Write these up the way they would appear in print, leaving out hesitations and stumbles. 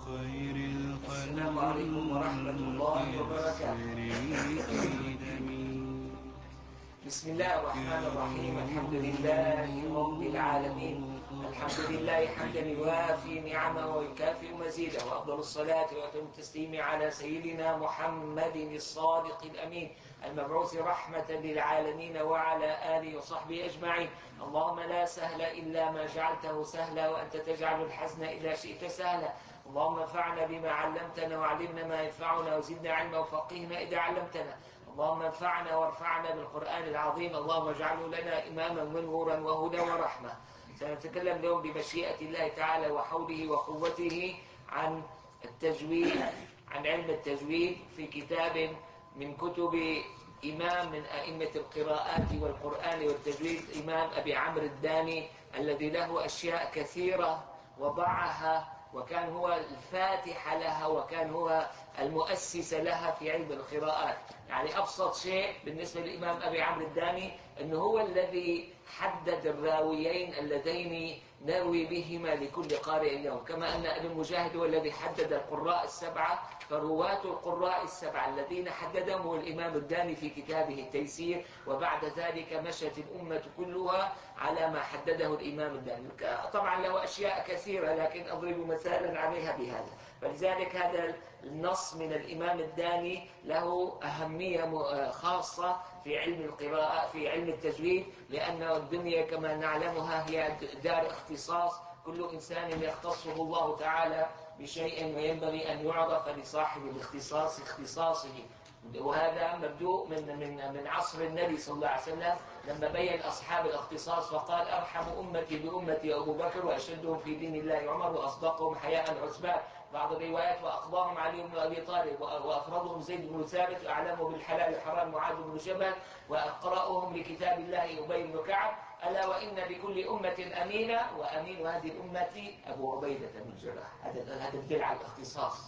السلام عليكم ورحمة الله وبركاته. بسم الله الرحمن الرحيم. الحمد لله رب العالمين، الحمد لله حمدا يوافي نعمه ويكافئ مزيده، وأفضل الصلاة وأتم التسليم على سيدنا محمد الصادق الأمين المبعوث رحمة للعالمين وعلى آله وصحبه أجمعين. اللهم لا سهل إلا ما جعلته سهلا، وأنت تجعل الحزن إذا شئت سهلا. اللهم انفعنا بما علمتنا وعلمنا ما ينفعنا وزدنا علما وفقهنا إذا علمتنا. اللهم انفعنا وارفعنا بالقرآن العظيم. اللهم اجعله لنا إماما ونورا وهدى ورحمة. سنتكلم اليوم بمشيئة الله تعالى وحوله وقوته عن التجويد، عن علم التجويد في كتاب من كتب إمام من أئمة القراءات والقرآن والتجويد، إمام أبي عمرو الداني، الذي له أشياء كثيرة وضعها، وكان هو الفاتح لها، وكان هو المؤسس لها في علم القراءات. يعني أبسط شيء بالنسبة للإمام أبي عمرو الداني أنه هو الذي حدد الراويين اللذين نروي بهما لكل قارئ اليوم، كما أن ابن مجاهد هو الذي حدد القراء السبعة، فرواة القراء السبعة الذين حددهم هو الإمام الداني في كتابه التيسير، وبعد ذلك مشت الأمة كلها على ما حدده الإمام الداني. طبعا له أشياء كثيرة لكن أضرب مثالا عليها بهذا. فلذلك هذا النص من الإمام الداني له أهمية خاصة في علم القراءة، في علم التجويد، لأن الدنيا كما نعلمها هي دار اختصاص، كل إنسان يختصه الله تعالى بشيء وينبغي أن يعرف لصاحب الاختصاص اختصاصه. وهذا مبدوء من عصر النبي صلى الله عليه وسلم، لما بين أصحاب الاختصاص فقال: أرحم أمتي بأمتي أبو بكر، وأشدهم في دين الله عمر، وأصدقهم حياء عثمان. بعض الروايات: وأقضاهم علي بن أبي طالب، وأفرضهم زيد بن ثابت، وأعلمهم بالحلال الحرام معاذ بن جبل، وأقرأهم لكتاب الله أبي بن كعب. ألا وإن لكل أمة أمينة، وأمين هذه الأمة أبو عبيدة بن الجراح. هذا الدلع على الاختصاص.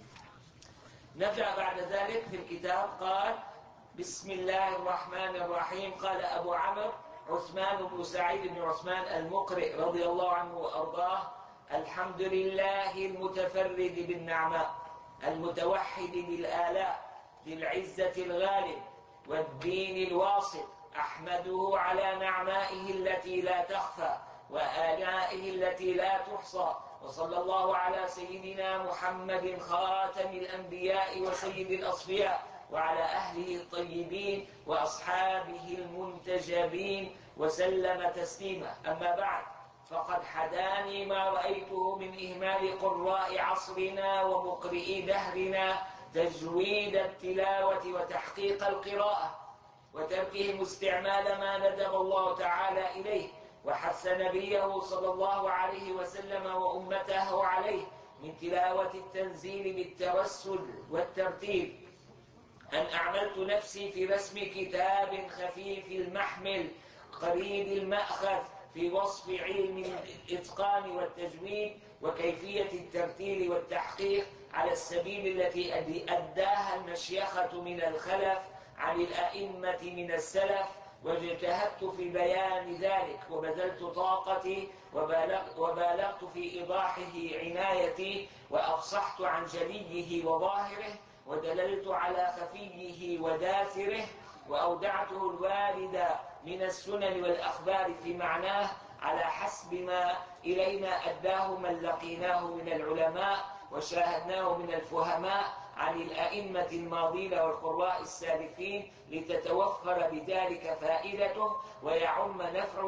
نرجع بعد ذلك في الكتاب. قال: بسم الله الرحمن الرحيم. قال أبو عمرو عثمان بن سعيد بن عثمان المقرئ رضي الله عنه وأرضاه: الحمد لله المتفرد بالنعماء، المتوحد بالآلاء، ذي العزة الغالب والدين الواصل، أحمده على نعمائه التي لا تخفى وآلائه التي لا تحصى، وصلى الله على سيدنا محمد خاتم الأنبياء وسيد الأصفياء، وعلى أهله الطيبين وأصحابه المنتجبين، وسلم تسليما. أما بعد، فقد حداني ما رأيته من إهمال قراء عصرنا ومقرئي دهرنا تجويد التلاوة وتحقيق القراءة، وتركهم استعمال ما ندب الله تعالى إليه وحث نبيه صلى الله عليه وسلم وأمته عليه من تلاوة التنزيل بالترسل والترتيل. أن أعملت نفسي في رسم كتاب خفيف المحمل قريب المأخذ في وصف علم الإتقان والتجويد وكيفية الترتيل والتحقيق على السبيل التي أداها المشيخة من الخلف عن الأئمة من السلف، واجتهدت في بيان ذلك وبذلت طاقتي وبالغت في إيضاحه عنايتي، وأفصحت عن جليه وظاهره، ودللت على خفيه وداثره، وأودعته الوارد من السنن والأخبار في معناه على حسب ما إلينا أداه من لقيناه من العلماء وشاهدناه من الفهماء عن الأئمة الماضين والقراء السالفين، لتتوفر بذلك فائدته ويعم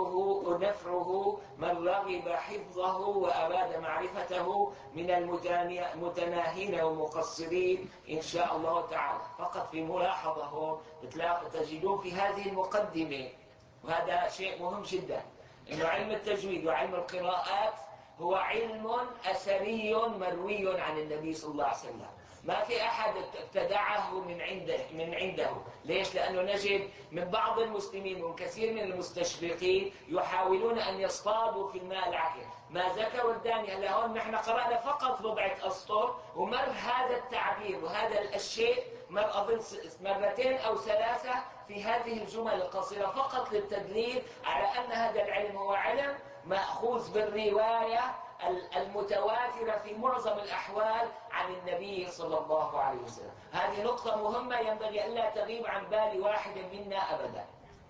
نفعه من رغب حفظه وأراد معرفته من المتناهين والمقصرين إن شاء الله تعالى. فقط في ملاحظة هون تجدون في هذه المقدمة، وهذا شيء مهم جدا، إنه علم التجويد وعلم القراءات هو علم أثري مروي عن النبي صلى الله عليه وسلم، ما في أحد ابتدعه من عنده. ليش؟ لأنه نجد من بعض المسلمين وكثير من المستشرقين يحاولون أن يصطادوا في الماء العكر. ما ذكروا الداني هلا هون نحن قرأنا فقط بضعة أسطر، ومر هذا التعبير وهذا الشيء مر أظن مرتين أو ثلاثة في هذه الجمل القصيرة، فقط للتدليل على أن هذا العلم هو علم مأخوذ بالرواية المتواترة في معظم الأحوال عن النبي صلى الله عليه وسلم. هذه نقطة مهمة ينبغي أن لا تغيب عن بال واحد منا أبدا.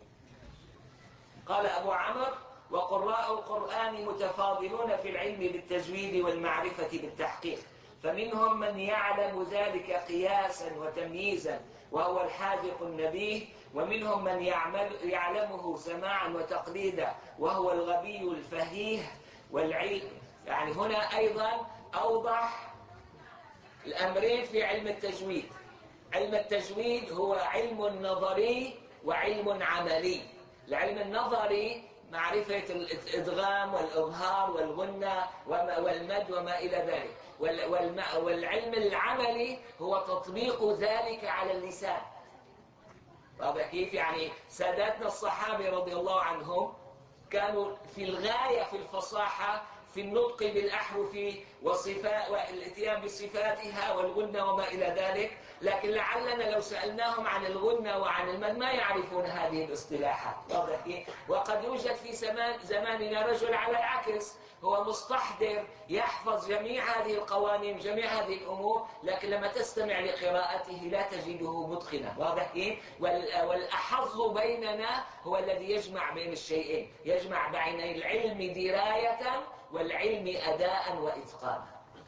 قال أبو عمرو: وقراء القرآن متفاضلون في العلم بالتجويد والمعرفة بالتحقيق، فمنهم من يعلم ذلك قياسا وتمييزا وهو الحاذق النبيه، ومنهم من يعلمه سماعا وتقليدا وهو الغبي الفهيه. والعلم يعني هنا أيضا أوضح الأمرين في علم التجويد. علم التجويد هو علم نظري وعلم عملي. العلم النظري معرفة الإدغام والإظهار والغنة والمد وما إلى ذلك، والعلم العملي هو تطبيق ذلك على اللسان. واضح كيف؟ يعني ساداتنا الصحابة رضي الله عنهم كانوا في الغاية في الفصاحة في النطق بالأحرف والاتيان بصفاتها والغنة وما إلى ذلك، لكن لعلنا لو سألناهم عن الغنة وعن المد ما يعرفون هذه الاصطلاحات. واضح كيف؟ وقد يوجد في زماننا رجل على العكس، هو مستحضر يحفظ جميع هذه القوانين جميع هذه الأمور، لكن لما تستمع لقراءته لا تجده متقنا. واضح كيف؟ والأحظ بيننا هو الذي يجمع بين الشيئين، يجمع بين العلم دراية والعلم أداء وإتقانا.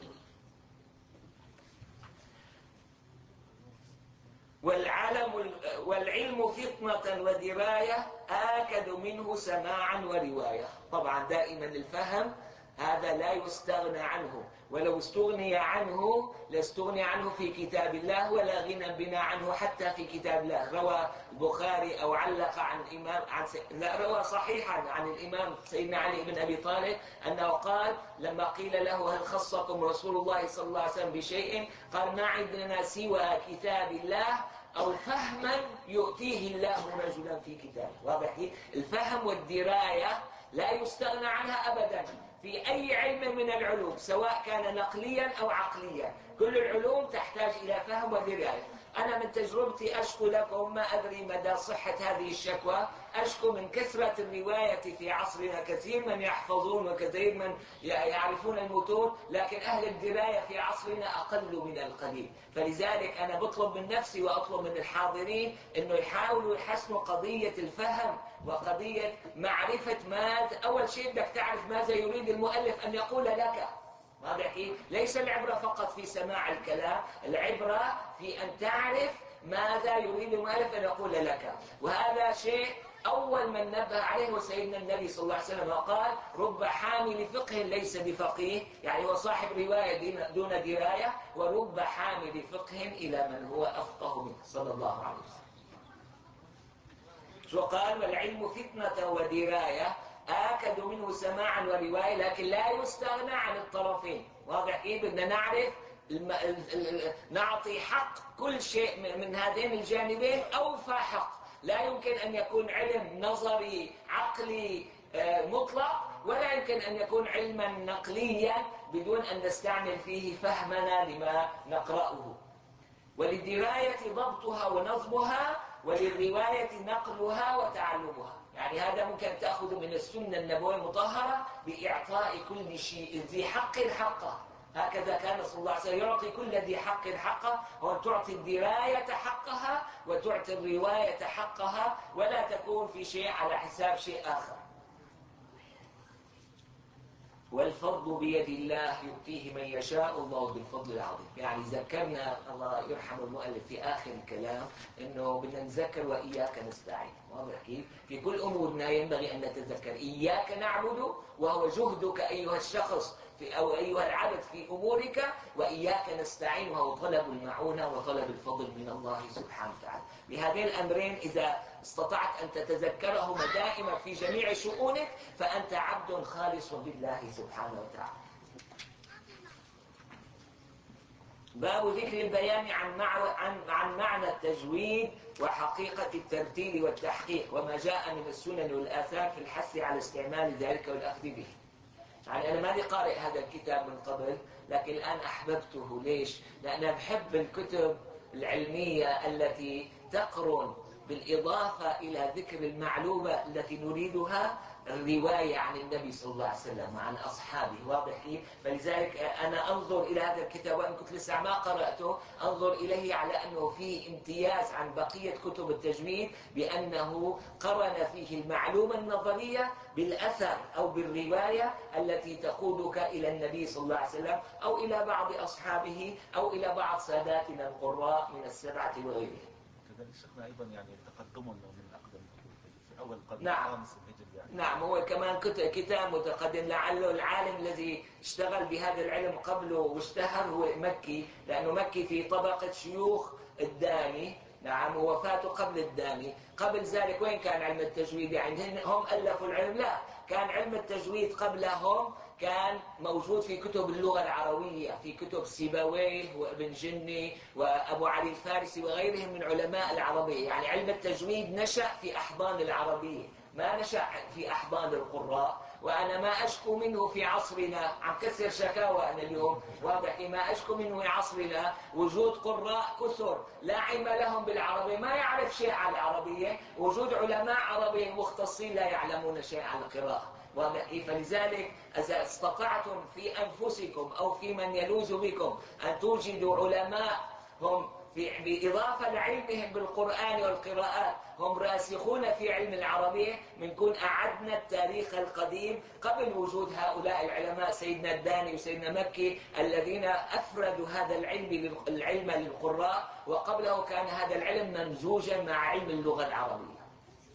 والعلم فطنة ودراية آكد منه سماعا ورواية. طبعا دائما الفهم هذا لا يستغنى عنه، ولو استغني عنه لاستغني عنه في كتاب الله، ولا غنى بنا عنه حتى في كتاب الله. روى البخاري أو علق عن روى صحيحا عن الإمام سيدنا علي بن أبي طالب أنه قال لما قيل له: هل خصكم رسول الله صلى الله عليه وسلم بشيء؟ قال: ما عندنا سوى كتاب الله أو فهما يؤتيه الله رجلا في كتابه. واضح؟ الفهم والدراية لا يستغنى عنها أبدا في أي علم من العلوم، سواء كان نقليا أو عقليا. كل العلوم تحتاج إلى فهم ودراية. أنا من تجربتي أشكو لكم، ما أدري مدى صحة هذه الشكوى، أشكو من كثرة الرواية في عصرنا. كثير من يحفظون وكثير من يعرفون المتون، لكن أهل الدراية في عصرنا أقل من القليل. فلذلك أنا بطلب من نفسي وأطلب من الحاضرين أنه يحاولوا يحسنوا قضية الفهم وقضية معرفة أول شيء بدك تعرف ماذا يريد المؤلف أن يقول لك. واضح كيف؟ ليس العبرة فقط في سماع الكلام، العبرة في أن تعرف ماذا يريد المؤلف أن يقول لك. وهذا شيء أول من نبه عليه وسيدنا النبي صلى الله عليه وسلم، وقال: رب حامل فقه ليس بفقيه، يعني هو صاحب رواية دون دراية، ورب حامل فقه إلى من هو أفقه منه صلى الله عليه وسلم. شو قال؟ والعلم فتنة ودراية آكد منه سماعا ورواية، لكن لا يستغنى عن الطرفين. واضح كيف؟ بدنا نعرف نعطي حق كل شيء من هذين الجانبين أوفى حق. لا يمكن أن يكون علم نظري عقلي مطلق، ولا يمكن أن يكون علما نقليا بدون أن نستعمل فيه فهمنا لما نقرأه. وللدراية ضبطها ونظمها، وللرواية نقلها وتعلمها. يعني هذا ممكن تأخذ من السنة النبوية المطهرة بإعطاء كل شيء ذي حق حقه. هكذا كان صلى الله عليه وسلم يعطي كل ذي حق حقه، وأن تعطي الدراية حقها وتعطي الرواية حقها، ولا تكون في شيء على حساب شيء آخر. والفضل بيد الله يؤتيه من يشاء الله بالفضل العظيم. يعني ذكرنا الله يرحم المؤلف في آخر الكلام أنه بدنا نذكر وإياك نستعين. واضح كيف؟ في كل أمورنا ينبغي أن نتذكر إياك نعبد، وهو جهدك أيها الشخص أو أيها العبد في أمورك، وإياك نستعين وهو طلب المعونة وطلب الفضل من الله سبحانه وتعالى. بهذين الأمرين إذا استطعت أن تتذكرهما دائما في جميع شؤونك فأنت عبد خالص بالله سبحانه وتعالى. باب ذكر البيان عن معنى التجويد وحقيقة الترتيل والتحقيق، وما جاء من السنن والآثار في الحث على استعمال ذلك والأخذ به. يعني أنا ماني قارئ هذا الكتاب من قبل، لكن الآن أحببته. ليش؟ لأن بحب الكتب العلمية التي تقرن بالإضافة إلى ذكر المعلومة التي نريدها الرواية عن النبي صلى الله عليه وسلم وعن أصحابه. واضح كيف؟ فلذلك أنا أنظر إلى هذا الكتاب، وإن كنت لسه ما قرأته أنظر إليه على أنه فيه امتياز عن بقية كتب التجويد، بأنه قرن فيه المعلومة النظرية بالأثر أو بالرواية التي تقودك إلى النبي صلى الله عليه وسلم أو إلى بعض أصحابه أو إلى بعض ساداتنا القراء من السبعة وغيرهم. كذلك شيخنا أيضا يعني تقدم من أقدم في أول القرن الخامس الهجري يعني. نعم، هو كمان كتاب متقدم، لعله العالم الذي اشتغل بهذا العلم قبله واشتهر هو مكي، لأنه مكي في طبقة شيوخ الداني. نعم، ووفاته قبل الداني. قبل ذلك وين كان علم التجويد؟ يعني هم ألفوا العلم؟ لا، كان علم التجويد قبلهم كان موجود في كتب اللغة العربية، في كتب سيبويه وابن جني وأبو علي الفارسي وغيرهم من علماء العربية. يعني علم التجويد نشأ في أحضان العربية، ما نشأ في أحضان القراء. وأنا ما أشكو منه في عصرنا، عم كسر شكاوى أنا اليوم، واضح، ما أشكو منه في عصرنا وجود قراء كثر لا علم لهم بالعربية، ما يعرف شيء عن العربية، وجود علماء عربية مختصين لا يعلمون شيء عن القراءة. واضح. فلذلك إذا استطعتم في أنفسكم أو في من يلوذ بكم أن توجدوا علماء هم بإضافة لعلمهم بالقرآن والقراءات هم راسخون في علم العربية، بنكون أعدنا التاريخ القديم قبل وجود هؤلاء العلماء سيدنا الداني وسيدنا مكي الذين أفردوا هذا العلم للقراء، وقبله كان هذا العلم ممزوجا مع علم اللغة العربية.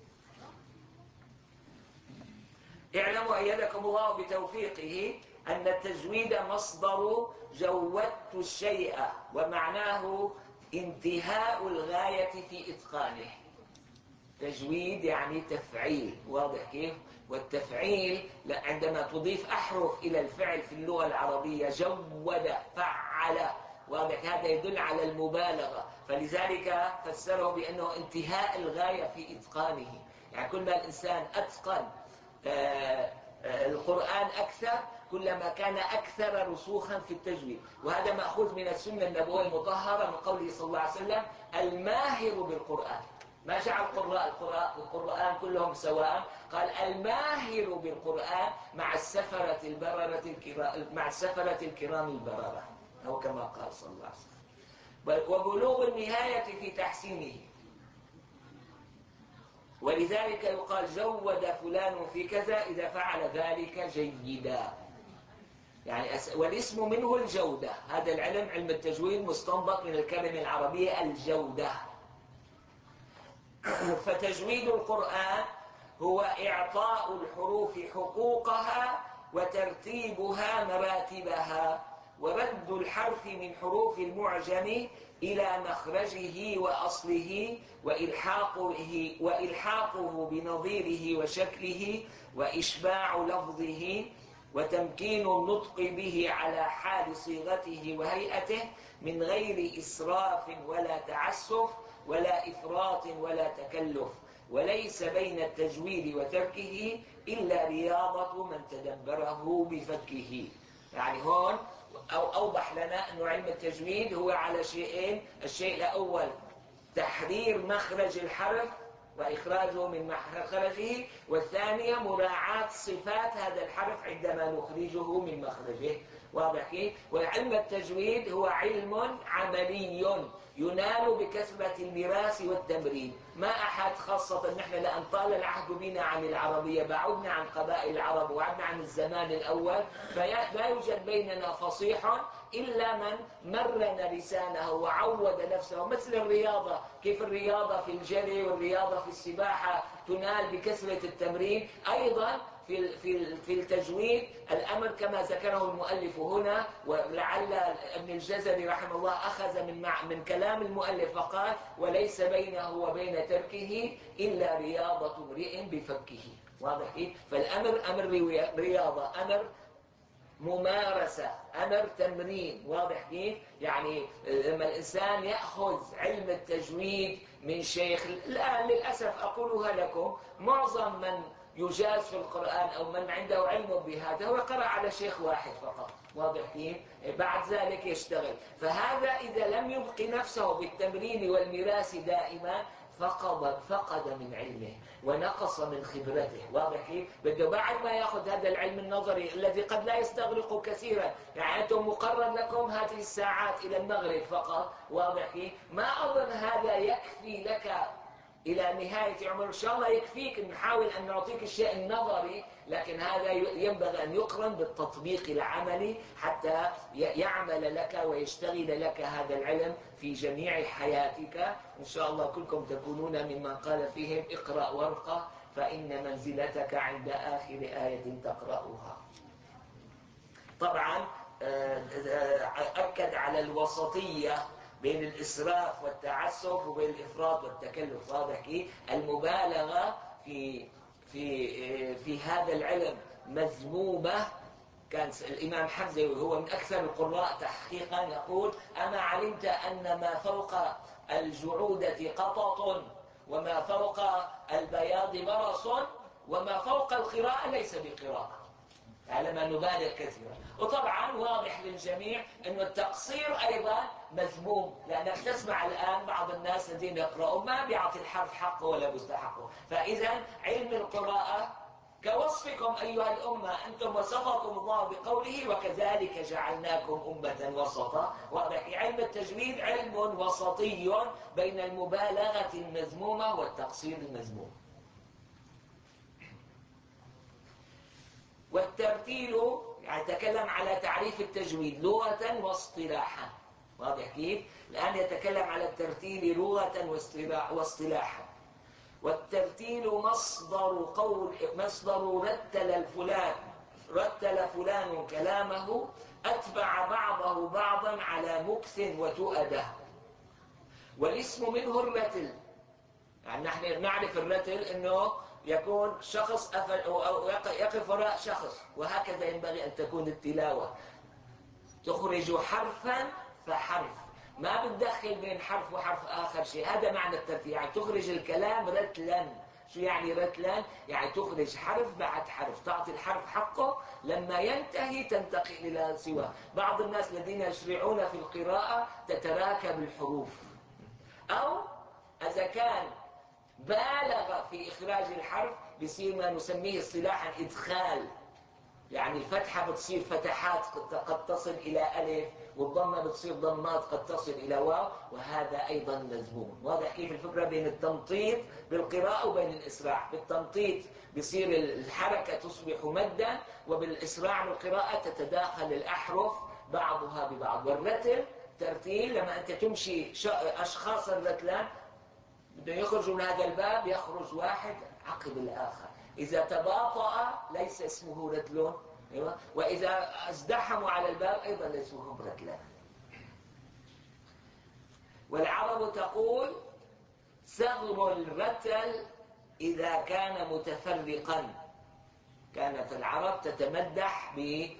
اعلموا أيدكم الله بتوفيقه أن التجويد مصدر جودت الشيء، ومعناه انتهاء الغاية في إتقانه. تجويد يعني تفعيل، واضح كيف؟ والتفعيل عندما تضيف أحرف إلى الفعل في اللغة العربية، جود، فعل، واضح، هذا يدل على المبالغة، فلذلك فسره بأنه انتهاء الغاية في إتقانه. يعني كل ما الإنسان أتقن القرآن أكثر كلما كان أكثر رسوخا في التجويد. وهذا مأخوذ من السنة النبوية المطهرة من قوله صلى الله عليه وسلم الماهر بالقرآن. ما جعل القرآن كلهم سواء، قال الماهر بالقرآن مع السفرة الكرام البررة، أو كما قال صلى الله عليه وسلم. وبلوغ النهاية في تحسينه، ولذلك يقال جود فلان في كذا إذا فعل ذلك جيدا. يعني والاسم منه الجودة. هذا العلم، علم التجويد، مستنبط من الكلمة العربية الجودة. فتجويد القرآن هو إعطاء الحروف حقوقها وترتيبها مراتبها، ورد الحرف من حروف المعجم إلى مخرجه وأصله، وإلحاقه بنظيره وشكله، وإشباع لفظه، وتمكين النطق به على حال صيغته وهيئته من غير إسراف ولا تعسف ولا إفراط ولا تكلف. وليس بين التجويد وتركه إلا رياضة من تدبره بفكه. يعني هون أوضح لنا أن علم التجويد هو على شيئين: الشيء الأول تحرير مخرج الحرف وإخراجه من مخرجه، والثانية مراعاة صفات هذا الحرف عندما نخرجه من مخرجه. واضح كيف؟ وعلم التجويد هو علم عملي ينال بكثرة المراس والتمرين. ما أحد، خاصة نحن لأن طال العهد بنا عن العربية، بعدنا عن قبائل العرب وبعدنا عن الزمان الأول، فلا يوجد بيننا فصيح إلا من مرن لسانه وعود نفسه. مثل الرياضة، كيف الرياضة في الجري والرياضة في السباحة تنال بكثرة التمرين، أيضا في التجويد الأمر كما ذكره المؤلف هنا. ولعل ابن الجزري رحمه الله أخذ من كلام المؤلف فقال وليس بينه وبين تركه إلا رياضة امرئ بفكه. واضح كيف؟ فالأمر أمر رياضة، أمر ممارسة، أمر تمرين. واضح كيف؟ يعني لما الإنسان يأخذ علم التجويد من شيخ، الآن للأسف أقولها لكم، معظم من يجاز في القرآن أو من عنده علم بهذا هو قرأ على شيخ واحد فقط. واضح كيف؟ بعد ذلك يشتغل. فهذا إذا لم يبقي نفسه بالتمرين والمراس دائما فقد من علمه ونقص من خبرته. واضح كيف؟ بده بعد ما يأخذ هذا العلم النظري الذي قد لا يستغرق كثيرا، يعني أنتم مقرر لكم هذه الساعات إلى المغرب فقط. واضح كيف؟ ما أظن هذا يكفي لك إلى نهاية عمر. إن شاء الله يكفيك، نحاول أن نعطيك الشيء النظري، لكن هذا ينبغي أن يقرن بالتطبيق العملي حتى يعمل لك ويشتغل لك هذا العلم في جميع حياتك. إن شاء الله كلكم تكونون ممن قال فيهم اقرأ وارقى فإن منزلتك عند آخر آية تقرأها. طبعا أكد على الوسطية بين الإسراف والتعسف وبين الإفراط والتكلف. واضح كيف؟ المبالغة في هذا العلم مذمومة. كان الإمام حمزة وهو من أكثر القراء تحقيقا يقول: أما علمت أن ما فوق الجعودة قطط وما فوق البياض برص وما فوق القراءة ليس بقراءة. على ما نبالغ كثيرا. وطبعا واضح للجميع أن التقصير أيضا مذموم، لأنك تسمع الآن بعض الناس الذين يقرأون ما بيعطي الحرف حقه ولا مستحقه. فإذا علم القراءة كوصفكم أيها الأمة، أنتم وصفكم الله بقوله: وكذلك جعلناكم أمة وسطا. واضح؟ علم التجويد علم وسطي بين المبالغة المذمومة والتقصير المذموم. والترتيل يعني يتكلم على تعريف التجويد لغة واصطلاحا. واضح كيف؟ الآن يتكلم على الترتيل لغة واصطلاحا. والترتيل مصدر رتل فلان كلامه أتبع بعضه بعضا على مكث وتؤده. والاسم منه الرتل، يعني نحن نعرف الرتل أنه يكون شخص يقف وراء شخص، وهكذا ينبغي أن تكون التلاوة. تخرج حرفا فحرف، ما بتدخل بين حرف وحرف آخر شيء. هذا معنى الترتيل، يعني تخرج الكلام رتلا. شو يعني رتلا؟ يعني تخرج حرف بعد حرف، تعطي الحرف حقه، لما ينتهي تنتقل إلى سواه. بعض الناس الذين يشرعون في القراءة تتراكب الحروف، أو إذا كان بالغ في إخراج الحرف بيصير ما نسميه اصطلاحا إدخال، يعني الفتحة بتصير فتحات قد تصل إلى ألف، والضمة بتصير ضمات قد تصل إلى واو، وهذا أيضا مذموم. واضح كيف الفكرة بين التمطيط بالقراءة وبين الإسراع؟ بالتمطيط بيصير الحركة تصبح مدا، وبالإسراع بالقراءة تتداخل الأحرف بعضها ببعض. والرتل ترتيل لما أنت تمشي أشخاص الرتلان بده يخرجوا من هذا الباب، يخرج واحد عقب الآخر. إذا تباطأ ليس اسمه رتل، وإذا ازدحموا على الباب أيضا ليس اسمهم رتلان. والعرب تقول: سغر الرتل إذا كان متفرقا. كانت العرب تتمدح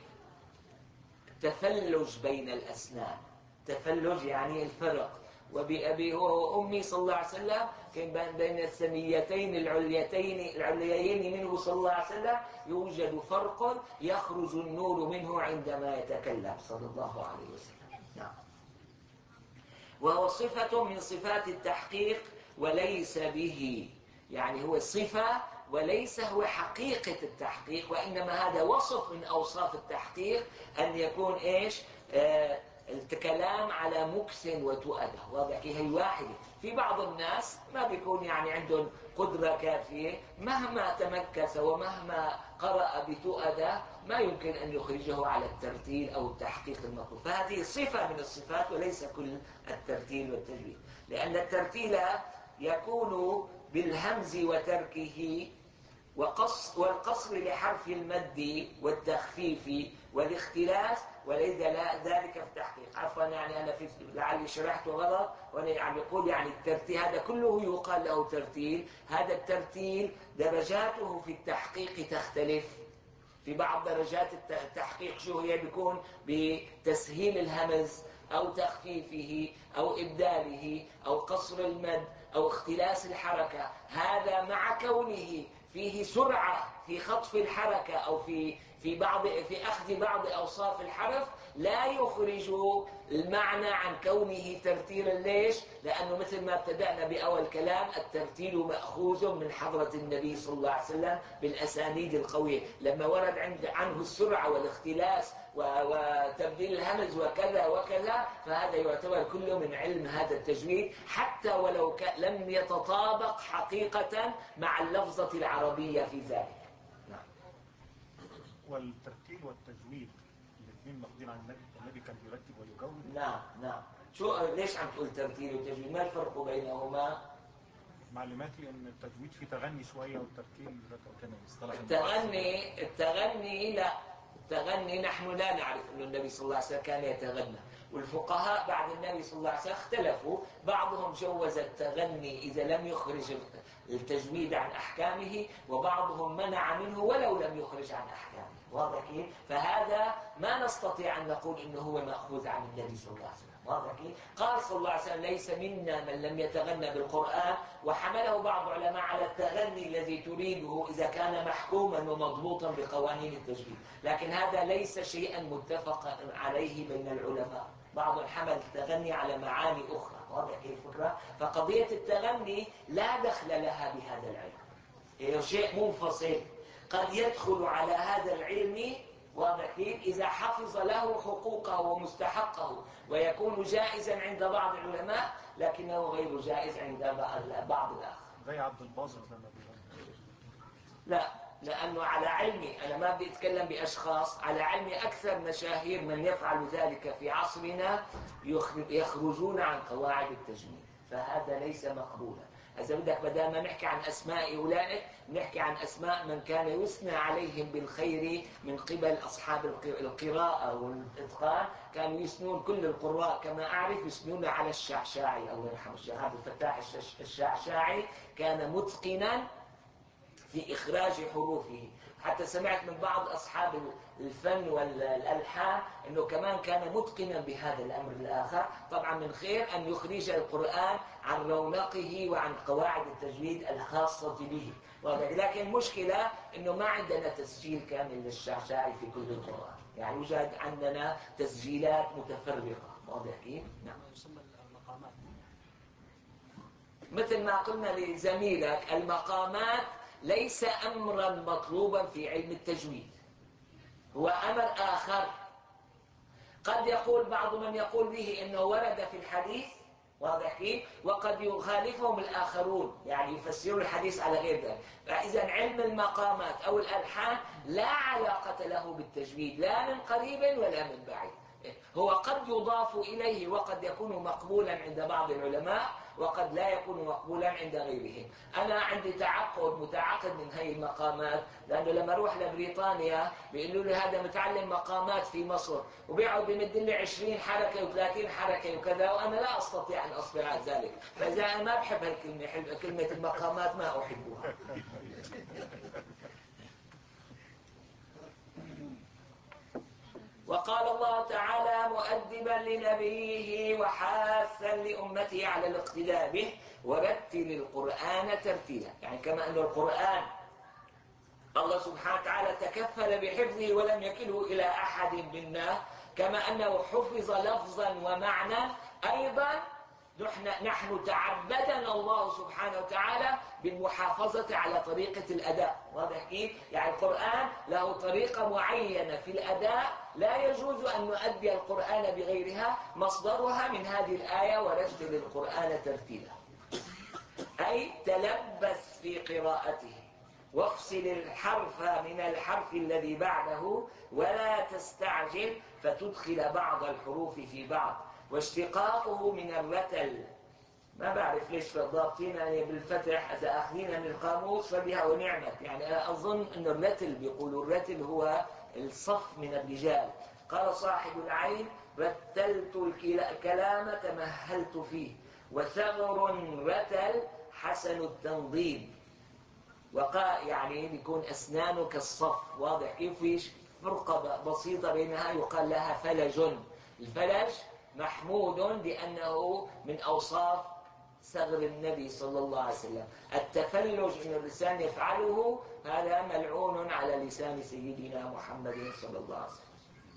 بتفلج بين الأسنان. تفلج يعني الفرق. وبأبي وأمي صلى الله عليه وسلم كان بين الثنيتين العليين منه صلى الله عليه وسلم يوجد فرق يخرج النور منه عندما يتكلم صلى الله عليه وسلم. نعم. وهو صفة من صفات التحقيق وليس به، يعني هو صفة وليس هو حقيقة التحقيق، وإنما هذا وصف من أوصاف التحقيق، أن يكون إيش؟ الكلام على مكث وتؤده. واضح كيف؟ هي واحدة. في بعض الناس ما بيكون يعني عندهم قدرة كافية، مهما تمكث ومهما قرأ بتؤده ما يمكن أن يخرجه على الترتيل أو التحقيق المطلوب. فهذه صفة من الصفات وليس كل الترتيل والتجويد، لأن الترتيل يكون بالهمز وتركه والقصر لحرف المد والتخفيف والاختلاس، وليس ذلك في التحقيق. عفوا يعني أنا لعلي شرحت غلط، وأنا يعني يقول يعني الترتيل هذا كله يقال له ترتيل. هذا الترتيل درجاته في التحقيق تختلف. في بعض درجات التحقيق شو هي؟ بيكون بتسهيل الهمز أو تخفيفه أو إبداله أو قصر المد أو اختلاس الحركة. هذا مع كونه فيه سرعة في خطف الحركة أو في أخذ بعض أوصاف الحرف لا يخرج المعنى عن كونه ترتيلا. ليش؟ لأنه مثل ما ابتدأنا بأول كلام، الترتيل مأخوذ من حضرة النبي صلى الله عليه وسلم بالأسانيد القوية. لما ورد عنه السرعة والاختلاس وتبديل الهمز وكذا وكذا، فهذا يعتبر كله من علم هذا التجويد، حتى ولو لم يتطابق حقيقة مع اللفظة العربية في ذلك. نعم. والترتيل والتجويد الاثنين ماخذين عن النبي كان يرتب ويجود. نعم نعم. ليش عم تقول ترتيل وتجويد؟ ما الفرق بينهما؟ معلوماتي ان التجويد فيه تغني شويه والترتيل كان مصطلح التغني لا. التغني نحن لا نعرف أن النبي صلى الله عليه وسلم كان يتغنى، والفقهاء بعد النبي صلى الله عليه وسلم اختلفوا. بعضهم جوز التغني إذا لم يخرج التجويد عن أحكامه، وبعضهم منع منه ولو لم يخرج عن أحكامه. واضح كيف؟ فهذا ما نستطيع أن نقول إنه هو مأخوذ عن النبي صلى الله عليه وسلم. واضح كيف؟ قال صلى الله عليه وسلم: ليس منا من لم يتغنى بالقرآن، وحمله بعض العلماء على التغني الذي تريده إذا كان محكوما ومضبوطا بقوانين التجويد، لكن هذا ليس شيئا متفقا عليه بين العلماء. بعض حمل التغني على معاني أخرى. واضح كيف الفكرة؟ فقضية التغني لا دخل لها بهذا العلم، هي شيء منفصل قد يدخل على هذا العلم. واضح كيف؟ إذا حفظ له حقوقه ومستحقه، ويكون جائزا عند بعض العلماء لكنه غير جائز عند بعض الآخر. زي عبد الباسط لما بيغني. لا، لأنه على علمي، أنا ما بدي أتكلم بأشخاص، على علمي أكثر مشاهير من يفعل ذلك في عصرنا يخرجون عن قواعد التجويد، فهذا ليس مقبولا. إذا بدك بدل ما نحكي عن أسماء أولئك، نحكي عن أسماء من كان يثنى عليهم بالخير من قبل أصحاب القراءة والإتقان. كانوا يثنون كل القراء كما أعرف يثنون على الشعشاعي، الله يرحمه الشيخ عبد الفتاح الشعشاعي، كان متقنا في إخراج حروفه. حتى سمعت من بعض أصحاب الفن والألحان أنه كمان كان متقنا بهذا الأمر الآخر. طبعا من خير أن يخرج القرآن عن رونقه وعن قواعد التجويد الخاصة به. لكن المشكلة أنه ما عندنا تسجيل كامل للشعشاعي في كل القرآن، يعني يوجد عندنا تسجيلات متفرقة. واضح كيف؟ نعم. يسمى المقامات. مثل ما قلنا لزميلك، المقامات ليس أمرا مطلوبا في علم التجويد، هو أمر آخر. قد يقول بعض من يقول به إنه ورد في الحديث، واضح كيف؟ وقد يخالفهم الآخرون، يعني يفسرون الحديث على غير ذلك. فإذا علم المقامات أو الألحان لا علاقة له بالتجويد، لا من قريب ولا من بعيد. هو قد يضاف إليه وقد يكون مقبولا عند بعض العلماء، وقد لا يكون مقبولا عند غيرهم. أنا عندي متعقد من هذه المقامات، لأنه لما أروح لبريطانيا بيقولوا لي هذا متعلم مقامات في مصر، وبيقعد بيمد لي 20 حركة و30 حركة وكذا، وأنا لا أستطيع أن أصبر على ذلك. فإذا أنا ما بحب هالكلمة، كلمة المقامات ما أحبها. وقال الله تعالى مؤدبا لنبيه وحاثا لأمته على الاقتداء به: ورتل القرآن ترتيلا. يعني كما أن القرآن الله سبحانه وتعالى تكفل بحفظه ولم يكله إلى أحد منا، كما أنه حفظ لفظا ومعنى، أيضا نحن تعبدنا الله سبحانه وتعالى بالمحافظة على طريقة الأداء. واضح كيف؟ يعني القرآن له طريقة معينة في الأداء، لا يجوز أن نؤدي القرآن بغيرها. مصدرها من هذه الآية: ورتل القرآن ترتيلا، أي تلبس في قراءته، وافصل الحرف من الحرف الذي بعده، ولا تستعجل فتدخل بعض الحروف في بعض. واشتقاقه من الرتل، ما بعرف ليش الضابطين يعني بالفتح، إذا أخذين من القاموس فبها ونعمت. يعني أنا أظن أن الرتل، بيقولوا الرتل هو الصف من الرجال. قال صاحب العين: رتلت الكلام تمهلت فيه، وثغر رتل حسن التنظيم. وقال يعني بيكون أسنانه كالصف. واضح كيف؟ فيش فرقة بسيطة بينها، يقال لها فلج. الفلج محمود لأنه من أوصاف ثغر النبي صلى الله عليه وسلم. التفلج إن الإنسان يفعله هذا ملعون على لسان سيدنا محمد صلى الله عليه وسلم.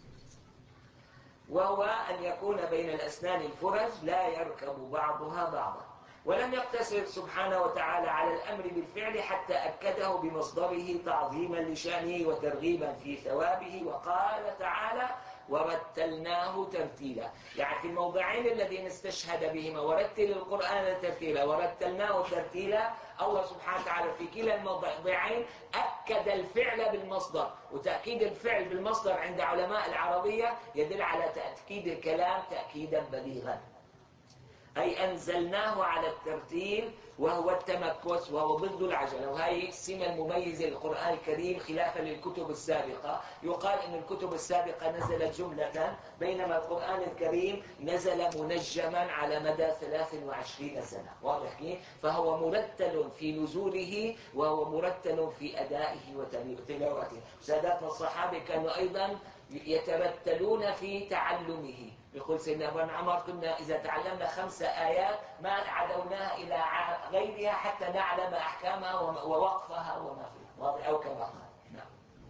وهو أن يكون بين الأسنان الفرج لا يركب بعضها بعضا. ولم يقتصر سبحانه وتعالى على الأمر بالفعل حتى أكده بمصدره تعظيما لشأنه وترغيبا في ثوابه، وقال تعالى: ورتلناه ترتيلا. يعني في الموضعين الذين استشهد بهما ورتل القرآن ترتيلا ورتلناه ترتيلا، الله سبحانه وتعالى في كلا الموضعين أكد الفعل بالمصدر. وتأكيد الفعل بالمصدر عند علماء العربية يدل على تأكيد الكلام تأكيدا بليغا. أي أنزلناه على الترتيل وهو التمكس، وهو ضد العجلة. وهي السمة المميزة للقرآن الكريم خلافا للكتب السابقة. يقال أن الكتب السابقة نزلت جملة، بينما القرآن الكريم نزل منجما على مدى 23 سنة. واضح كيف؟ فهو مرتل في نزوله وهو مرتل في أدائه وتلاوته. ساداتنا الصحابة كانوا أيضا يترتلون في تعلمه. يقول سيدنا ابن عمر: كنا إذا تعلمنا 5 آيات ما عدوناها إلى غيرها حتى نعلم أحكامها ووقفها وما فيها. واضح أو كما قال. نعم.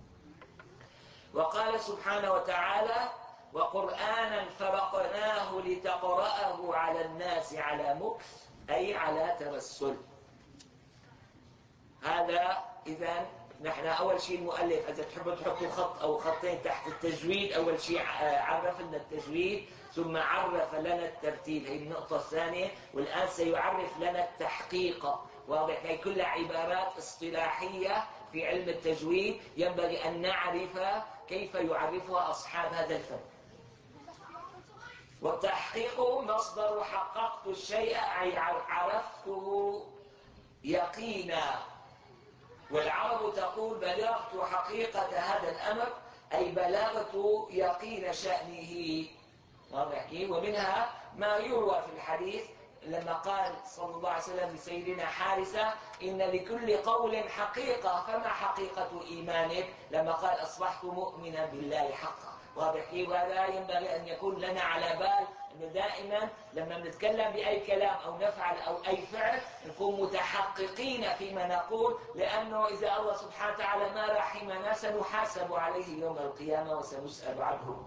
وقال سبحانه وتعالى: وقرآنا فرقناه لتقرأه على الناس على مكث، أي على ترسل. هذا إذن نحن أول شيء المؤلف إذا تحبوا تحطوا خط أو خطين تحت التجويد، أول شيء عرف لنا التجويد ثم عرف لنا الترتيب، هي النقطة الثانية. والآن سيعرف لنا التحقيق. واضح؟ هي كلها عبارات اصطلاحية في علم التجويد ينبغي أن نعرف كيف يعرفها أصحاب هذا الفن. والتحقيق مصدر حققت الشيء، أي عرفته يقينا. والعرب تقول: بلغت حقيقة هذا الأمر، أي بلغت يقين شأنه. واضح كيف؟ ومنها ما يروى في الحديث لما قال صلى الله عليه وسلم لسيدنا حارثة: إن لكل قول حقيقة، فما حقيقة إيمانك؟ لما قال: أصبحت مؤمنا بالله حقا. واضح كيف؟ وهذا ينبغي أن يكون لنا على بال أنه دائما لما نتكلم بأي كلام أو نفعل أو أي فعل نكون متحققين فيما نقول، لأنه إذا الله سبحانه وتعالى ما رحمنا سنحاسب عليه يوم القيامة وسنسأل عنه.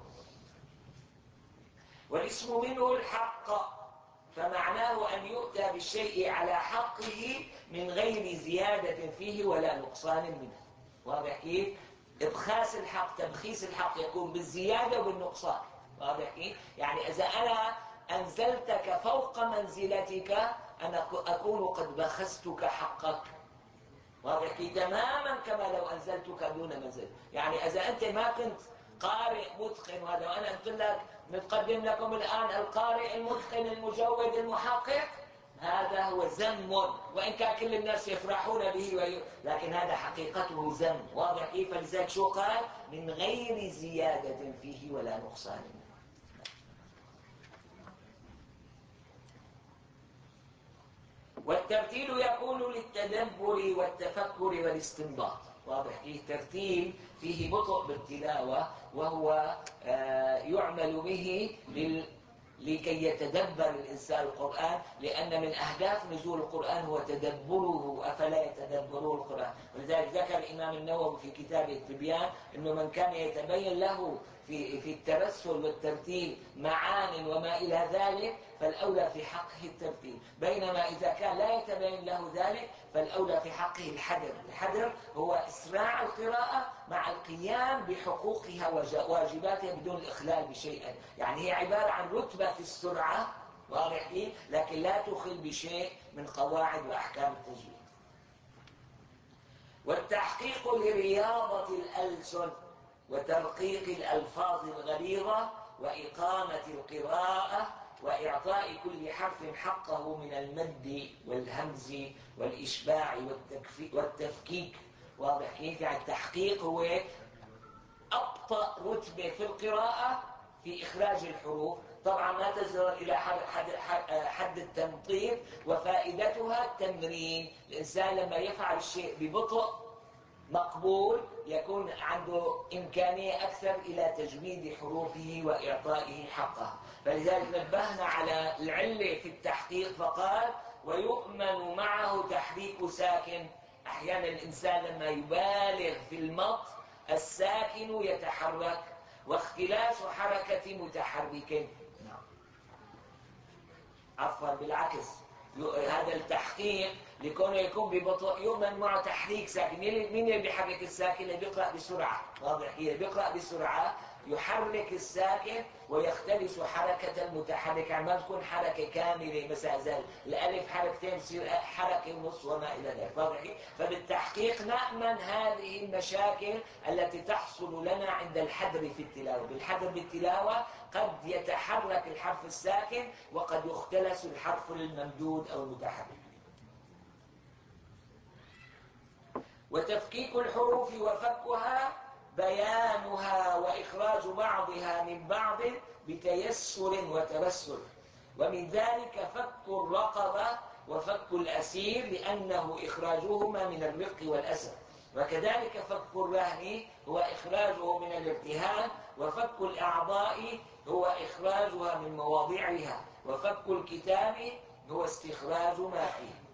والاسم منه الحق، فمعناه أن يؤتى بالشيء على حقه من غير زيادة فيه ولا نقصان منه. واضح كيف؟ إبخاس الحق، تبخيس الحق يكون بالزيادة وبالنقصان. واضح كيف؟ يعني إذا أنا أنزلتك فوق منزلتك أنا أكون قد بخستك حقك. واضح كيف؟ تماما كما لو أنزلتك دون منزل. يعني إذا أنت ما كنت قارئ متقن، وهذا وأنا قلت لك نقدم لكم الآن القارئ المتقن المجود المحقق، هذا هو ذم، وإن كان كل الناس يفرحون به لكن هذا حقيقته ذم. واضح كيف؟ فلذلك شو قال؟ من غير زيادة فيه ولا نقصان. والترتيل يكون للتدبر والتفكر والاستنباط. واضح كيف؟ ترتيل فيه بطء بالتلاوة، وهو يعمل به لكي يتدبر الإنسان القرآن، لأن من أهداف نزول القرآن هو تدبره، أفلا يتدبرون القرآن. ولذلك ذكر الإمام النووي في كتابه التبيان أنه من كان يتبين له في الترسل والترتيل معان وما إلى ذلك فالأولى في حقه الترتيل، بينما إذا كان لا يتبين له ذلك فالأولى في حقه الحذر. الحذر هو إسراع القراءة مع القيام بحقوقها وواجباتها بدون الإخلال بشيء. يعني هي عبارة عن رتبة في السرعة، واضح كيف؟ لكن لا تخل بشيء من قواعد وأحكام التجويد. والتحقيق لرياضة الألسن وترقيق الألفاظ الغليظة وإقامة القراءة وإعطاء كل حرف حقه من المد والهمز والإشباع والتفكيك. واضح كيف؟ يعني التحقيق هو أبطأ رتبة في القراءة في إخراج الحروف. طبعا ما تصل إلى حد التمطيط، وفائدتها التمرين. الإنسان لما يفعل الشيء ببطء مقبول يكون عنده إمكانية أكثر إلى تجويد حروفه وإعطائه حقه. فلذلك نبهنا على العلة في التحقيق فقال: ويؤمن معه تحريك ساكن. أحيانا الإنسان لما يبالغ في المط الساكن يتحرك، واختلاس حركة متحرك. عفوا بالعكس، هذا التحقيق لكونه يكون ببطء يؤمن معه تحريك ساكن. مين اللي بيحرك الساكن؟ اللي بيقرأ بسرعة. واضح؟ اللي بيقرأ بسرعة يحرك الساكن ويختلس حركة المتحرك، يعني ما تكون حركة كاملة مثلا زي الألف حركتين تصير حركة ونص وما إلى ذلك. واضح؟ فبالتحقيق نأمن هذه المشاكل التي تحصل لنا عند الحدر في التلاوة. بالحدر بالتلاوة قد يتحرك الحرف الساكن وقد يختلس الحرف الممدود أو المتحرك. وتفكيك الحروف وفكها بيانها وإخراج بعضها من بعض بتيسر وترسل، ومن ذلك فك الرقبة وفك الأسير لأنه إخراجهما من الرق والأسر، وكذلك فك الرهن هو إخراجه من الارتهان، وفك الأعضاء هو إخراجها من مواضعها، وفك الكتاب هو استخراج ما فيه.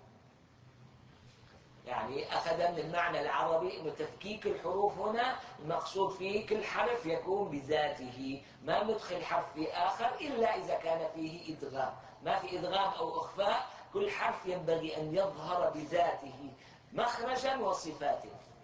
يعني أخذ من المعنى العربي أن تفكيك الحروف هنا المقصود فيه كل حرف يكون بذاته، ما ندخل حرف في آخر إلا إذا كان فيه إدغام. ما في إدغام أو إخفاء، كل حرف ينبغي أن يظهر بذاته مخرجا وصفاته.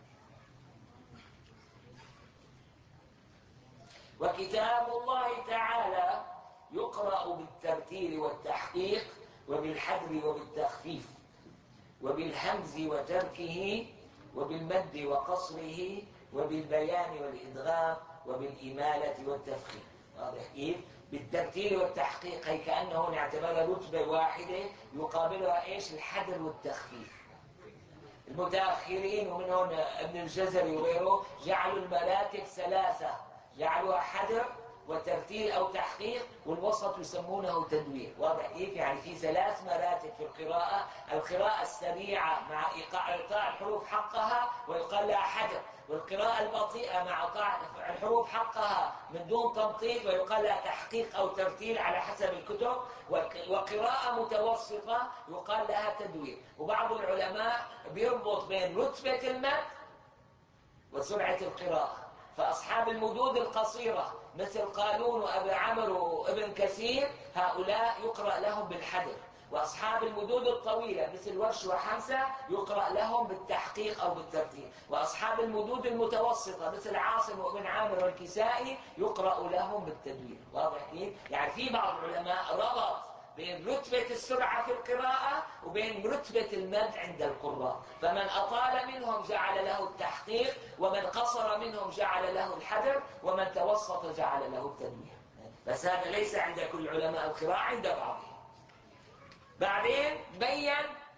وكتاب الله تعالى يقرأ بالترتيل والتحقيق وبالحذر وبالتخفيف وبالهمز وتركه وبالمد وقصره وبالبيان والإدغام وبالإمالة والتفخيم. واضح كيف؟ بالترتيل والتحقيق هي كأنه نعتبرها رتبة واحدة يقابلها إيش؟ الحذر والتخفيف. المتأخرين ومن هنا ابن الجزري وغيره جعلوا المراتب ثلاثة، جعلوها حذر وترتيل أو تحقيق، والوسط يسمونه تدوير. واضح كيف؟ يعني في ثلاث مراتب في القراءة: القراءة السريعة مع إعطاء الحروف حقها ويقال لها حذر، والقراءة البطيئة مع إعطاء الحروف حقها من دون تمطيط ويقال لها تحقيق أو ترتيل على حسب الكتب، وقراءة متوسطة يقال لها تدوير. وبعض العلماء بيربط بين رتبة المد وسرعة القراءة، فأصحاب المدود القصيرة مثل قالون وأبي عمرو وابن كثير هؤلاء يقرأ لهم بالحذر، وأصحاب المدود الطويلة مثل ورش وحمزة يقرأ لهم بالتحقيق أو بالترتيل، وأصحاب المدود المتوسطة مثل عاصم وابن عامر والكسائي يقرأ لهم بالتدوير. واضح كيف؟ يعني في بعض العلماء ربط بين رتبة السرعة في القراءة وبين رتبة المد عند القراء، فمن أطال منهم جعل له التحقيق، ومن قصر منهم جعل له الحذر، ومن توسط جعل له التدوير. بس هذا ليس عند كل علماء القراءة، عند بعضهم. بعدين بين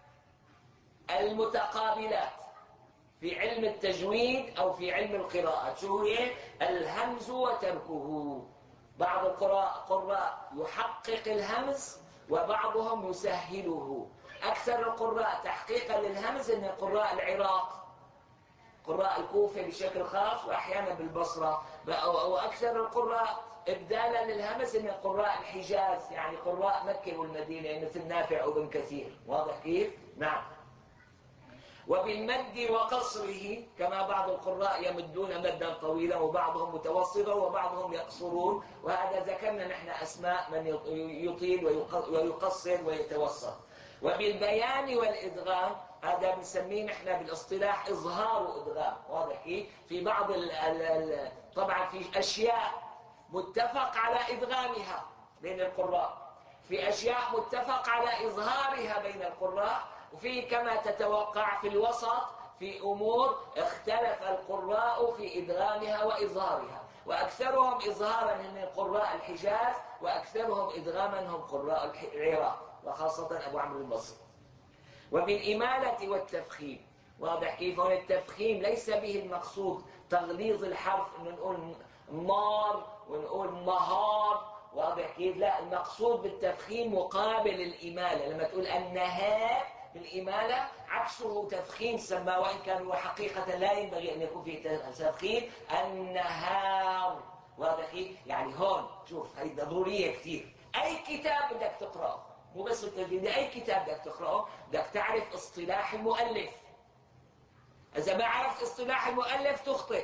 المتقابلات في علم التجويد أو في علم القراءة. شو هي؟ الهمز وتركه. بعض القراء يحقق الهمز وبعضهم يسهله. أكثر القراء تحقيقا للهمز إن قراء العراق، قراء الكوفة بشكل خاص، وأحيانا بالبصرة. وأكثر القراء إبدالا للهمز إن قراء الحجاز، يعني قراء مكة والمدينة مثل نافع وابن كثير. واضح كيف؟ نعم. وبالمد وقصره، كما بعض القراء يمدون مدا طويلا وبعضهم متوسطا وبعضهم يقصرون، وهذا ذكرنا نحن أسماء من يطيل ويقصر ويتوسط. وبالبيان والإدغام، هذا بنسميه نحن بالاصطلاح إظهار وإدغام. واضح كيف؟ في بعض طبعا في أشياء متفق على إدغامها بين القراء، في أشياء متفق على إظهارها بين القراء، وفي كما تتوقع في الوسط في أمور اختلف القراء في إدغامها وإظهارها، وأكثرهم إظهارا من قراء الحجاز وأكثرهم إدغاما هم قراء العراق وخاصة أبو عمرو البصري. وبالإمالة والتفخيم. واضح كيف؟ هون التفخيم ليس به المقصود تغليظ الحرف إنه نقول مار ونقول مهار. واضح كيف؟ لا، المقصود بالتفخيم مقابل الإمالة. لما تقول النهار بالإمالة عكسه تفخيم سمى، وإن كان هو حقيقة لا ينبغي أن يكون فيه تفخيم. النهار. واضح كيف؟ يعني هون شوف هي ضرورية كثير. أي كتاب بدك تقرأه، مو بس التجويد، أي كتاب بدك تقرأه بدك تعرف اصطلاح المؤلف. إذا ما عرفت اصطلاح المؤلف تخطئ.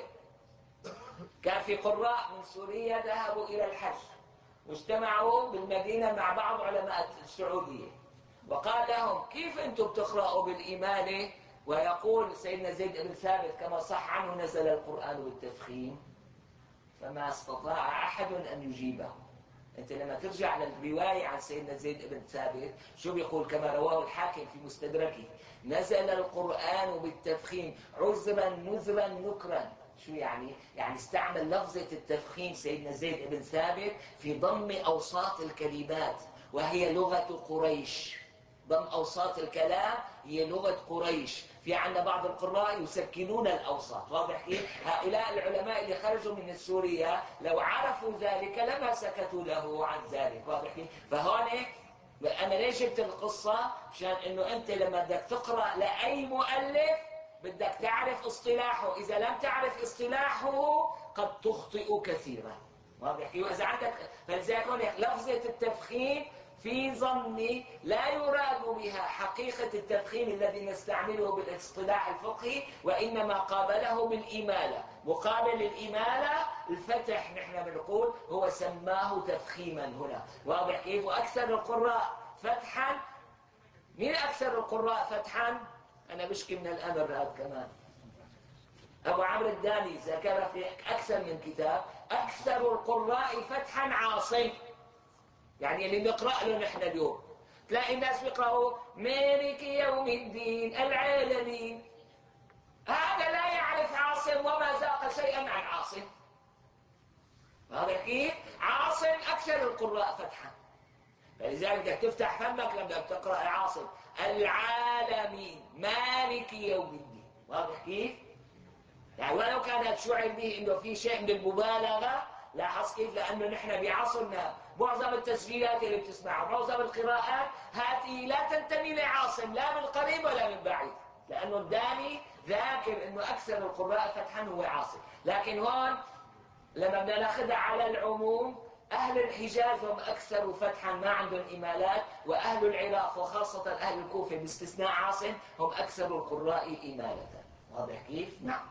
كان في قراء من سوريا ذهبوا إلى الحج واجتمعوا بالمدينة مع بعض علماء السعودية، وقال لهم كيف أنتم بتقرأوا بالإمالة ويقول سيدنا زيد بن ثابت كما صح عنه نزل القرآن بالتفخيم؟ فما استطاع أحد أن يجيبه. أنت لما ترجع للرواية عن سيدنا زيد بن ثابت شو بيقول؟ كما رواه الحاكم في مستدركه: نزل القرآن بالتفخيم عذرا نذرا نكرا. شو يعني؟ يعني استعمل لفظة التفخيم سيدنا زيد بن ثابت في ضم أوساط الكلمات، وهي لغة قريش. ضم أوساط الكلام هي لغة قريش. في عندنا بعض القراء يسكنون الأوساط، واضح كيف؟ هؤلاء العلماء اللي خرجوا من سوريا لو عرفوا ذلك لما سكتوا له عن ذلك، واضح كيف؟ فهون أنا ليش جبت القصة؟ مشان إنه أنت لما بدك تقرأ لأي مؤلف بدك تعرف اصطلاحه، إذا لم تعرف اصطلاحه قد تخطئ كثيرا، واضح كيف؟ وإذا عندك فلذلك هون لفظة التفخيم في ظني لا يراد بها حقيقة التفخيم الذي نستعمله بالاصطلاح الفقهي، وإنما قابله بالإمالة. مقابل الإمالة الفتح نحن بنقول، هو سماه تفخيما هنا، واضح كيف؟ وأكثر القراء فتحا. مين أكثر القراء فتحا؟ أنا بشكي من الأمر هذا كمان. أبو عمرو الداني ذكر في أكثر من كتاب أكثر القراء فتحا عاصم، يعني اللي نقرأ له نحن اليوم تلاقي الناس بيقرأوا مالك يوم الدين العالمين، هذا لا يعرف عاصم وما ذاق شيئا عن عاصم. هذا كيف؟ عاصم أكثر القراء فتحا، فلذلك بدك تفتح فمك لما تقرأ عاصم العالمين مالك يوم الدين، واضح كيف؟ يعني ولو كانت شعر به انه في شيء من المبالغه، لاحظ كيف؟ لانه نحن بعصرنا معظم التسجيلات اللي بتسمعها، معظم القراءات هذه لا تنتمي لعاصم لا من قريب ولا من بعيد، لانه الداني ذاكر انه اكثر القراء فتحا هو عاصم. لكن هون لما بدنا ناخذها على العموم، أهل الحجاز هم أكثر فتحا ما عندهم إمالات، وأهل العراق وخاصة أهل الكوفة باستثناء عاصم هم أكثر القراء إمالة، واضح كيف؟ نعم.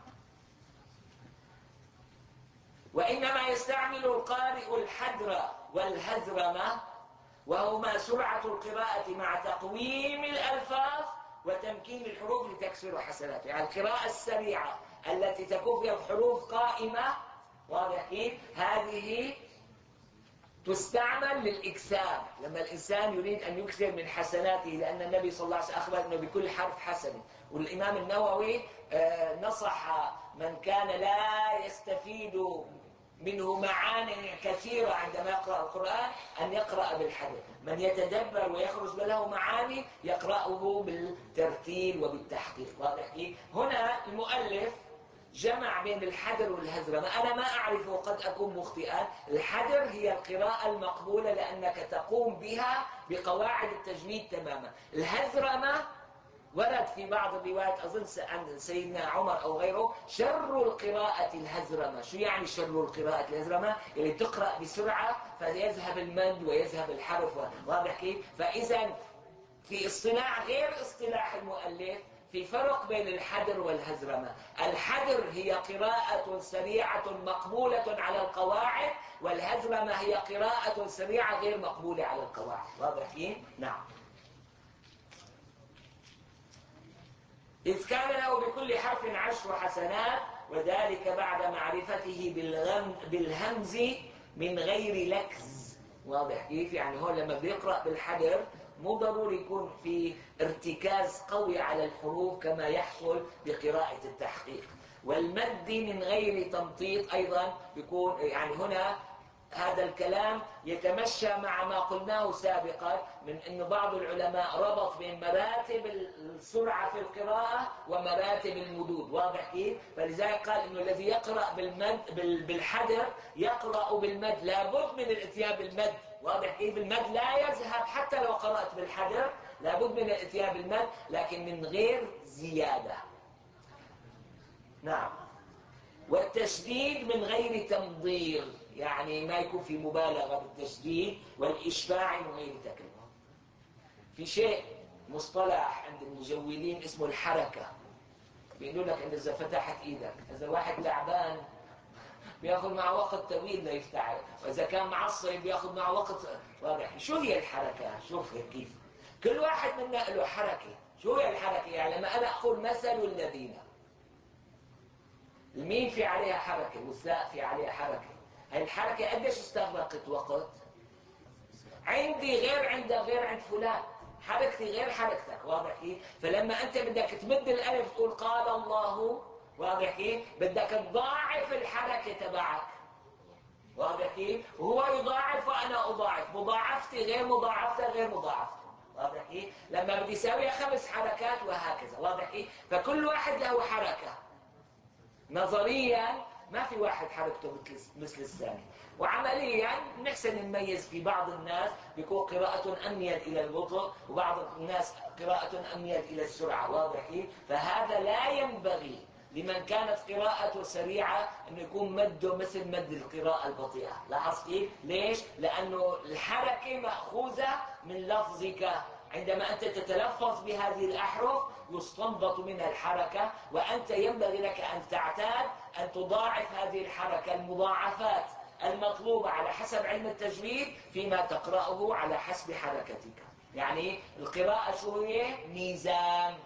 وإنما يستعمل القارئ الحدر والهذرمة، وهما سرعة القراءة مع تقويم الألفاظ وتمكين الحروف لتكسر حسناتها. يعني القراءة السريعة التي تكون فيها الحروف قائمة، واضح كيف؟ هذه تستعمل للإكثار، لما الإنسان يريد أن يكثر من حسناته، لأن النبي صلى الله عليه وسلم أخبر أنه بكل حرف حسنة. والإمام النووي نصح من كان لا يستفيد منه معاني كثيرة عندما يقرأ القرآن أن يقرأ بالحدر. من يتدبر ويخرج له معاني يقرأه بالترتيل وبالتحقيق، واضح كيف؟ هنا المؤلف جمع بين الحدر والهذرمة. أنا ما أعرفه، قد أكون مخطئا. الحدر هي القراءة المقبولة لأنك تقوم بها بقواعد التجويد تماما. الهذرمة ورد في بعض الروايات أظن عن سيدنا عمر أو غيره شر القراءة الهذرمة. شو يعني شر القراءة الهذرمة؟ يعني تقرأ بسرعة فيذهب المد ويذهب الحرف، واضح كيف؟ فإذا في اصطلاح غير اصطلاح المؤلف في فرق بين الحدر والهذرمة. الحدر هي قراءة سريعة مقبولة على القواعد، والهذرمة هي قراءة سريعة غير مقبولة على القواعد، واضح كيف؟ نعم. إذ كان له بكل حرف 10 حسنات، وذلك بعد معرفته بالهمز من غير لكز، واضح كيف؟ يعني هون لما بيقرأ بالحدر مو ضروري يكون في ارتكاز قوي على الحروف كما يحصل بقراءة التحقيق. والمد من غير تمطيط أيضا بيكون، يعني هنا هذا الكلام يتمشى مع ما قلناه سابقا من أن بعض العلماء ربط بين مراتب السرعة في القراءة ومراتب المدود، واضح كيف؟ فلذلك قال أنه الذي يقرأ بالحدر يقرأ بالمد، لابد من الاتيان بالمد، واضح كيف؟ المد لا يذهب حتى لو قرأت بالحدر، لابد من الاتيان بالمد لكن من غير زيادة. نعم. والتشديد من غير تمضير، يعني ما يكون في مبالغة بالتشديد، والإشباع من غير تكرير. في شيء مصطلح عند المجودين اسمه الحركة، بيقولوا لك إن إذا فتحت إيدك، إذا واحد تعبان بياخذ معه وقت طويل ليفتعل، وإذا كان معصب بياخذ معه وقت. واضح؟ شو هي الحركة؟ شوف كيف كل واحد منا له حركة. شو هي الحركة؟ يعني لما أنا أقول مثل الذين، الميم في عليها حركة والساء في عليها حركة، هاي الحركة قديش استغرقت وقت؟ عندي غير عندك غير عند فلان، حركتي غير حركتك. واضح كيف؟ فلما أنت بدك تمد الألف تقول قال الله، واضح كيف؟ بدك تضاعف الحركة تبعك. واضح كيف؟ وهو يضاعف وأنا أضاعف، مضاعفتي غير مضاعفته غير مضاعفته. واضح كيف؟ لما بدي أساويها 5 حركات وهكذا. واضح كيف؟ فكل واحد له حركة. نظريا ما في واحد حركته مثل الثاني، وعمليا نحسن نميز. في بعض الناس بيكون قراءة أميل إلى البطء، وبعض الناس قراءة أميل إلى السرعة. واضح كيف؟ فهذا لا ينبغي لمن كانت قراءته سريعة أنه يكون مده مثل مد القراءة البطيئة. لاحظ كيف؟ ليش؟ لأنه الحركة مأخوذة من لفظك. عندما أنت تتلفظ بهذه الأحرف يستنبط منها الحركة، وأنت ينبغي لك أن تعتاد أن تضاعف هذه الحركة، المضاعفات المطلوبة على حسب علم التجويد فيما تقرأه على حسب حركتك. يعني القراءة شو هي؟ ميزان.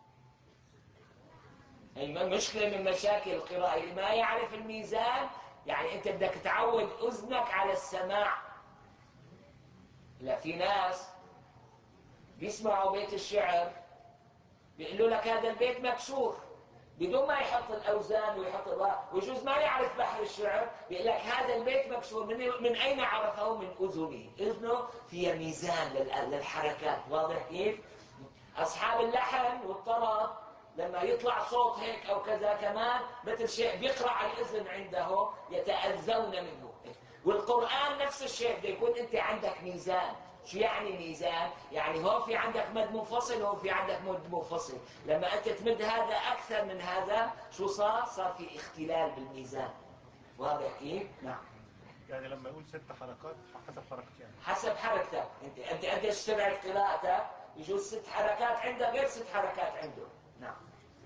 أي مشكلة من مشاكل القراءة اللي ما يعرف الميزان. يعني أنت بدك تعود أذنك على السماع. لا، في ناس بيسمعوا بيت الشعر بيقولوا لك هذا البيت مكسور بدون ما يحط الأوزان ويحط ويجوز ما يعرف بحر الشعر، بيقول لك هذا البيت مكسور. من أين عرفه؟ من أذنه. أذنه فيها ميزان للحركات. واضح كيف؟ أصحاب اللحن والطرب لما يطلع صوت هيك أو كذا كمان مثل شيء بيقرع الأذن عندهم، يتأذون منه. والقرآن نفس الشيء، بده يكون أنت عندك ميزان. شو يعني ميزان؟ يعني هون في عندك مد منفصل، هون في عندك مد منفصل. لما أنت تمد هذا أكثر من هذا شو صار؟ صار في اختلال بالميزان. واضح كيف؟ نعم. يعني لما يقول 6 حركات حسب حركتي يعني. حسب حركتك أنت قديش سرعة قراءتك؟ يجوز 6 حركات عندك غير 6 حركات عنده. نعم.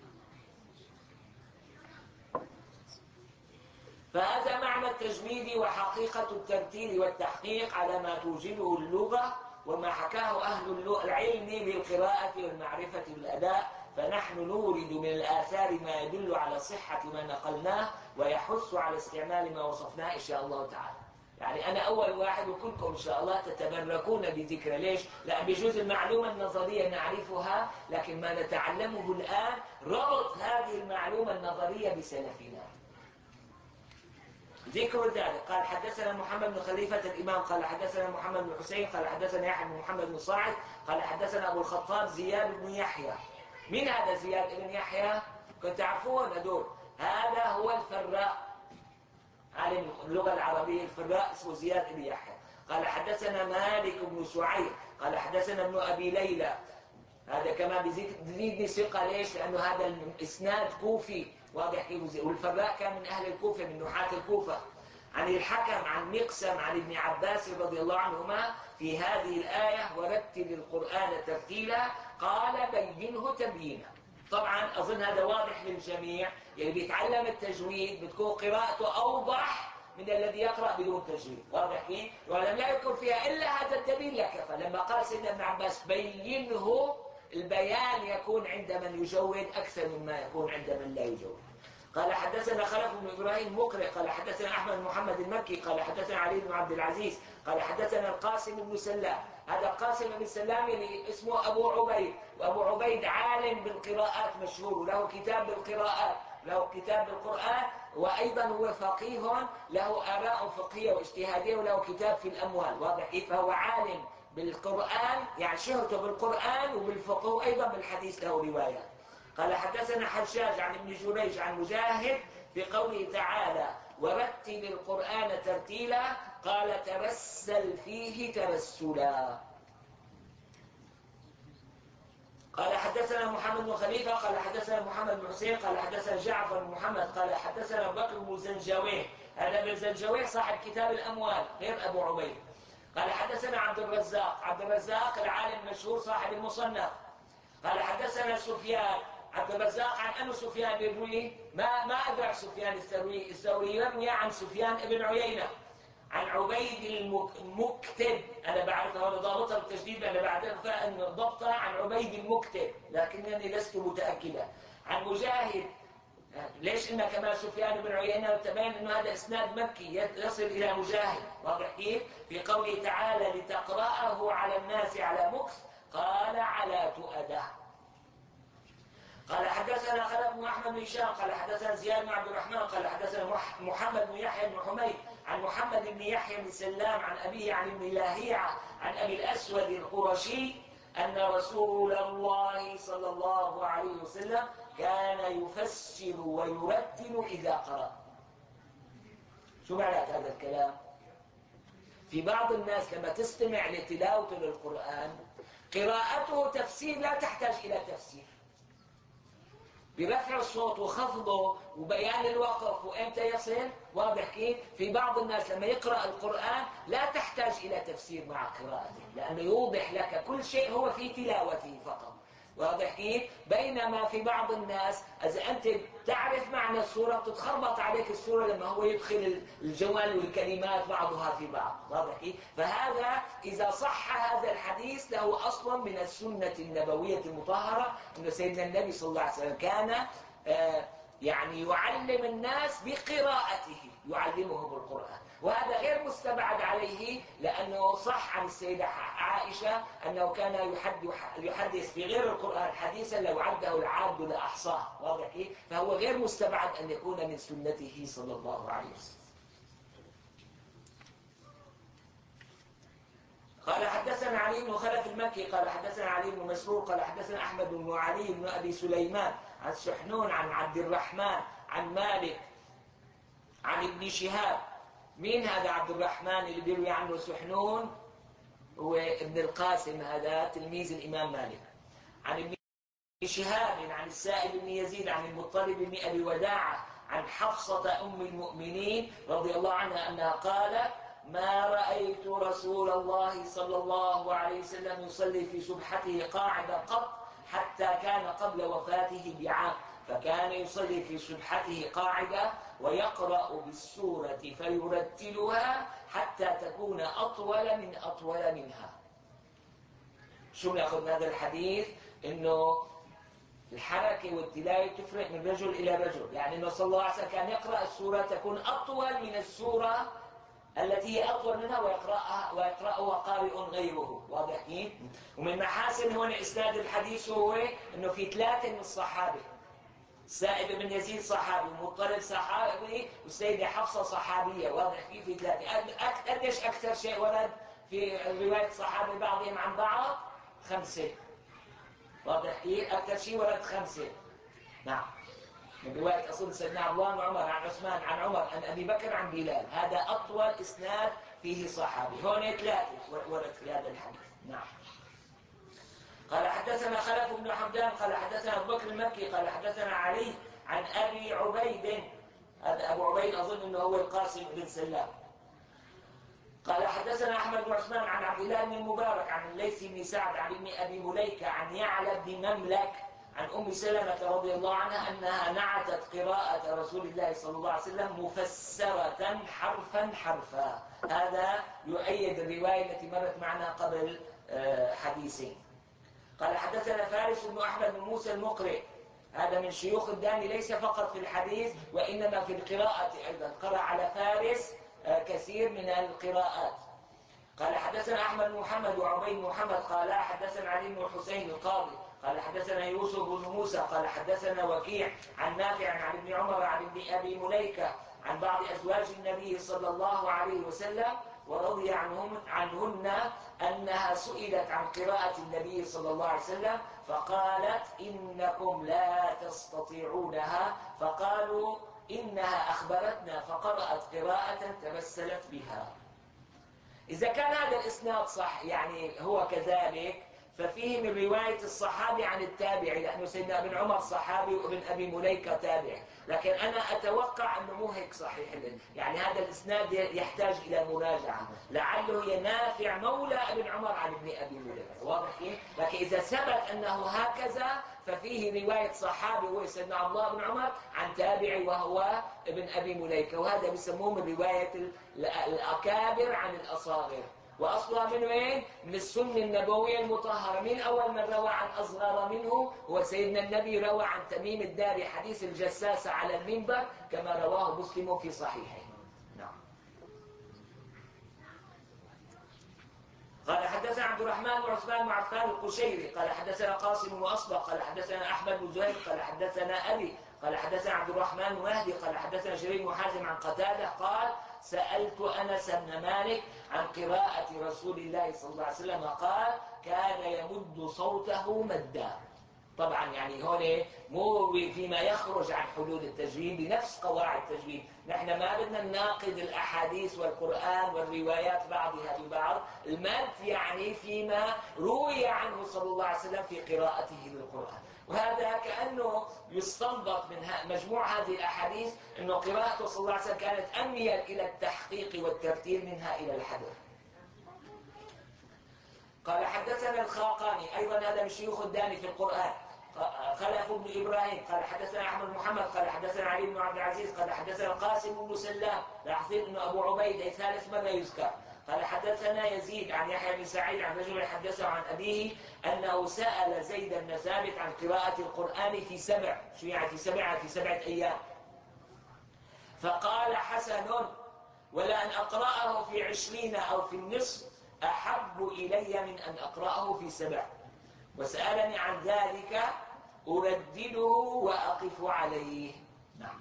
فهذا معنى التجويد وحقيقة الترتيل والتحقيق على ما توجده اللغة وما حكاه أهل العلم بالقراءة والمعرفة بالأداء. فنحن نورد من الآثار ما يدل على صحة ما نقلناه ويحث على استعمال ما وصفناه إن شاء الله تعالى. يعني أنا أول واحد وكلكم إن شاء الله تتبركون بذكر. ليش؟ لأن بجوز المعلومة النظرية نعرفها، لكن ما نتعلمه الآن ربط هذه المعلومة النظرية بسلفنا. ذكر ذلك قال حدثنا محمد بن خليفة الإمام قال حدثنا محمد بن حسين قال حدثنا يحيى بن محمد بن صاعد قال حدثنا أبو الخطاب زياد بن يحيى. من هذا زياد بن يحيى؟ كنت تعرفون هذول؟ هذا هو الفراء، عالم اللغة العربية الفراء اسمه زياد بن يحيى. قال حدثنا مالك بن سعيد قال حدثنا ابن أبي ليلى. هذا كمان بيزيدني ثقة. ليش؟ لأنه هذا الإسناد كوفي. واضح كيف؟ والفراء كان من أهل الكوفة، من نحاة الكوفة. عن الحكم عن مقسم عن ابن عباس رضي الله عنهما في هذه الآية ورتل القرآن ترتيلا قال بينه تبيينا. طبعا أظن هذا واضح للجميع. اللي بيتعلم التجويد بتكون قراءته أوضح من الذي يقرأ بدون تجويد. واضح كيف؟ ولم لا يكن فيها إلا هذا الدليل لكفى. لما قال سيدنا ابن عباس بينه، البيان يكون عند من يجود أكثر مما يكون عند من لا يجود. قال حدثنا خلف بن إبراهيم مقرئ قال حدثنا أحمد بن محمد المكي قال حدثنا علي بن عبد العزيز قال حدثنا القاسم بن سلام. هذا قاسم بن سلام اللي اسمه أبو عبيد، وأبو عبيد عالم بالقراءات مشهور، له كتاب بالقراءات، له كتاب بالقرآن، وأيضا هو فقيه له آراء فقهية واجتهادية، وله كتاب في الأموال. واضح كيف؟ فهو عالم بالقرآن، يعني شهرته بالقرآن وبالفقه وأيضا بالحديث له روايات. قال حدثنا حجاج عن ابن جريج عن مجاهد في قوله تعالى ورتل القرآن ترتيلا قال ترسل فيه ترسلا. قال حدثنا محمد بن خليفة قال حدثنا محمد بن حسين قال حدثنا جعفر بن محمد قال حدثنا بكر بن زنجويه. هذا بن زنجويه صاحب كتاب الأموال غير أبو عبيد. قال حدثنا عبد الرزاق العالم المشهور صاحب المصنف. قال حدثنا سفيان عبد الرزاق عن أنه سفيان يروي ما أدرك سفيان الثوري يروي عن سفيان بن عيينة عن عبيد المكتب. أنا بعرف هذا ضابطها بالتجديد، أنا بعرف أن ضبطها عن عبيد المكتب لكنني لست متأكدا. عن مجاهد. ليش إن كما سفيان بن عيينة تبين أنه هذا إسناد مكي يصل إلى مجاهد، واضح كيف؟ في قوله تعالى لتقرأه على الناس على مكث قال على تؤده. قال حدثنا خلف بن أحمد بن هشام قال حدثنا زياد بن عبد الرحمن قال حدثنا محمد بن يحيى بن حميد عن محمد بن يحيى بن سلام عن أبيه عن ابن لاهيعة عن أبي الأسود القرشي أن رسول الله صلى الله عليه وسلم كان يفسر ويرتل إذا قرأ. شو معنى هذا الكلام؟ في بعض الناس لما تستمع لتلاوته للقرآن قراءته تفسير لا تحتاج إلى تفسير، برفع الصوت وخفضه وبيان الوقف وإمتى يصل، واضح كيف؟ في بعض الناس لما يقرأ القرآن لا تحتاج إلى تفسير مع قراءته لأنه يوضح لك كل شيء هو في تلاوته فقط، واضح كيف؟ بينما في بعض الناس إذا أنت تعرف معنى السورة بتتخربط عليك السورة لما هو يدخل الجمل والكلمات بعضها في بعض، واضح كيف؟ فهذا إذا صح هذا الحديث له أصلا من السنة النبوية المطهرة أن سيدنا النبي صلى الله عليه وسلم كان يعني يعلم الناس بقراءته، يعلمهم القرآن، وهذا غير مستبعد عليه لأنه صح عن السيدة عائشة أنه كان يحدث في غير القرآن حديثا لو عده العاد لأحصاه، واضح كيف؟ فهو غير مستبعد أن يكون من سنته صلى الله عليه وسلم. قال حدثنا علي بن خلف المكي قال حدثنا علي بن مسرور قال حدثنا أحمد بن علي بن أبي سليمان عن سحنون عن عبد الرحمن عن مالك عن ابن شهاب. مين هذا عبد الرحمن اللي بيروي عنه سحنون؟ هو ابن القاسم، هذا تلميذ الإمام مالك. عن ابن شهاب عن السائب بن يزيد عن المطلب بن أبي وداعة عن حفصة أم المؤمنين رضي الله عنها أنها قالت ما رأيت رسول الله صلى الله عليه وسلم يصلي في سبحته قاعدة قط حتى كان قبل وفاته بعام، فكان يصلي في سبحته قاعدة ويقرأ بالسورة فيرتلها حتى تكون أطول منها. شو نأخذ من هذا الحديث؟ إنه الحركة والتلاوة تفرق من رجل إلى رجل، يعني إنه صلى الله عليه وسلم كان يقرأ السورة تكون أطول من السورة التي هي أطول منها ويقرأها قارئ غيره، واضح كيف؟ ومن محاسن هون إسناد الحديث هو إنه في 3 من الصحابة، السائب بن يزيد صحابي ومطلب صحابي والسيدة حفصة صحابية، واضح كيف؟ في 3. قديش أكثر شيء ورد في رواية الصحابة بعضهم عن بعض؟ 5، واضح كيف؟ أكثر شيء ورد 5. نعم، من رواية أصول سيدنا عبد الله بن عمر عن عثمان عن عمر عن أبي بكر عن بلال، هذا أطول إسناد فيه صحابي. هون 3 ورد في هذا الحديث. نعم. قال حدثنا خلف بن حمدان قال حدثنا أبو بكر المكي قال حدثنا علي عن أبي عبيد، هذا أبو عبيد أظن أنه هو القاسم بن سلام. قال حدثنا أحمد بن عثمان عن عبد الله بن المبارك عن الليث بن سعد عن ابن أبي مليكة عن يعلى بن مملك عن أم سلمة رضي الله عنها أنها نعتت قراءة رسول الله صلى الله عليه وسلم مفسرة حرفا حرفا. هذا يؤيد الرواية التي مرت معنا قبل حديثين. قال حدثنا فارس بن أحمد بن موسى المقرئ، هذا من شيوخ الداني ليس فقط في الحديث وإنما في القراءة أيضا، قرأ على فارس كثير من القراءات. قال حدثنا أحمد بن محمد وعبيد محمد قال حدثنا علي بن الحسين القاضي قال حدثنا يوسف بن موسى قال حدثنا وكيع عن نافع عن ابن عمر عن ابن أبي مليكة عن بعض أزواج النبي صلى الله عليه وسلم ورضي عنهن أنها سئلت عن قراءة النبي صلى الله عليه وسلم فقالت إنكم لا تستطيعونها، فقالوا إنها أخبرتنا فقرأت قراءة تمثلت بها. إذا كان هذا الإسناد صح يعني هو كذلك، ففيه من رواية الصحابي عن التابعي، لأنه سيدنا ابن عمر صحابي وابن أبي مليكة تابعي، لكن أنا أتوقع أنه مو هيك صحيح، يعني هذا الإسناد يحتاج إلى مراجعة، لعله ينافع مولى ابن عمر عن ابن أبي مليكة، واضح كيف؟ لكن إذا ثبت أنه هكذا ففيه رواية صحابي هو سيدنا عبد الله بن عمر عن تابعي وهو ابن أبي مليكة، وهذا بيسموه من رواية الأكابر عن الأصاغر. وأصلها من وين؟ من السنة النبوية المطهرة. من أول من روى عن أصغر منه هو سيدنا النبي، روى عن تميم الداري حديث الجساسة على المنبر كما رواه مسلم في صحيحه. نعم. قال حدثنا عبد الرحمن بن عثمان بن عفان القشيري قال حدثنا قاسم بن أصبغ قال حدثنا أحمد بن زهير قال حدثنا أبي قال حدثنا عبد الرحمن بن مهدي قال حدثنا شريك بن حازم عن قتادة قال سألت أنس بن مالك عن قراءة رسول الله صلى الله عليه وسلم قال كان يمد صوته مدا. طبعا يعني هون مو فيما يخرج عن حدود التجويد، بنفس قواعد التجويد. نحن ما بدنا نناقض الأحاديث والقرآن والروايات بعضها ببعض. المد يعني فيما روي عنه صلى الله عليه وسلم في قراءته للقرآن، وهذا كأنه يستنبط من مجموع هذه الأحاديث أنه قراءته صلى الله عليه وسلم كانت أميل إلى التحقيق والترتيل منها إلى الحذر. قال حدثنا الخاقاني أيضا هذا من شيوخ الداني في القرآن، خلف بن إبراهيم قال حدثنا أحمد محمد قال حدثنا علي بن عبد العزيز قال حدثنا القاسم بن سلام، لاحظين أنه أبو عبيد ثالث مرة يذكر. قال حدثنا يزيد عن يحيى بن سعيد عن رجل حدثه عن أبيه أنه سأل زيد بن ثابت عن قراءة القرآن في 7. شو يعني في 7 أيام؟ فقال حسن، ولأن أقرأه في 20 أو في النصف أحب إلي من أن أقرأه في 7، وسألني عن ذلك أردده وأقف عليه. نعم.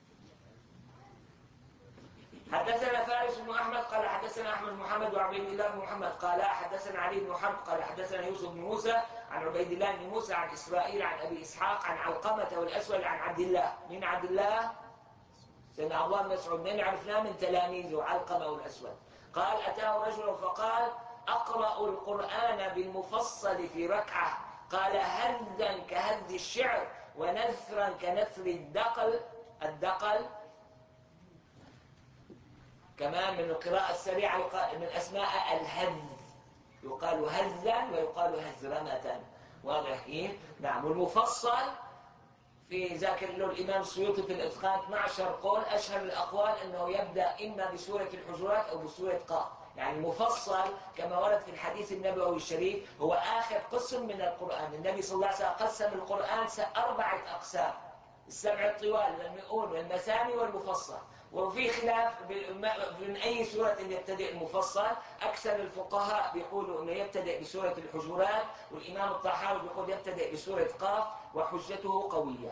حدثنا فارس بن أحمد قال حدثنا أحمد محمد وعبيد الله بن محمد قال حدثنا علي بن حرب قال حدثنا يوسف بن موسى عن عبيد الله بن موسى عن إسرائيل عن أبي إسحاق عن علقمة والأسود عن عبد الله. من عبد الله؟ سيدنا عبد الله بن مسعود، من عرفناه من تلاميذه علقمة والأسود. قال أتاه رجل فقال أقرأ القرآن بالمفصل في ركعة، قال هذا كهذ الشعر ونثرا كنثر الدقل كمان من القراءة السريعة من أسماء الهذ، يقال هذا ويقال هزرمة. واضح كيف؟ نعم. والمفصل في ذاكر له الإمام السيوطي في الإتقان 12 قول، أشهر الأقوال أنه يبدأ إما بسورة الحجرات أو بسورة قاف. يعني المفصل كما ورد في الحديث النبوي الشريف هو آخر قسم من القرآن. النبي صلى الله عليه وسلم قسم القرآن 4 أقسام: السبع الطوال والمئون والمثاني والمفصل. وفي خلاف من أي سورة يبتدئ المفصل. أكثر الفقهاء بيقولوا أنه يبتدئ بسورة الحجرات، والإمام الطحاوي بيقول يبتدئ بسورة قاف، وحجته قوية.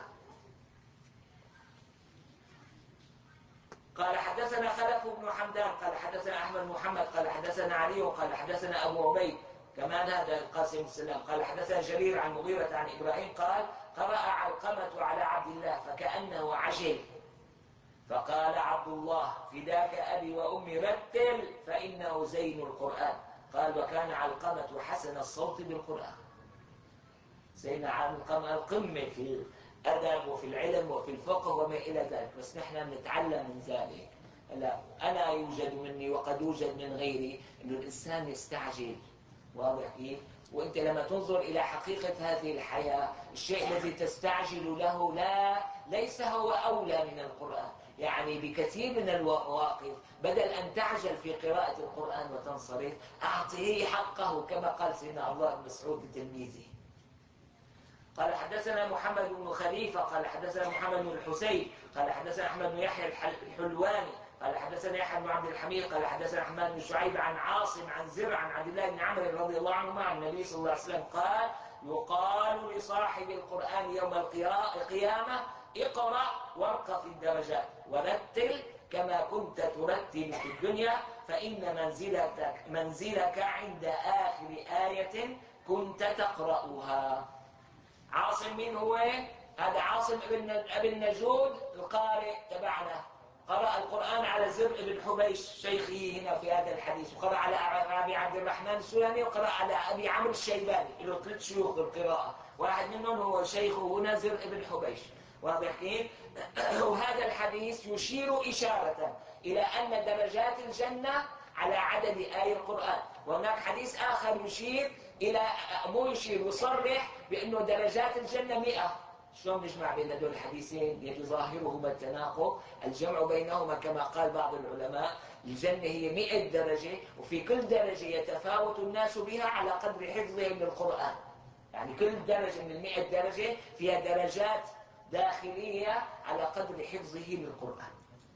قال حدثنا خلف بن حمدان قال حدثنا أحمد محمد قال حدثنا علي قال حدثنا أبو عبيد كمان هذا القاسم بن سلام قال حدثنا جرير عن مغيرة عن إبراهيم قال قرأ علقمة على عبد الله فكأنه عجل، فقال عبد الله فداك أبي وأمي رتل فإنه زين القرآن. قال وكان علقمة حسن الصوت بالقرآن. سيدنا علقمة القمة في الأدب وفي العلم وفي الفقه وما إلى ذلك، بس نحن بنتعلم من ذلك. لا أنا يوجد مني وقد يوجد من غيري إنه الإنسان يستعجل. واضح كيف؟ وأنت لما تنظر إلى حقيقة هذه الحياة، الشيء الذي تستعجل له ليس هو أولى من القرآن. يعني بكثير من المواقف بدل أن تعجل في قراءة القرآن وتنصرف، أعطيه حقه كما قال سيدنا عبد الله بن مسعود لتلميذه. قال حدثنا محمد بن خليفة قال حدثنا محمد بن الحسين قال حدثنا أحمد بن يحيى الحلواني قال حدثنا يحيى بن عبد الحميد قال حدثنا أحمد بن شعيب عن عاصم عن زرع عن عبد الله بن عمرو رضي الله عنهما عن النبي صلى الله عليه وسلم قال يقال لصاحب القرآن يوم القيامة اقرأ وارق في الدرجات ورتل كما كنت ترتل في الدنيا فإن منزلك عند آخر آية كنت تقرأها. عاصم مين هو؟ هذا عاصم ابن نجود القارئ تبعنا، قرأ القرآن على زر بن حبيش شيخه هنا في هذا الحديث، وقرأ على أبي عبد الرحمن السلمي، وقرأ على أبي عمرو الشيباني، له 3 شيوخ بالقراءة، واحد منهم هو شيخه هنا زر بن حبيش. واضح كيف؟ وهذا الحديث يشير إشارة إلى أن درجات الجنة على عدد آي القرآن. وهناك حديث آخر يشير إلى مو يشير يصرح بأنه درجات الجنة 100. شلون نجمع بين هذول الحديثين؟ يتظاهرهما التناقض. الجمع بينهما كما قال بعض العلماء الجنة هي 100 درجة، وفي كل درجة يتفاوت الناس بها على قدر حفظهم للقرآن. يعني كل درجة من 100 درجة فيها درجات داخلية على قدر حفظه للقرآن.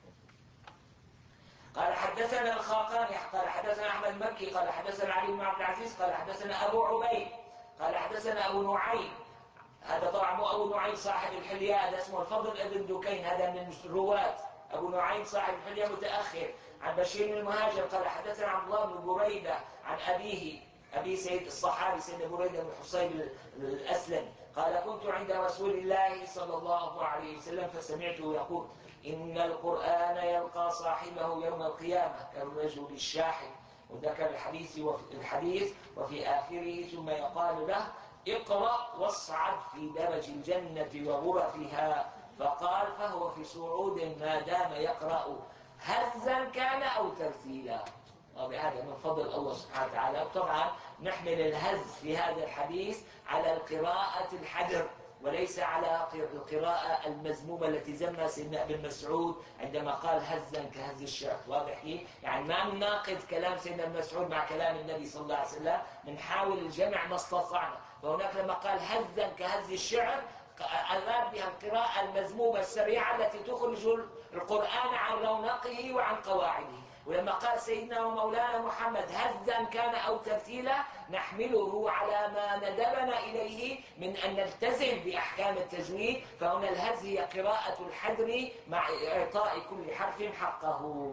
قال حدثنا الخاقاني قال حدثنا أحمد المكي قال حدثنا علي بن عبد العزيز قال حدثنا أبو عبيد قال حدثنا أبو نعيم. هذا طبعا مو أبو نعيم صاحب الحلية، هذا اسمه الفضل ابن دكين، هذا من الرواة. أبو نعيم صاحب الحلية متأخر. عن بشير بن المهاجر قال حدثنا عبد الله بن بريدة عن أبي سيد الصحابي سيدنا بريدة بن حصيب الأسلمي قال كنت عند رسول الله صلى الله عليه وسلم فسمعته يقول إن القرآن يلقى صاحبه يوم القيامة كالرجل الشاحب، وذكر الحديث وفي آخره ثم يقال له اقرأ واصعد في درج الجنة وغرفها، فقال فهو في صعود ما دام يقرأ هزا كان أو ترتيلا. وبهذا من فضل الله سبحانه وتعالى. وطبعا نحمل الهز في هذا الحديث على القراءة الحجر وليس على القراءة المذمومة التي ذمها سيدنا ابن مسعود عندما قال هزا كهز الشعر. واضح كيف؟ يعني ما نناقض كلام سيدنا ابن مسعود مع كلام النبي صلى الله عليه وسلم، نحاول الجمع ما استطعنا. فهناك لما قال هزا كهز الشعر أراد بها القراءة المذمومة السريعة التي تخرج القرآن عن رونقه وعن قواعده. ولما قال سيدنا ومولانا محمد هزا كان أو ترتيلا نحمله على ما ندبنا إليه من أن نلتزم بأحكام التجويد. فهنا الهز هي قراءة الحذر مع إعطاء كل حرف حقه.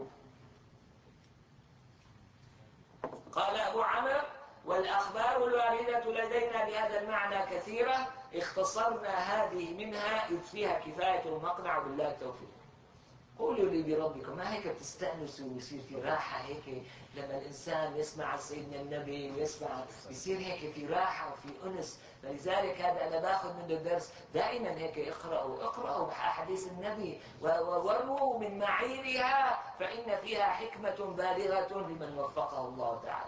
قال أبو عمرو والأخبار الواردة لدينا بهذا المعنى كثيرة، اختصرنا هذه منها إذ فيها كفاية المقنع بالله التوفيق. قولوا لي بربكم، ما هيك بتستأنسوا ويصير في راحة هيك لما الإنسان يسمع عن سيدنا النبي ويسمع، يصير هيك في راحة وفي أنس. فلذلك هذا أنا باخذ منه الدرس دائما هيك اقرأوا بأحاديث النبي ووروا من معاييرها فإن فيها حكمة بالغة لمن وفقه الله تعالى.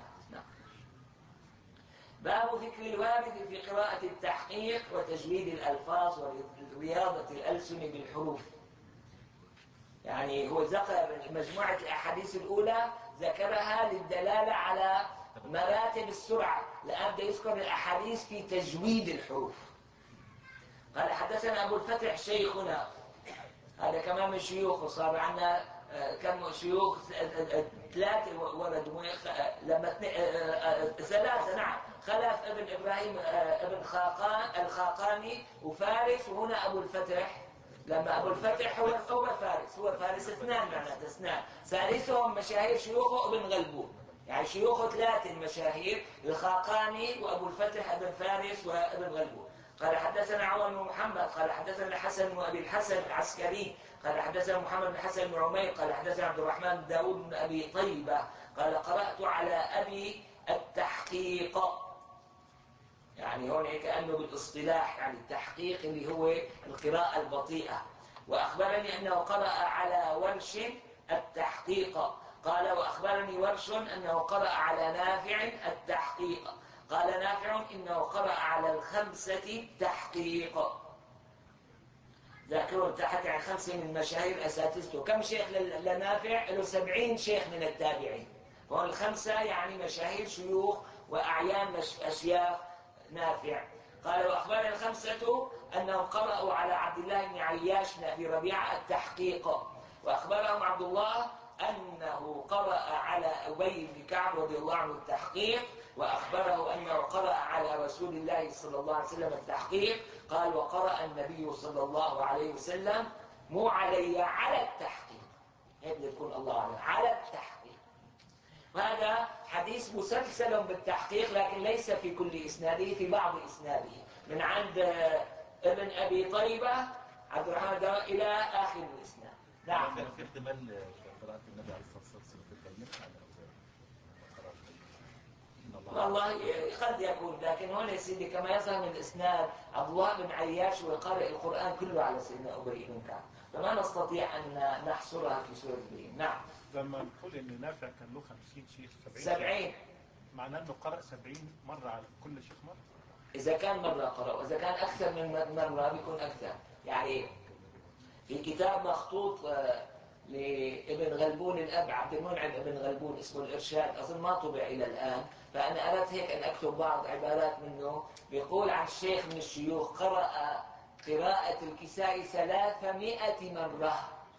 باب ذكر الوارد في قراءة التحقيق وتجويد الألفاظ ورياضة الألسن بالحروف. يعني هو ذكر مجموعة الأحاديث الأولى ذكرها للدلالة على مراتب السرعة، الآن بده يذكر الأحاديث في تجويد الحروف. قال حدثنا أبو الفتح شيخنا، هذا كمان من شيوخه، صار عندنا كم شيوخ؟ 3 ولد لما 3 نعم، خلف ابن إبراهيم ابن الخاقاني وفارس، وهنا أبو الفتح. لما أبو الفتح هو فارس 2 معناته 2. ثالثهم مشاهير شيوخه ابن غلبون، يعني شيوخه 3 مشاهير، الخاقاني وأبو الفتح ابن فارس وابن غلبون. قال حدثنا عمر بن محمد قال حدثنا الحسن بن أبي الحسن العسكري قال حدثنا محمد بن حسن بن عمير قال حدثنا عبد الرحمن بن داود بن أبي طيبة قال قرأت على أبي التحقيق. يعني هون كأنه بالاصطلاح يعني التحقيق اللي هو القراءة البطيئة. وأخبرني أنه قرأ على ورش التحقيق. قال وأخبرني ورش أنه قرأ على نافع التحقيق. قال نافع إنه قرأ على 5 تحقيق. ذاكرون تحت عن 5 من مشاهير أساتذته. كم شيخ لنافع؟ له 70 شيخ من التابعين. وهون 5 يعني مشاهير شيوخ وأعيان أشياخ نافع. قال وأخبرنا 5 أنهم قرأوا على عبد الله بن عياش بن أبي ربيعة التحقيق. وأخبرهم عبد الله أنه قرأ على أبي بن كعب رضي الله عنه التحقيق. وأخبره أنه قرأ على رسول الله صلى الله عليه وسلم التحقيق. قال وقرأ النبي صلى الله عليه وسلم مو علي على التحقيق، هيك يكون الله أعلم على التحقيق. وهذا حديث مسلسل بالتحقيق لكن ليس في كل إسناده، في بعض إسناده من عند ابن أبي طيبة عبد الرحمن إلى آخر الإسناد. نعم. في احتمال قراءة النبي عليه الصلاة والسلام بالكلمة والله قد يكون، لكن هون يا سيدي كما يظهر من الإسناد عبد الله بن عياش وقارئ القرآن كله على سيدنا أبي بن كعب، فما نستطيع أن نحصرها في سورة البين. نعم. لما نقول إن نافع كان له 50 شيخ 70 معناه انه قرأ 70 مرة على كل شيخ مرة؟ إذا كان مرة قرأ، وإذا كان أكثر من مرة بيكون أكثر. يعني في كتاب مخطوط لابن غلبون الأب عبد المنعم ابن غلبون اسمه الإرشاد، أظن ما طبع إلى الآن، فأنا أردت هيك أن أكتب بعض عبارات منه. بيقول عن شيخ من الشيوخ قرأ قراءة الكسائي 300 مرة.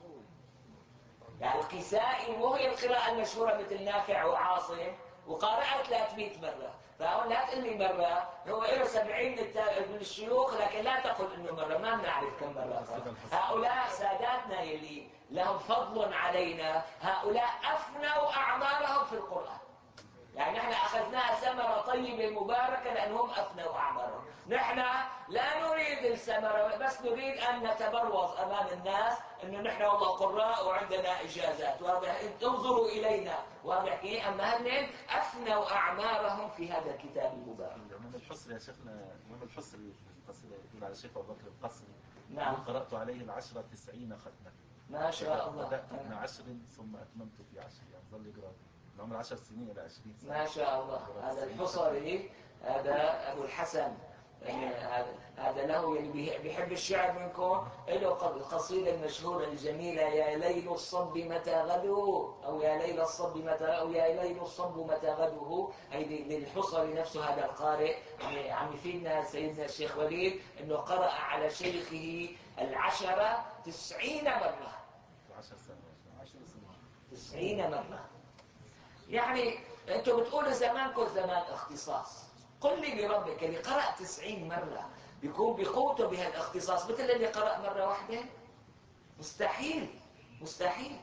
يعني الكسائي مو هي القراءة المشهورة مثل نافع وعاصم، وقارئها 300 مرة. فهون لا تقول لي مرة، هو له 70 من الشيوخ، لكن لا تقل انه مرة، ما بنعرف كم مرة قرأ. هؤلاء ساداتنا يلي لهم فضل علينا، هؤلاء أفنوا أعمارهم في القرآن. يعني نحن أخذناها ثمرة طيبة مباركة لأنهم أفنوا أعمارهم. نحن لا نريد الثمرة، بس نريد أن نتبروز أمام الناس أنه نحن والله قراء وعندنا إجازات، واضح؟ انظروا إلينا، واضح كيف؟ أما هن أفنوا أعمارهم في هذا الكتاب المبارك. الإمام الحصري يا شيخنا، الإمام الحصري في القصيدة يقول على الشيخ أبو بكر القصري: نعم. قرأت عليه 90 ختمة. ما شاء الله. بدأت من 10 ثم أتممت في 10، يعني ظل يقرأ من عمر 10 سنين إلى 20 سنة. ما شاء الله. هذا الحصري، هذا أبو الحسن، يعني هذا له يعني بيحب الشعر منكم، له القصيدة المشهورة الجميلة: يا ليل الصب متى غدو، أو يا ليل الصب متى، أو يا ليل الصب متى غدوه. أي للحصري نفسه هذا القارئ، يعني عم يفيدنا سيدنا الشيخ وليد أنه قرأ على شيخه 90 مرة. 10 سنوات. 90 مرة. يعني انتم بتقولوا زمانكم زمان اختصاص. قل لي بربك اللي قرأ 90 مرة بيكون بقوته بهالاختصاص مثل اللي قرأ مرة واحدة؟ مستحيل، مستحيل.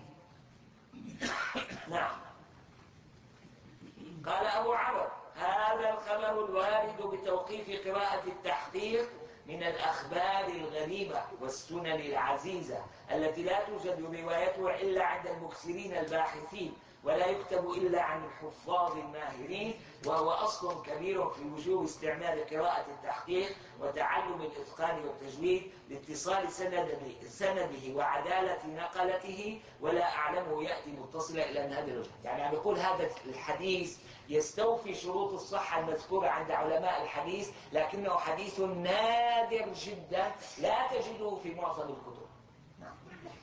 نعم. قال أبو عمرو: هذا الخبر الوارد بتوقيف قراءة التحقيق من الأخبار الغريبة والسنن العزيزة التي لا توجد روايتها إلا عند المكثرين الباحثين، ولا يكتب إلا عن الحفاظ الماهرين، وهو أصل كبير في وجوب استعمال قراءة التحقيق وتعلم الإتقان والتجويد لاتصال سنده وعدالة نقلته، ولا أعلمه يأتي متصلا إلى هذا الوجه. يعني عم يقول هذا الحديث يستوفي شروط الصحة المذكورة عند علماء الحديث، لكنه حديث نادر جدا لا تجده في معظم الكتب. نعم.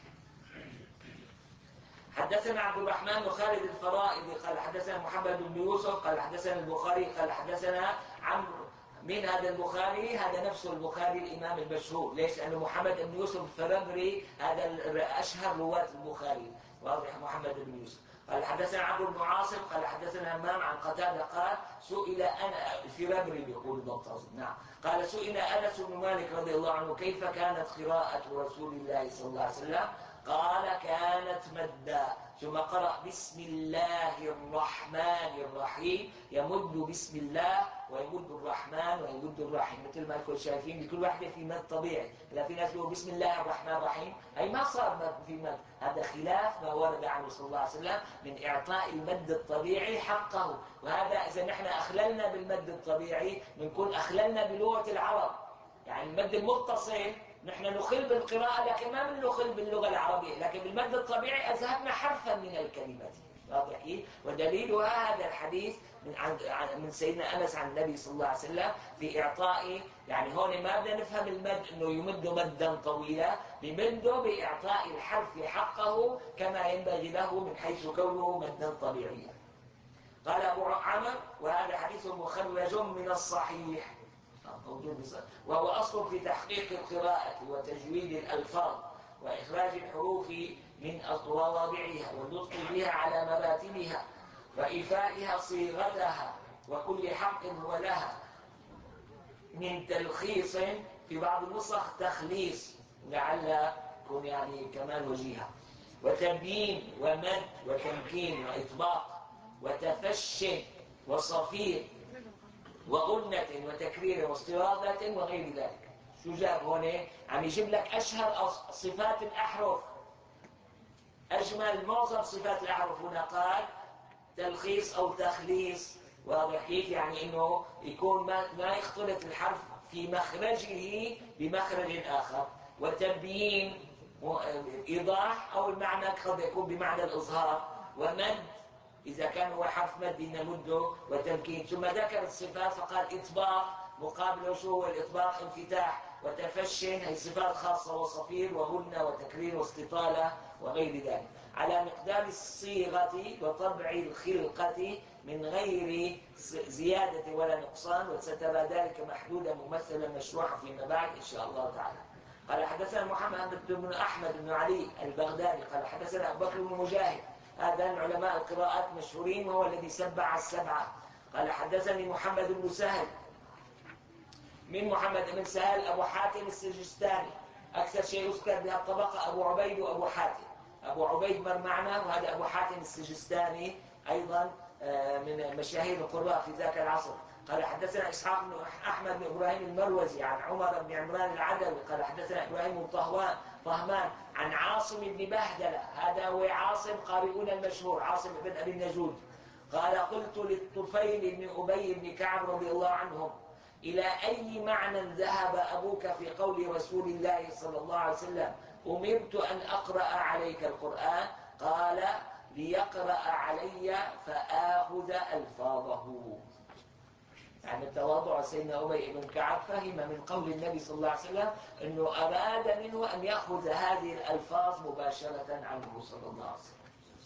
حدثنا عبد الرحمن بن خالد الفرائضي قال حدثنا محمد بن يوسف قال حدثنا البخاري قال حدثنا عمرو. من هذا البخاري؟ هذا نفسه البخاري الإمام المشهور. ليش؟ لأنه محمد بن يوسف الفربري هذا أشهر رواة البخاري، واضح؟ محمد بن يوسف قال حدثنا عمرو بن عاصم قال حدثنا همام عن قتادة قال سئل أنا الفربري بيقول ضبط. نعم. قال سئل أنس بن مالك رضي الله عنه: كيف كانت قراءة رسول الله صلى الله عليه وسلم؟ قال: كانت مدا، ثم قرأ بسم الله الرحمن الرحيم، يمد بسم الله ويمد الرحمن ويمد الرحيم، مثل ما انتم شايفين بكل واحدة في مد طبيعي. لا في ناس بيقولوا بسم الله الرحمن الرحيم، أي ما صار مد في مد، هذا خلاف ما ورد عنه صلى الله عليه وسلم من إعطاء المد الطبيعي حقه. وهذا إذا نحن أخللنا بالمد الطبيعي بنكون أخللنا بلغة العرب. يعني المد المتصل نحن نخل بالقراءة لكن ما بنخل باللغة العربية، لكن بالمد الطبيعي أذهبنا حرفا من الكلمات. واضح كيف؟ ودليلها هذا الحديث من سيدنا أنس عن النبي صلى الله عليه وسلم في إعطاء، يعني هون ما بدنا نفهم المد أنه يمد مدا طويلا، بمده بإعطاء الحرف حقه كما ينبغي له من حيث كونه مدا طبيعيا. قال أبو عمرو: وهذا حديث مخرج من الصحيح، وهو أصل في تحقيق القراءة وتجويد الألفاظ وإخراج الحروف من مواضعها والنطق بها على مراتبها وإيفائها صيغتها، وكل حق هو لها من تلخيص، في بعض النسخ تخليص لعل يكون يعني كمان وجيهة، وتبيين ومد وتمكين وإطباق وتفش وصفير وغنة وتكرير واسترادة وغير ذلك. شو جاب هون؟ عم يجيب لك أشهر صفات الأحرف، أجمل معظم صفات الأحرف. هنا قال تلخيص أو تخليص، واضح كيف؟ يعني إنه يكون ما يختلط الحرف في مخرجه بمخرج آخر، وتبيين إيضاح أو المعنى قد يكون بمعنى الإظهار، ومد إذا كان هو حرف مد نمده وتمكين. ثم ذكر الصفات فقال إطباق مقابله شو هو الإطباق؟ انفتاح وتفشن، هي صفات خاصة، وصفير وهن وتكرير واستطالة وغير ذلك، على مقدار الصيغة وطبع الخلقة من غير زيادة ولا نقصان، وسترى ذلك محدودا ممثلا مشروعا فيما بعد إن شاء الله تعالى. قال حدثنا محمد بن أحمد بن علي البغدادي قال حدثنا أبو بكر بن مجاهد، هذا من علماء القراءات مشهورين وهو الذي سبع السبعة. قال حدثني محمد بن سهل، من محمد بن سهل أبو حاتم السجستاني، أكثر شيء يذكر بها الطبقة أبو عبيد وأبو حاتم. أبو عبيد مر معنا، وهذا أبو حاتم السجستاني أيضا من مشاهير القراء في ذاك العصر. قال حدثنا إسحاق بن أحمد بن إبراهيم المروزي عن عمر بن عمران العدوي قال حدثنا إبراهيم بن طهمان عن عاصم بن بهدلة، هذا هو عاصم قارئون المشهور، عاصم بن أبي النجود. قال قلت للطفيل بن أبي بن كعب رضي الله عنهم: إلى أي معنى ذهب أبوك في قول رسول الله صلى الله عليه وسلم: أمرت أن أقرأ عليك القرآن؟ قال: ليقرأ علي فآخذ ألفاظه. يعني التواضع سيدنا أبي بن كعب فهم من قول النبي صلى الله عليه وسلم أنه أراد منه أن يأخذ هذه الألفاظ مباشرة عنه صلى الله عليه وسلم.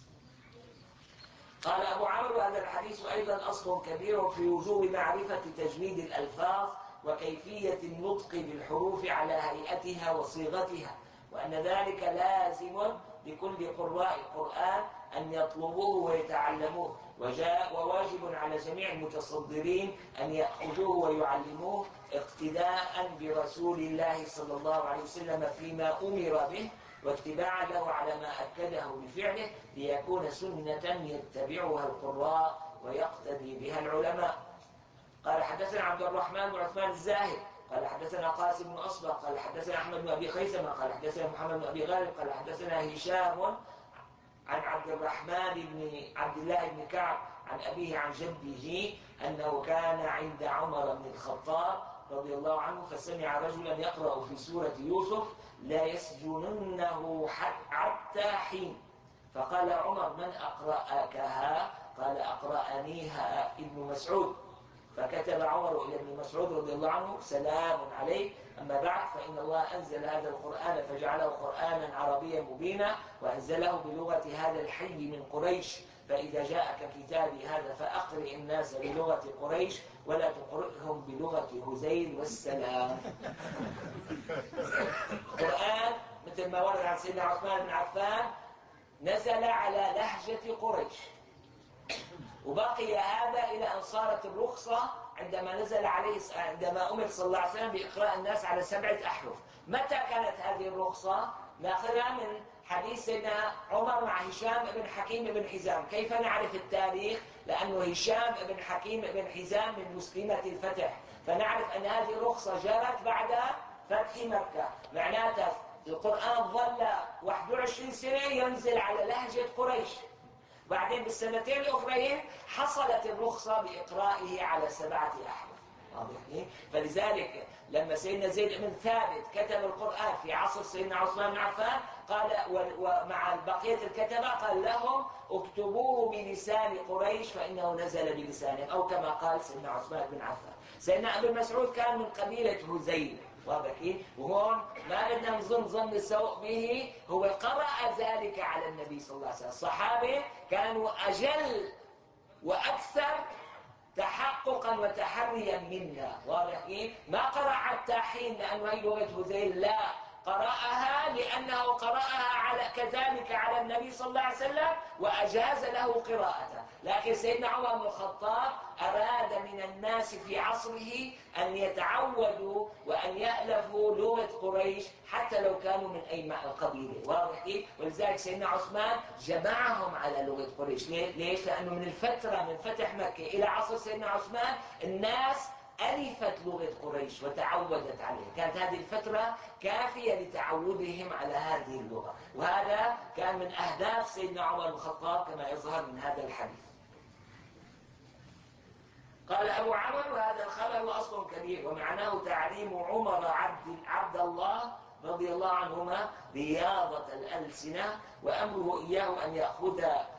قال أبو عمرو: هذا الحديث أيضا أصل كبير في وجوب معرفة تجويد الألفاظ وكيفية النطق بالحروف على هيئتها وصيغتها، وأن ذلك لازم لكل قراء القرآن أن يطلبوه ويتعلموه، وواجب على جميع المتصدرين أن يأخذوه ويعلموه اقتداء برسول الله صلى الله عليه وسلم فيما أمر به، واتباعا له على ما أكده بفعله، ليكون سنة يتبعها القراء ويقتدي بها العلماء. قال حدثنا عبد الرحمن بن عثمان الزاهد قال حدثنا قاسم بن أصبغ قال حدثنا أحمد بن أبي خيثمة قال حدثنا محمد بن أبي غالب قال حدثنا هشام عن عبد الرحمن بن عبد الله بن كعب عن أبيه عن جده أنه كان عند عمر بن الخطاب رضي الله عنه فسمع رجلا يقرأ في سورة يوسف: لا يسجننه حتى حين، فقال عمر: من أقرأكها؟ قال: أقرأنيها ابن مسعود. فكتب عمر إلى ابن مسعود رضي الله عنه: سلام عليك، أما بعد، فإن الله أنزل هذا القرآن فجعله قرآنا عربيا مبينا، وأنزله بلغة هذا الحي من قريش، فإذا جاءك كتابي هذا فأقرئ الناس بلغة قريش ولا تقرئهم بلغة هذيل والسلام. القرآن مثل ما ورد عن سيدنا عثمان بن عفان نزل على لهجة قريش، وبقي هذا إلى أن صارت الرخصة عندما نزل عليه، عندما أمر صلى الله عليه وسلم بإقراء الناس على 7 أحرف. متى كانت هذه الرخصة؟ نأخذها من حديث سيدنا عمر مع هشام بن حكيم بن حزام. كيف نعرف التاريخ؟ لأنه هشام بن حكيم بن حزام من مسلمة الفتح، فنعرف أن هذه الرخصة جرت بعد فتح مكة. معناته القرآن ظل 21 سنة ينزل على لهجة قريش، بعدين بالسنتين الأخرين حصلت الرخصة بإقرائه على 7 أحرف. فلذلك لما سيدنا زيد بن ثابت كتب القرآن في عصر سيدنا عثمان بن عفان قال، ومع بقية الكتبة قال لهم: اكتبوه بلسان قريش فإنه نزل بلسانهم، أو كما قال سيدنا عثمان بن عفان. سيدنا أبو مسعود كان من قبيلة هذيل، وهون ما بدنا نظن ظن السوء به، هو قرأ ذلك على النبي صلى الله عليه وسلم. الصحابة كانوا أجل وأكثر تحققا وتحريا منا، واضح؟ ما قرأ حتى حين لأنه هي لغة هذيل، لا، قرأها لأنه قرأها كذلك على النبي صلى الله عليه وسلم وأجاز له قراءته. لكن سيدنا عمر بن الخطاب أراد من الناس في عصره أن يتعودوا وأن يألفوا لغة قريش حتى لو كانوا من أي قبيلة، واضح؟ ولذلك سيدنا عثمان جمعهم على لغة قريش. ليش؟ لأنه من الفترة من فتح مكة إلى عصر سيدنا عثمان الناس ألفت لغة قريش وتعودت عليها، كانت هذه الفترة كافية لتعودهم على هذه اللغة، وهذا كان من أهداف سيدنا عمر بن الخطاب كما يظهر من هذا الحديث. قال أبو عمرو: وهذا الخبر أصل كبير، ومعناه تعليم عمر عبد الله رضي الله عنهما رياضة الألسنة، وأمره إياه أن يأخذ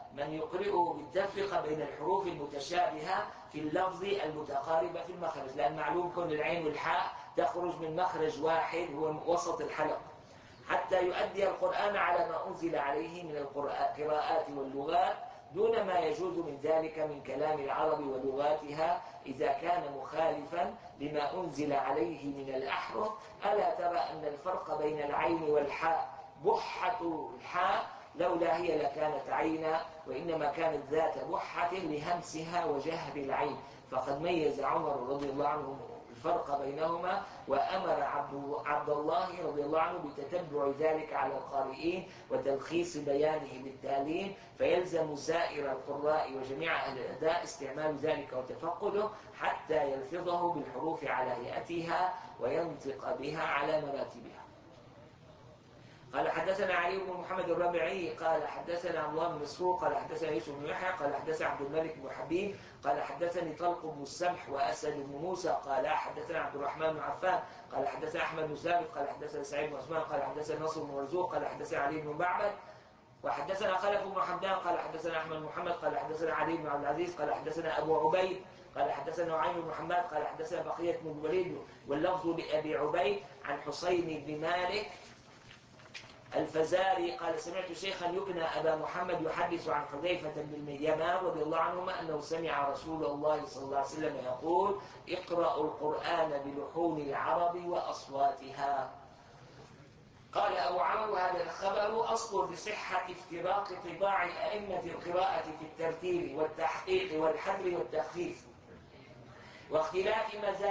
من يقرئه بالتفرقة بين الحروف المتشابهة في اللفظ المتقاربة في المخرج، لأن معلوم كون العين والحاء تخرج من مخرج واحد هو وسط الحلق، حتى يؤدي القرآن على ما أنزل عليه من القراءات واللغات دون ما يجوز من ذلك من كلام العرب ولغاتها إذا كان مخالفا لما أنزل عليه من الأحرف. ألا ترى أن الفرق بين العين والحاء بحة الحاء لولا هي لكانت عينا، وإنما كانت ذات بحة لهمسها وجهر العين، فقد ميز عمر رضي الله عنه الفرق بينهما، وأمر عبد الله رضي الله عنه بتتبع ذلك على القارئين وتلخيص بيانه بالتالين، فيلزم سائر القراء وجميع أهل الأداء استعمال ذلك وتفقده حتى يلفظه بالحروف على هيئتها وينطق بها على مراتبها. قال حدثنا علي بن محمد الربيعي قال حدثنا عبد الله بن مسروق قال حدثنا يوسف بن يحيى قال حدثنا عبد الملك بن حبيب قال حدثني طلق بن السمح وأسد بن موسى قال حدثنا عبد الرحمن بن عفان قال حدثنا أحمد بن ثابت قال حدثنا سعيد بن عثمان قال حدثنا نصر بن مرزوق قال حدثنا علي بن معبد وحدثنا خلف بن حمدان قال حدثنا أحمد بن محمد قال حدثنا علي بن عبد العزيز قال حدثنا أبو عبيد قال حدثنا نعيم بن محمد قال حدثنا بقية بن الوليد واللفظ لأبي عبيد عن حسين بن مالك الفزاري قال سمعت شيخا يكنى أبا محمد يحدث عن حذيفة بن اليمان رضي الله عنهما أنه سمع رسول الله صلى الله عليه وسلم يقول اقرأوا القرآن بلحون العرب وأصواتها. قال أبو عمرو هذا الخبر أصل بصحة افتراق طباع أئمة القراءة في الترتيب والتحقيق والحذر والتخفيف واختلاف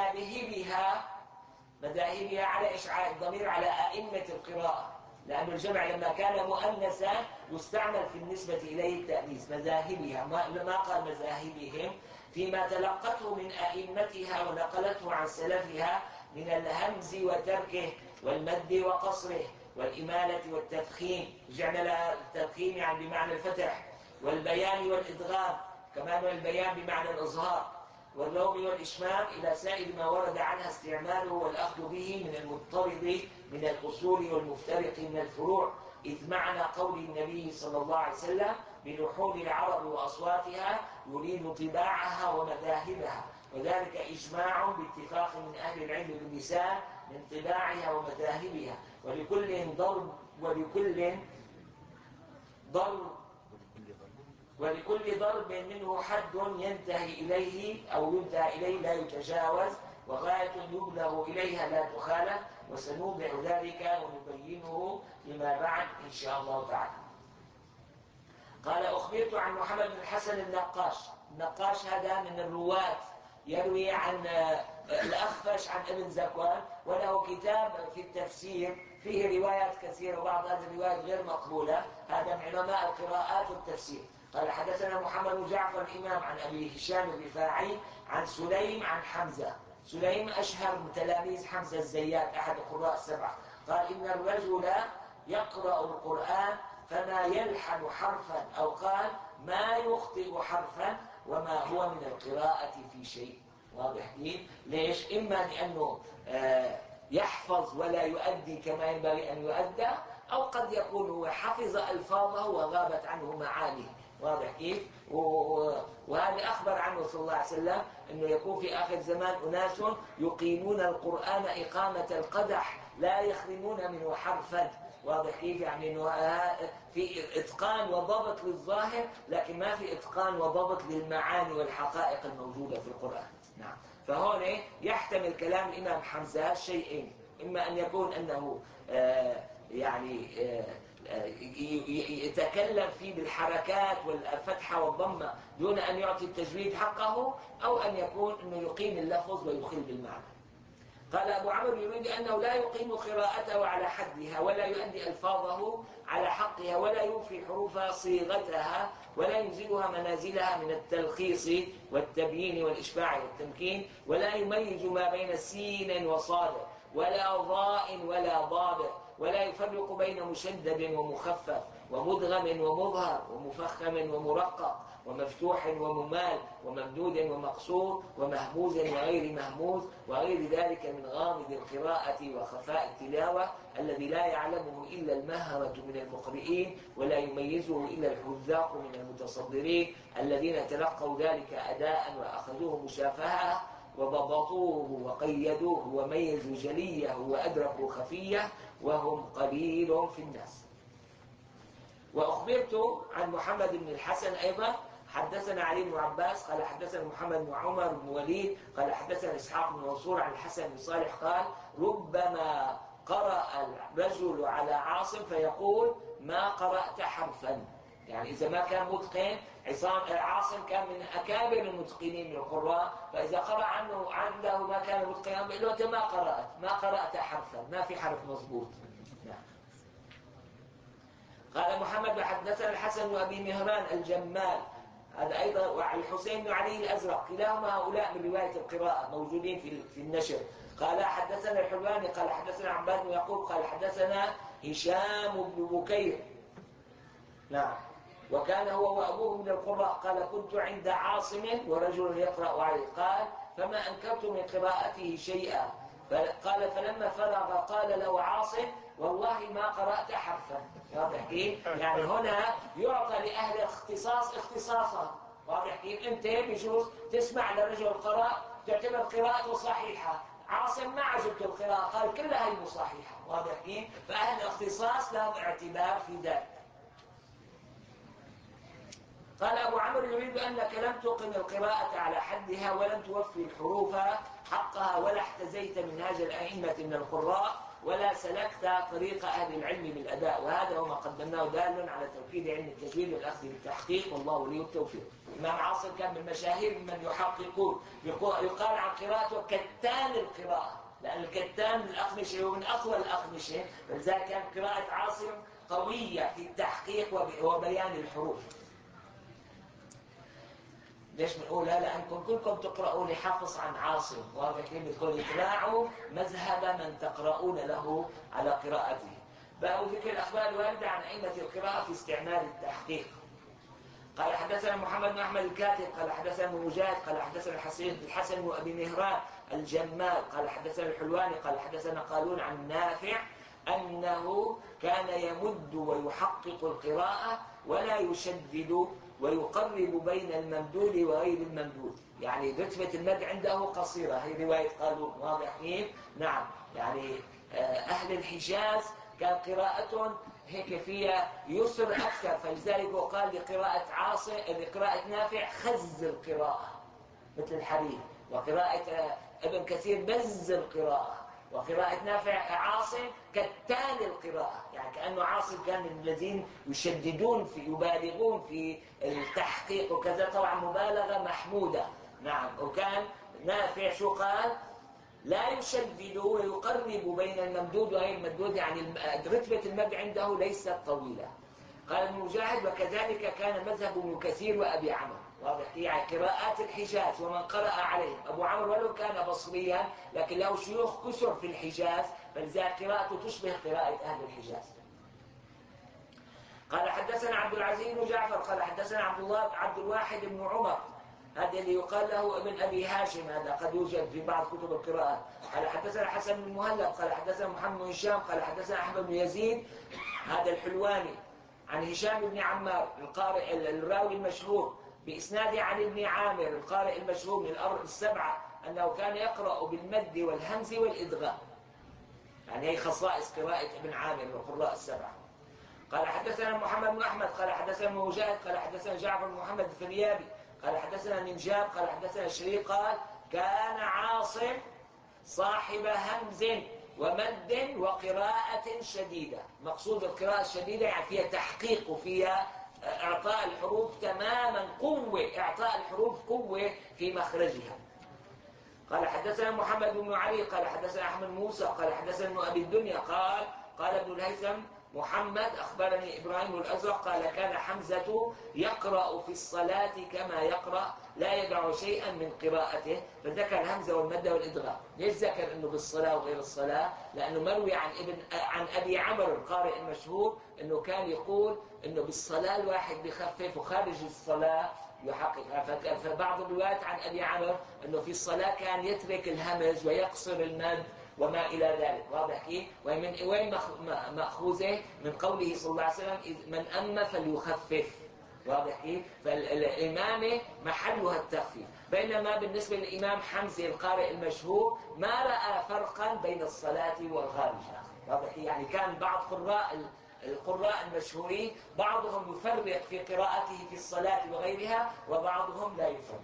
مذاهبها على إشعاع الضمير على أئمة القراءة، لأن الجمع لما كان مؤنثا يستعمل في النسبة إليه التأنيث. مذاهبها ما قال مذاهبهم فيما تلقته من أئمتها ونقلته عن سلفها من الهمز وتركه والمد وقصره والإمالة والتفخيم، جعل التفخيم يعني بمعنى الفتح، والبيان والإدغام كمان البيان بمعنى الإظهار، واللوم والإشمام إلى سائر ما ورد عنها استعماله والأخذ به من المضطرد من الأصول والمفترق من الفروع، إذ معنى قول النبي صلى الله عليه وسلم بلحون العرب وأصواتها يريد طباعها ومذاهبها، وذلك إجماع باتفاق من أهل العلم باللسان من طباعها ومذاهبها، ولكل ضرب منه حد ينتهي إليه لا يتجاوز، وغاية يبلغ إليها لا تخالف، وسنوضع ذلك ونبينه فيما بعد إن شاء الله تعالى. قال أخبرت عن محمد بن الحسن النقاش هذا من الرواة يروي عن الأخفش عن ابن زكوان، وله كتاب في التفسير فيه روايات كثيرة وبعض هذه الروايات غير مقبولة، هذا من علماء القراءات والتفسير. قال حدثنا محمد بن جعفر الإمام عن أبي هشام الرفاعي عن سليم عن حمزة. سليم أشهر من تلاميذ حمزة الزيات أحد القراء السبعة. قال إن الرجل يقرأ القرآن فما يلحن حرفا، أو قال ما يخطئ حرفا وما هو من القراءة في شيء. واضح كيف؟ ليش؟ إما لأنه يحفظ ولا يؤدي كما ينبغي أن يؤدى، أو قد يكون هو حفظ ألفاظه وغابت عنه معانيه. واضح كيف؟ وهذا أخبر عنه صلى الله عليه وسلم أنه يكون في آخر زمان أناس يقيمون القرآن إقامة القدح لا يخرمون منه حرفا. واضح كيف؟ يعني أنه في إتقان وضبط للظاهر، لكن ما في إتقان وضبط للمعاني والحقائق الموجودة في القرآن. نعم. فهون يحتمل كلام الإمام حمزة شيئين، إما أن يكون أنه يتكلم فيه بالحركات والفتحة والضمة دون أن يعطي التجويد حقه، أو أن يكون أنه يقيم اللفظ ويخل بالمعنى. قال أبو عمرو يريد أنه لا يقيم قراءته على حدها ولا يؤدي ألفاظه على حقها ولا يوفي حروف صيغتها ولا ينزلها منازلها من التلخيص والتبيين والإشباع والتمكين، ولا يميز ما بين سين وصاد ولا ضاء ولا ضاد، ولا يفرق بين مشدد ومخفف، ومدغم ومظهر ومفخم ومرقق ومفتوح وممال وممدود ومقصور ومهموز وغير مهموز وغير ذلك من غامض القراءة وخفاء التلاوة الذي لا يعلمه إلا المهرة من المقرئين ولا يميزه إلا الحذاق من المتصدرين الذين تلقوا ذلك أداء وأخذوه مشافهة وضبطوه وقيدوه وميزوا جليه وأدركوا خفيه وهم قليل في الناس. وأخبرت عن محمد بن الحسن أيضا حدثنا علي بن عباس قال حدثنا محمد بن عمر بن وليد قال حدثنا إسحاق بن منصور عن الحسن بن صالح قال ربما قرأ الرجل على عاصم فيقول ما قرأت حرفا، يعني إذا ما كان متقن. عاصم كان من أكابر المتقنين من القراء، فإذا قرأ عنده ما كان متقنا بيقول له أنت ما قرأت حرفا، ما في حرف مضبوط. قال محمد حدثنا الحسن بن أبي مهران الجمال هذا أيضا والحسين بن علي الأزرق كلاهما هؤلاء من رواية القراءة موجودين في النشر. قال حدثنا الحلواني قال حدثنا عباد بن يعقوب قال حدثنا هشام بن بكير نعم وكان هو وأبوه من القراء قال كنت عند عاصم ورجل يقرأ عليه قال فما أنكرت من قراءته شيئا قال فلما فرغ قال له عاصم والله ما قرأت حرفا. واضح كيف؟ يعني هنا يعطى لأهل الاختصاص اختصاصا. واضح كيف؟ أنت بجوز تسمع لرجل قراء تعتبر قراءته صحيحة، عاصم ما عجبت القراءة قال كلها هي صحيحة. واضح كيف؟ فأهل الاختصاص لهم اعتبار في ذلك. قال أبو عمرو يريد أنك لم تقم القراءة على حدها ولم توفي الحروف حقها ولا احتزيت منهاج الأئمة من القراء ولا سلكت طريق أهل العلم بالأداء، وهذا هو ما قدمناه دال على توحيد علم التجويد والأخذ بالتحقيق والله ولي التوفيق. الإمام عاصم كان من المشاهير من يحققون، يقال عن قراءته كتان القراءة، لأن الكتان من الأقمشة ومن أقوى الأقمشة، ولذلك كان قراءة عاصم قوية في التحقيق وبيان الحروف. ليش بنقول لا؟ لأنكم كلكم تقرؤون لحافظ عن عاصم، واضح كيف؟ بتقول اتباعوا مذهب من تقرؤون له على قراءته. باب ذكر الأخبار الواردة عن أئمة القراءة في استعمال التحقيق. قال حدثنا محمد بن أحمد الكاتب قال حدثنا مجاهد قال حدثنا الحسن بن أبي مهران الجمال قال حدثنا الحلواني قال حدثنا قالون عن نافع أنه كان يمد ويحقق القراءة ولا يشدد ويقرب بين الممدود وغير الممدود، يعني رتبة المد عنده قصيرة. هي رواية قالون. واضح كيف؟ نعم، يعني أهل الحجاز كان قراءتهم هيك فيها يسر أكثر، فلذلك وقال لقراءة نافع خز القراءة مثل الحرير، وقراءة ابن كثير بز القراءة، وقراءة نافع عاصم كتان القراءة، يعني كأنه عاصم كان من الذين يشددون يبالغون في التحقيق وكذا، طبعا مبالغة محمودة. نعم، وكان نافع شو قال؟ لا يشدد ويقرب بين الممدود وغير الممدود، يعني رتبة المد عنده ليست طويلة. قال ابن مجاهد وكذلك كان مذهب ابن كثير وأبي عمرو. واضح؟ يعني قراءات الحجاز ومن قرأ عليهم. أبو عمرو ولو كان بصريا لكن له شيوخ كثر في الحجاز، فلذلك قراءته تشبه قراءة أهل الحجاز. قال حدثنا عبد العزيز بن جعفر قال حدثنا عبد الواحد بن عمر، هذا اللي يقال له ابن أبي هاشم، هذا قد يوجد في بعض كتب القراءات. قال حدثنا حسن بن مهلب قال حدثنا محمد بن هشام قال حدثنا أحمد بن يزيد هذا الحلواني عن هشام بن عمار القارئ الراوي المشهور بإسناد عن ابن عامر القارئ المشهور من السبعة أنه كان يقرأ بالمد والهمز والإدغام، يعني هي خصائص قراءة ابن عامر والقراء السبعة. قال حدثنا محمد بن أحمد قال حدثنا مجاهد قال حدثنا جعفر بن محمد الفريابي قال حدثنا منجاب قال حدثنا شريك قال كان عاصم صاحب همز ومد وقراءة شديدة. مقصود القراءة الشديدة يعني فيها تحقيق وفيها إعطاء الحروف تماما قوة، إعطاء الحروف قوة في مخرجها. قال حدثنا محمد بن علي قال حدثنا أحمد موسى قال حدثنا ابن أبي الدنيا قال ابن الهيثم محمد أخبرني إبراهيم الأزرق قال كان حمزة يقرأ في الصلاة كما يقرأ لا يدع شيئا من قراءته، فذكر الهمزة والمد والإدغام. ليش ذكر أنه بالصلاة وغير الصلاة؟ لأنه مروي عن أبي عمرو القارئ المشهور أنه كان يقول أنه بالصلاة الواحد بخفف وخارج الصلاة يحقق. فبعض الروايات عن أبي عمرو أنه في الصلاة كان يترك الهمز ويقصر المد وما إلى ذلك. واضح كيف؟ ومن وين مأخوذه؟ من قوله صلى الله عليه وسلم من أم فليخفف. واضح كيف؟ فالإمامة محلها التخفيف. بينما بالنسبة للإمام حمزة القارئ المشهور ما رأى فرقا بين الصلاة والخارجة. واضح كيف؟ يعني كان بعض القراء المشهورين بعضهم يفرق في قراءته في الصلاة وغيرها، وبعضهم لا يفرق.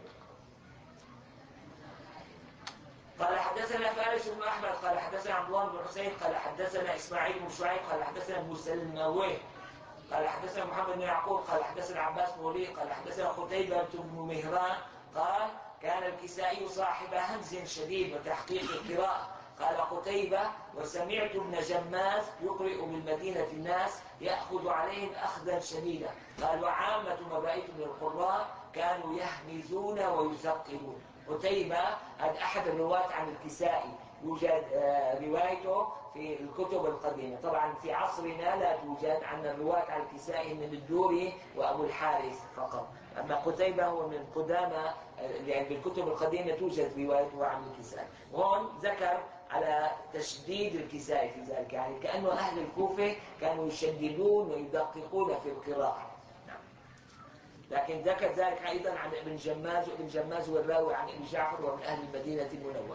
قال حدثنا فارس بن أحمد قال حدثنا عبد الله بن حسين قال حدثنا إسماعيل بن شعيب قال حدثنا مسلمويه قال حدثنا محمد بن يعقوب قال حدثنا عباس بن وليد قال حدثنا قتيبة بن مهران قال كان الكسائي صاحب همز شديد وتحقيق القراءة. قال قتيبة وسمعت ابن جماز يقرئ بالمدينة الناس يأخذ عليهم أخذا شديدا. قال وعامة مبائت من القراء كانوا يهمزون ويثقلون. قتيبة هذا أحد الرواة عن الكسائي، يوجد روايته في الكتب القديمة. طبعا في عصرنا لا توجد. عن الرواة عن الكسائي من الدوري وأبو الحارث فقط. أما قتيبة هو من قدامى، يعني بالكتب القديمة توجد روايته عن الكسائي. هون ذكر على تشديد الكسائي في ذلك، يعني كأنه أهل الكوفة كانوا يشددون ويدققون في القراءة. لكن ذكر ذلك أيضا عن ابن جماز، وابن جماز هو الراوي عن ابن جعفر ومن أهل المدينة المنورة.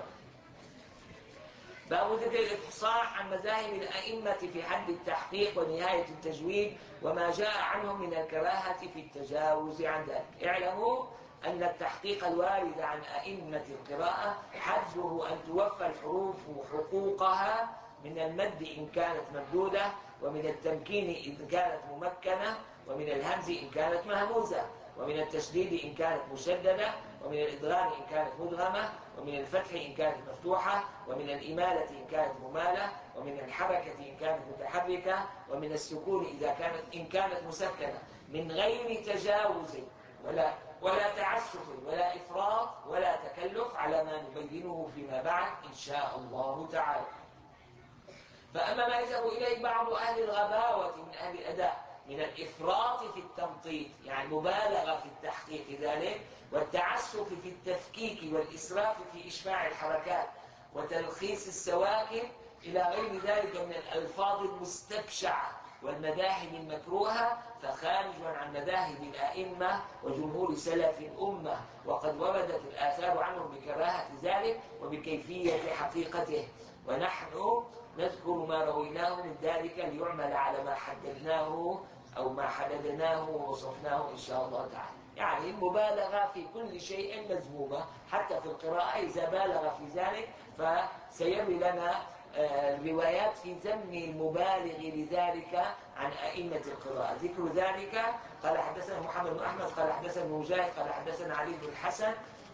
باب ذكر الإفصاح عن مذاهب الأئمة في حد التحقيق ونهاية التجويد وما جاء عنهم من الكراهة في التجاوز عن ذلك. اعلموا أن التحقيق الوارد عن أئمة القراءة حده أن توفى الحروف حقوقها من المد إن كانت ممدودة، ومن التمكين إن كانت ممكنة، ومن الهمز إن كانت مهموزة، ومن التشديد إن كانت مشددة، ومن الإدغام إن كانت مدغمة، ومن الفتح إن كانت مفتوحة، ومن الإمالة إن كانت ممالة، ومن الحركة إن كانت متحركة، ومن السكون إن كانت مسكنة، من غير تجاوز ولا تعسف ولا إفراط ولا تكلف، على ما نبينه فيما بعد إن شاء الله تعالى. فأما ما يذهب إليه بعض أهل الغباوة من أهل الأداء من الإفراط في التمطيط، يعني مبالغة في التحقيق ذلك، والتعسف في التفكيك والإسراف في إشباع الحركات وتلخيص السواكن إلى غير ذلك من الألفاظ المستبشعة والمذاهب المكروهة، فخارج عن مذاهب الأئمة وجمهور سلف الأمة، وقد وردت الآثار عنهم بكراهة ذلك وبكيفية حقيقته، ونحن نذكر ما رويناه من ذلك ليعمل على ما حددناه أو ما حددناه ووصفناه إن شاء الله تعالى. يعني المبالغة في كل شيء مذمومة، حتى في القراءة إذا بالغ في ذلك فسيروي لنا روايات في ذم المبالغ لذلك عن أئمة القراءة. ذكر ذلك قال حدثنا محمد بن أحمد قال حدثنا مجاهد قال حدثنا علي بن الحسن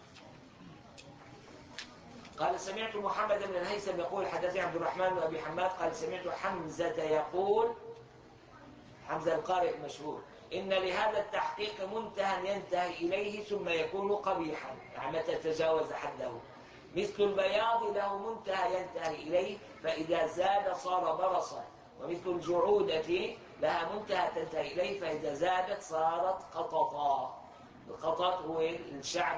قال سمعت محمد بن الهيثم يقول حدثني عبد الرحمن بن أبي حماد قال سمعت حمزة يقول، حمزة القارئ المشهور، إن لهذا التحقيق منتهى ينتهي إليه ثم يكون قبيحا، يعني متى تجاوز حده، مثل البياض له منتهى ينتهي إليه فإذا زاد صار برصا، ومثل الجعودة لها منتهى تنتهي إليه فإذا زادت صارت قططا. القطط هو الشعر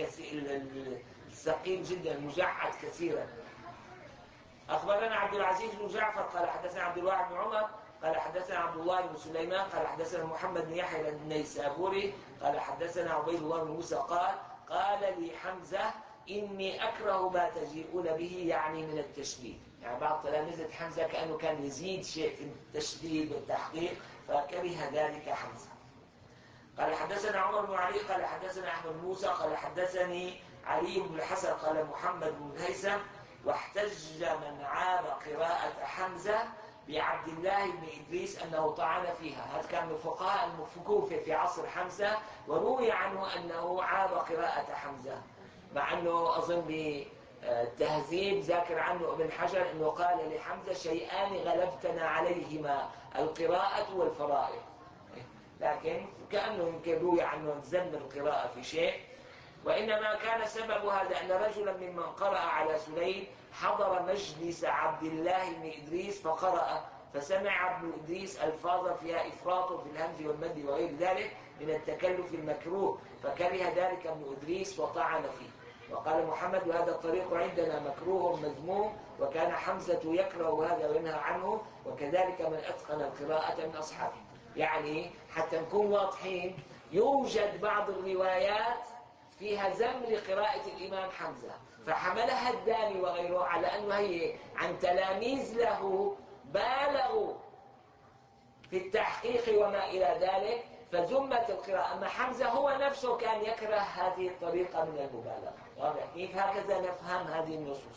الثقيل جدا المجعد كثيرا. أخبرنا عبد العزيز بن جعفر قال حدثنا عبد الواحد بن عمر قال حدثنا عبد الله بن سليمان قال حدثنا محمد بن يحيى النيسابوري قال حدثنا عبيد الله بن موسى قال لي حمزة إني أكره ما تجيئون به، يعني من التشديد. يعني بعض تلامذة حمزة كأنه كان يزيد شيء في التشديد والتحقيق فكره ذلك حمزة. قال حدثنا عمر بن علي قال حدثنا أحمد بن موسى قال حدثني علي بن الحسن قال محمد بن الهيثم واحتج من عاب قراءة حمزة بعبد الله بن إدريس أنه طعن فيها. هذا كان من فقهاء الكوفة في عصر حمزة، وروي عنه أنه عاب قراءة حمزة، مع أنه أظن التهذيب ذاكر عنه ابن حجر أنه قال لحمزة: شيئان غلبتنا عليهما، القراءة والفرائض. لكن كأنه يمكن روي عنه ذم القراءة في شيء، وإنما كان سبب هذا أن رجلا ممن قرأ على سليم حضر مجلس عبد الله بن إدريس فقرأ، فسمع ابن إدريس ألفاظا فيها إفراط في الهمز والمد وغير ذلك من التكلف المكروه، فكره ذلك ابن إدريس وطعن فيه، وقال محمد: وهذا الطريق عندنا مكروه مذموم، وكان حمزة يكره هذا وينهى عنه، وكذلك من أتقن القراءة من أصحابه. يعني حتى نكون واضحين، يوجد بعض الروايات فيها ذم لقراءة الإمام حمزة، فحملها الداني وغيره على أنه هي عن تلاميذ له بالغوا في التحقيق وما إلى ذلك، فذمت القراءة. أما حمزة هو نفسه كان يكره هذه الطريقة من المبالغة. واضح كيف؟ هكذا نفهم هذه النصوص.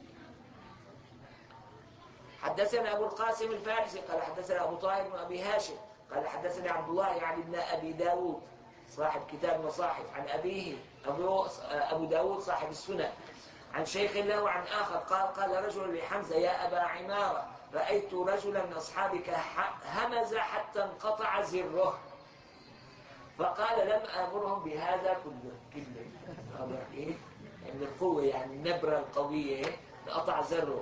حدثنا أبو القاسم الفارسي قال حدثنا أبو طاهر بن أبي هاشم قال حدثنا عبد الله يعني ابن أبي داود صاحب كتاب مصاحف عن أبيه أبو داود صاحب السنن عن شيخ له عن آخر قال رجل لحمزة: يا أبا عمارة، رأيت رجلا من أصحابك همز حتى انقطع زره، فقال: لم آمرهم بهذا كله. من القوة، يعني النبرة القوية انقطع زره.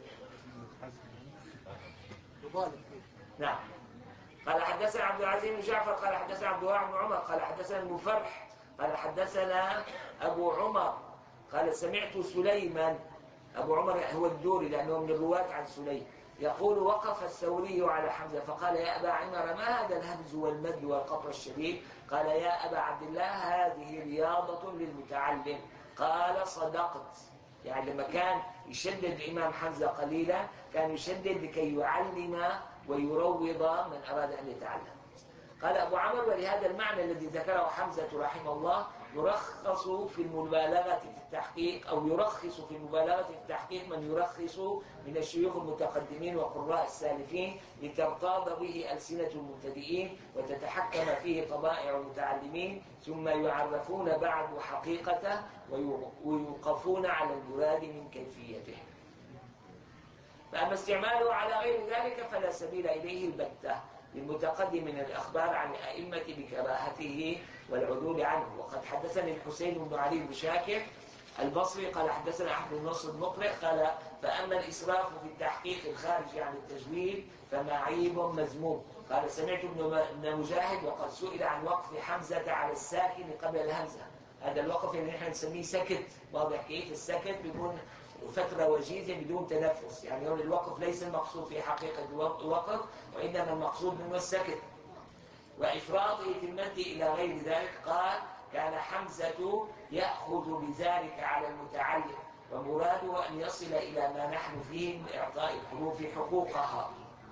نعم. قال حدثنا عبد العزيز بن جعفر قال حدثنا عبد الواحد بن عمر قال حدثنا المفرح قال حدثنا أبو عمر قال: سمعت سليمان، أبو عمر هو الدوري لأنه من الرواة عن سليم، يقول: وقف الثوري على حمزة فقال: يا أبا عمر، ما هذا الهمز والمد والقطع الشديد؟ قال: يا أبا عبد الله، هذه رياضة للمتعلم. قال: صدقت. يعني لما كان يشدد الإمام حمزة قليلا كان يشدد لكي يعلم ويروض من أراد أن يتعلم. قال أبو عمرو: ولهذا المعنى الذي ذكره حمزة رحمه الله يرخص في المبالغة في التحقيق، أو يرخص في المبالغة في التحقيق من يرخص من الشيوخ المتقدمين وقراء السالفين، لترتاض به ألسنة المبتدئين وتتحكم فيه طبائع المتعلمين، ثم يعرفون بعد حقيقته ويوقفون على المراد من كيفيته. فأما استعماله على غير ذلك فلا سبيل إليه البتة للمتقدم من الأخبار عن الأئمة بكراهته والعدول عنه. وقد حدثني الحسين بن علي بن شاكر البصري قال حدثنا أحمد بن نصر المقرئ قال: فأما الإسراف في التحقيق الخارج عن التجويد فمعيب مذموم. قال: سمعت ابن مجاهد وقد سئل عن وقف حمزة على الساكن قبل الهمزة. هذا الوقف اللي نحن نسميه سكت. واضح كيف؟ السكت بيكون فترة وجيزة بدون تنفس، يعني هون الوقف ليس المقصود في حقيقة الوقف، وإنما المقصود منه السكت. وإفراطه في المد إلى غير ذلك. قال: كان حمزة يأخذ بذلك على المتعلم، ومراده أن يصل إلى ما نحن فيه من إعطاء الحروف حقوقها.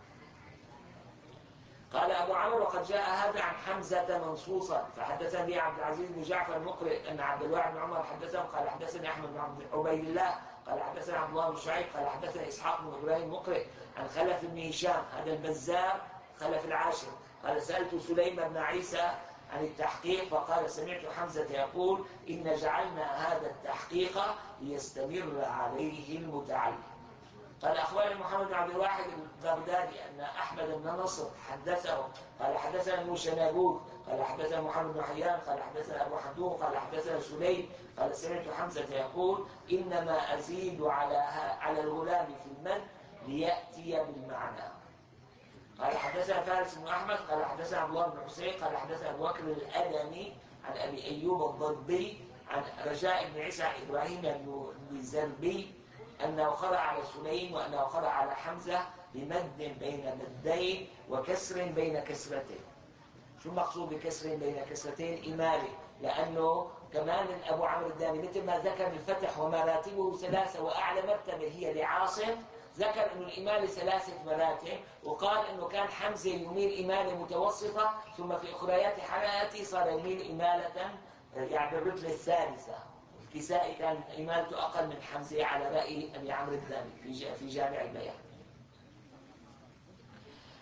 قال أبو عمرو: وقد جاء هذا عن حمزة منصوصا. فحدثني عبد العزيز بن جعفر المقرئ أن عبد الواحد بن عمر حدثهم قال حدثني أحمد بن عبيد الله قال حدثنا عبد الله بن شعيب قال حدثنا إسحاق بن إبراهيم المقرئ عن خلف بن هشام، هذا البزار خلف العاشر، قال: سألت سليم بن عيسى عن التحقيق فقال: سمعت حمزة يقول: إن جعلنا هذا التحقيق ليستمر عليه المتعلم. قال: أخبرني محمد بن عبد الواحد البغدادي أن أحمد بن نصر حدثه قال حدثنا المشنابور قال حدثنا محمد بن حيان قال حدثنا أبو حدوم قال حدثنا سليم قال: سمعت حمزة يقول: إنما أزيد على الغلام في المد ليأتي بالمعنى. قال: حدثنا فارس بن أحمد قال حدثنا عبد الله بن حسين قال حدثنا أبو بكر الأدمي عن أبي أيوب الضبي عن رجاء بن عيسى إبراهيم بن زربي أنه قرأ على سليم وأنه قرأ على حمزة بمد بين مدين وكسر بين كسرتين. شو المقصود بكسر بين كسرتين؟ إمالي، لأنه كمان أبو عمرو الداني مثل ما ذكر الفتح ومراتبه ثلاثة وأعلى مرتبة هي لعاصم، ذكر أنه الإمالة 3 مراتب، وقال أنه كان حمزة يميل إمالة متوسطة، ثم في أخريات حياته صار يميل إمالة يعني بالرتبة الثالثة. الكسائي كان إمالته أقل من حمزة على رأي أبي عمرو الداني في جامع البيان.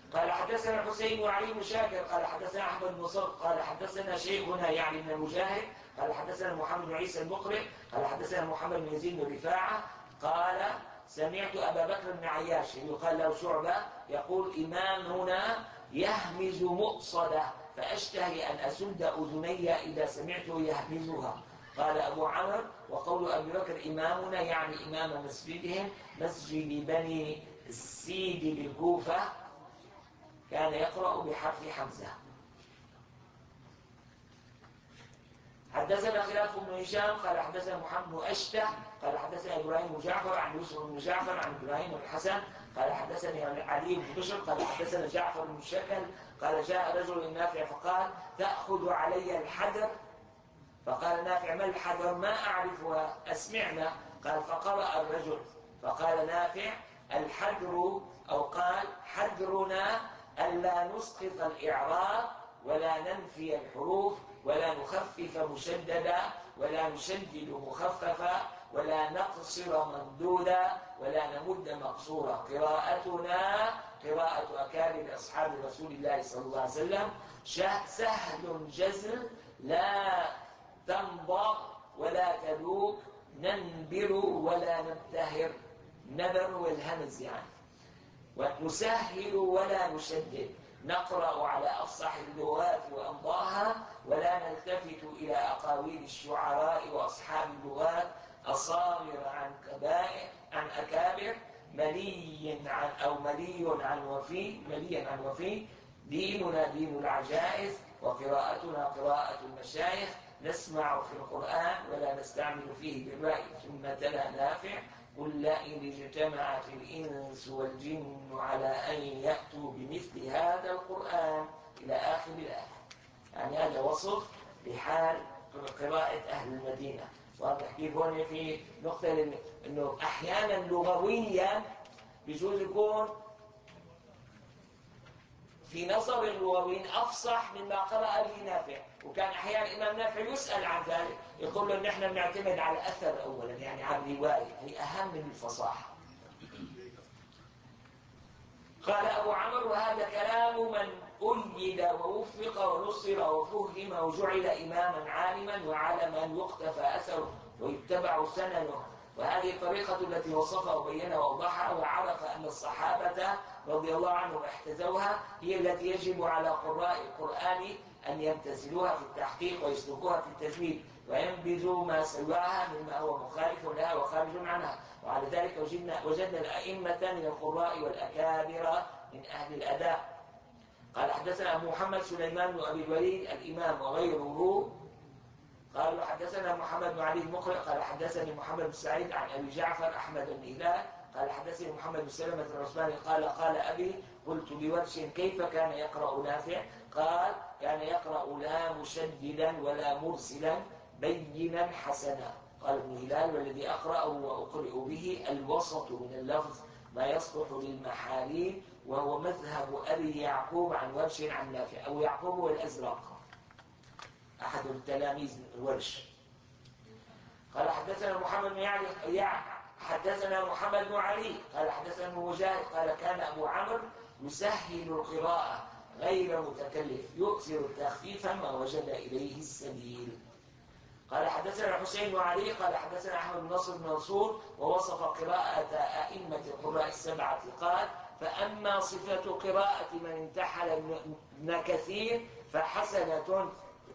قال حدثنا الحسين وعلي بن شاكر قال حدثنا أحمد بن صدق قال حدثنا شيخنا يعني بن مجاهد قال حدثنا محمد بن عيسى المقرئ قال حدثنا محمد بن يزيد بن رفاعة قال سمعت أبا بكر بن عياش يقال له شعبة يقول إمامنا يهمز مؤصدة فأشتهي أن أسد أذني إذا سمعته يهمزها. قال أبو عمرو وقول أبي بكر إمامنا يعني إمام مسجدهم مسجد بني السيد بالكوفة كان يقرأ بحرف حمزة. حدثنا خلاف بن هشام قال حدثنا محمد بن أشته قال حدثنا إبراهيم بن جعفر عن يوسف بن جعفر عن إبراهيم بن الحسن قال حدثني علي بن بشر قال حدثنا جعفر بن شكل قال جاء رجل نافع فقال تأخذ علي الحدر فقال نافع ما الحدر ما أعرفها أسمعنا قال فقرأ الرجل فقال نافع الحدر أو قال حدرنا ألا نسقط الإعراب ولا ننفي الحروف ولا نخفف مشددا ولا نشدد مخففا ولا نقصر ممدودا ولا نمد مقصورا. قراءتنا قراءة أكابر أصحاب رسول الله صلى الله عليه وسلم سهل جزل لا تنبر ولا تلوك ننبر ولا نبتهر نبر والهمز يعني ونسهل ولا نشدد نقرأ على أفصح اللغات وأمضاها ولا نلتفت إلى أقاويل الشعراء وأصحاب اللغات أصامر عن أكابر ملي عن وفي ديننا دين العجائز وقراءتنا قراءة المشايخ نسمع في القرآن ولا نستعمل فيه بالرأي. ثم تلا نافع قل لئن اجتمعت الإنس والجن على أن يأتوا بمثل هذا القرآن إلى آخر الآية. يعني هذا وصف لحال قراءة أهل المدينة. واضح كيف هون في نقطة إنه أحيانا لغويا بيجوز يكون في نظر اللغويين أفصح مما قرأ به نافع، وكان أحيانا الإمام نافع يسأل عن ذلك يقول له نحن بنعتمد على الأثر أولا يعني على الرواية هي أهم من الفصاحة. قال أبو عمرو وهذا كلام من أيد ووفق ونصر وفهم وجعل إماما عالما وعلما يقتفى أثره ويتبع سننه. وهذه الطريقة التي وصفها وبينها وأوضحها وعرف أن الصحابة رضي الله عنهم احتذوها هي التي يجب على قراء القرآن أن يمتثلوها في التحقيق ويسلكوها في التجويد وينبذوا ما سواها مما هو مخالف لها وخارج عنها. وعلى ذلك وجدنا الأئمة من القراء والأكابر من أهل الأداء. قال حدثنا أبو محمد سليمان بن أبي الوليد الإمام وغيره قالوا حدثنا محمد بن علي المقرئ قال حدثني محمد بن سعيد عن أبي جعفر أحمد بن هلال قال حدثني محمد بن سلمة العثماني قال أبي قلت لورش كيف كان يقرأ نافع؟ قال كان يقرأ لا مشددا ولا مرسلا بينا حسنا. قال ابن هلال والذي أقرأ وأقرئ به الوسط من اللفظ ما يصلح للمحاريم وهو مذهب أبي يعقوب عن ورش عن نافع أو يعقوب والأزرق أحد التلاميذ ورش. قال حدثنا محمد بن حدثنا محمد بن علي قال حدثنا مجاهد قال كان أبو عمرو يسهل القراءة غير متكلف يؤثر التخفيف ما وجد إليه السبيل. قال حدثنا الحسين بن علي قال حدثنا أحمد بن نصر بن منصور ووصف قراءة أئمة القراء السبعة قال فأما صفة قراءة من انتحل ابن كثير فحسنة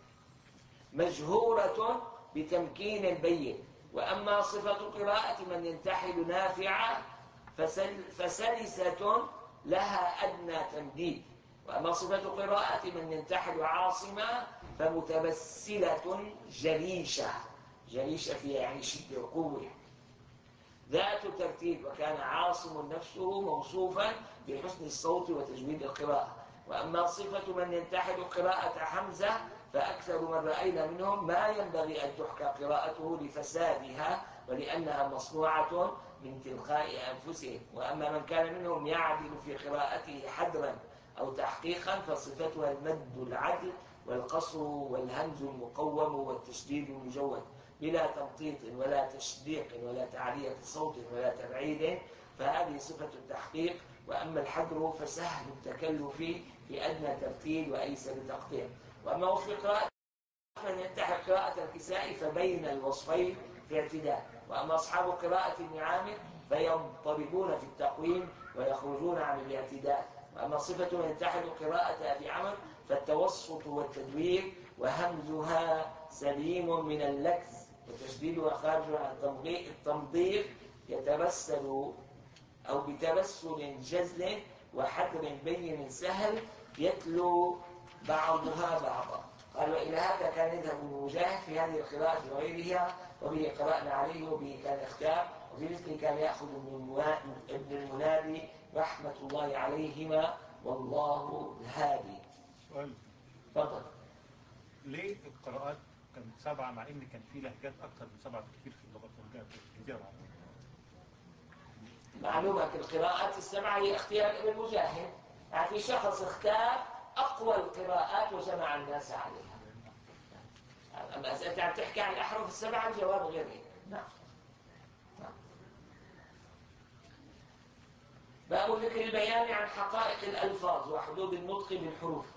مجهورة بتمكين البين، وأما صفة قراءة من ينتحل نافعة فسلسة لها أدنى تمديد، وأما صفة قراءة من ينتحل عاصمة فمتبسلة جليشة فيها يعني شدة وقوة ذات ترتيب، وكان عاصم نفسه موصوفا بحسن الصوت وتجويد القراءة. وأما صفة من ينتحل قراءة حمزة فأكثر من رأينا منهم ما ينبغي أن تحكى قراءته لفسادها ولأنها مصنوعة من تلقاء أنفسهم. وأما من كان منهم يعدل في قراءته حدرا أو تحقيقا فصفتها المد العدل والقصر والهمز المقوم والتشديد المجود بلا تمطيط ولا تشديق ولا تعلية صوت ولا تبعيد، فهذه صفة التحقيق وأما الحذر فسهل التكلف في أدنى ترتيل وأيسر تقطيع. وأما وصف قراءة من يتحق قراءة الكسائي فبين الوصفين في اعتدال. وأما أصحاب قراءة ابن عامر فيضطربون في التقويم ويخرجون عن الاعتدال. وأما صفة من يتحد قراءة أبي عمرو فالتوسط والتدوير، وهمزها سليم من اللكز وتشديدها خارج عن التمضير يتبسل أو بتبسل جزل وحذر بين سهل يتلو بعضها بعضا. قال وإلى هذا كان يذهب المجاهد في هذه القراءة وغيرها، وبه قرأنا عليه وبه كان اختار، وفي مثله كان يأخذ ابن المنادي رحمة الله عليهما والله الهادي. سؤال. تفضل. ليه القراءات كانت 7 مع ان كان في لهجات اكثر من 7 كتير في اللغة الجزيرة العربية؟ معلومة القراءات ال7 هي اختيار ابن مجاهد، يعني في شخص اختار أقوى القراءات وجمع الناس عليها. أما أنت عم تحكي عن الأحرف ال7 الجواب غير هيك. نعم. باب ذكر البيان عن حقائق الألفاظ وحدود النطق بالحروف.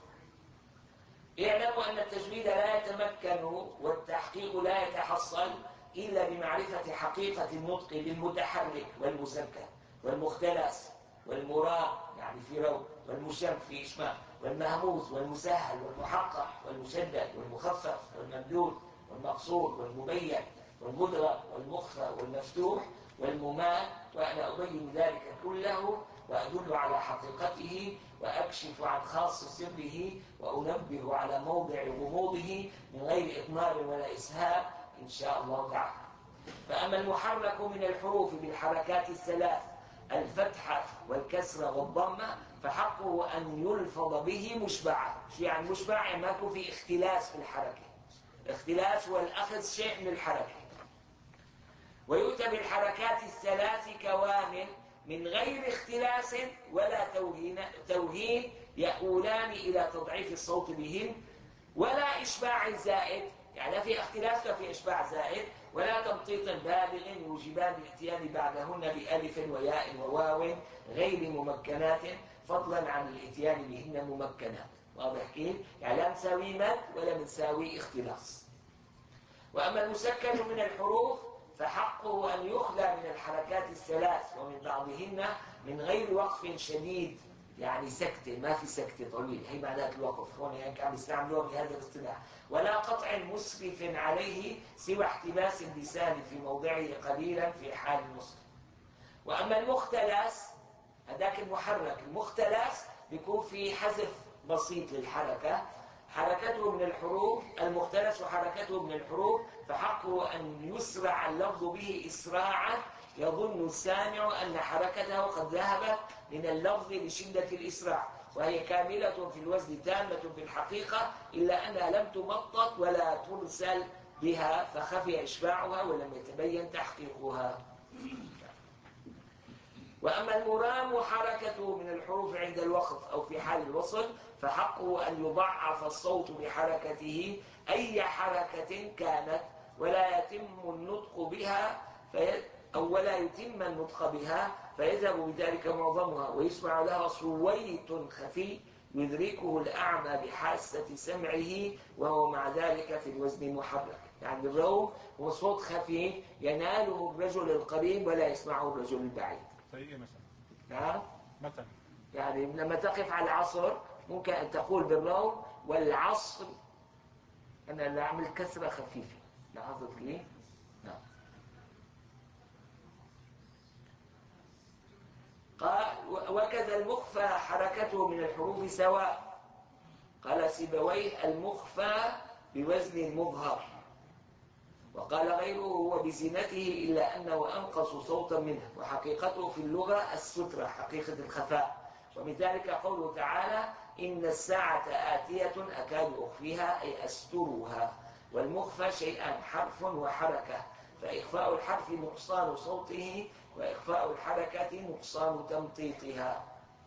اعلموا أن التجويد لا يتمكن والتحقيق لا يتحصل إلا بمعرفة حقيقة النطق بالمتحرك والمسكن والمختلس والمراد يعني في رو والمشم في إشمام والمهموز والمسهل والمحقق والمشدد والمخفف والممدود والمقصور والمبين والمدرج والمخفى والمفتوح والممال. وأنا أبين ذلك كله وأدل على حقيقته وأكشف عن خاص سره وأنبه على موضع غموضه من غير إضمار ولا إسهاب إن شاء الله تعالى. فأما المحرك من الحروف بالحركات الثلاث الفتحة والكسرة والضمة فحقه أن يلفظ به مشبعا. شو يعني مشبع؟ يعني ما يكون في اختلاس في الحركة. اختلاس والأخذ شيء من الحركة. ويؤتى بالحركات الثلاث كوامل من غير اختلاس ولا توهين يؤولان إلى تضعيف الصوت بهن ولا إشباع زائد، يعني لا في اختلاس ولا في إشباع زائد ولا تمطيط بالغ يوجبان الاتيان بعدهن بألف وياء وواو غير ممكنات فضلا عن الاتيان بهن ممكنات. واضح كيف؟ يعني لا نساوي مد ولا نساوي اختلاس. وأما المسكن من الحروف فحقه أن يخلى من الحركات الثلاث ومن بعضهن من غير وقف شديد، يعني سكتة، ما في سكتة طويل، هي معنات الوقف هون يعني عم يستعملوها بهذا الاصطلاح، ولا قطع مسرف عليه سوى احتباس اللسان في موضعه قليلا في حال النصر. وأما المختلس هذاك المحرك، المختلس بيكون في حذف بسيط للحركة، حركته من الحروف المختلس وحركته من الحروف فحقه أن يسرع اللفظ به إسراعا يظن السامع أن حركته قد ذهبت من اللفظ لشدة الإسراع، وهي كاملة في الوزن تامة في الحقيقة إلا أنها لم تمطط ولا ترسل بها فخفي إشباعها ولم يتبين تحقيقها. وأما المرام حركته من الحروف عند الوقف أو في حال الوصل فحقه أن يضعف الصوت بحركته أي حركة كانت ولا يتم النطق بها ولا يتم النطق بها فيذهب بذلك معظمها ويسمع لها صويت خفي يدركه الأعمى بحاسة سمعه وهو مع ذلك في الوزن محرك. يعني الروم هو صوت خفي يناله الرجل القريب ولا يسمعه الرجل البعيد. زي مثلا؟ نعم مثلا يعني لما تقف على العصر ممكن أن تقول بالروم والعصر أنا اللي أعمل كسرة خفيفة. لاحظت كيف؟ نعم. قال وكذا المخفى حركته من الحروف سواء. قال سيبويه المخفى بوزن المظهر، وقال غيره هو بزينته إلا أنه أنقص صوتا منه وحقيقته في اللغة السترة حقيقة الخفاء. ومن ذلك قوله تعالى إن الساعة آتية أكاد أخفيها أي أسترها. والمخفى شيئان حرف وحركة، فإخفاء الحرف نقصان صوته وإخفاء الحركة نقصان تمطيطها.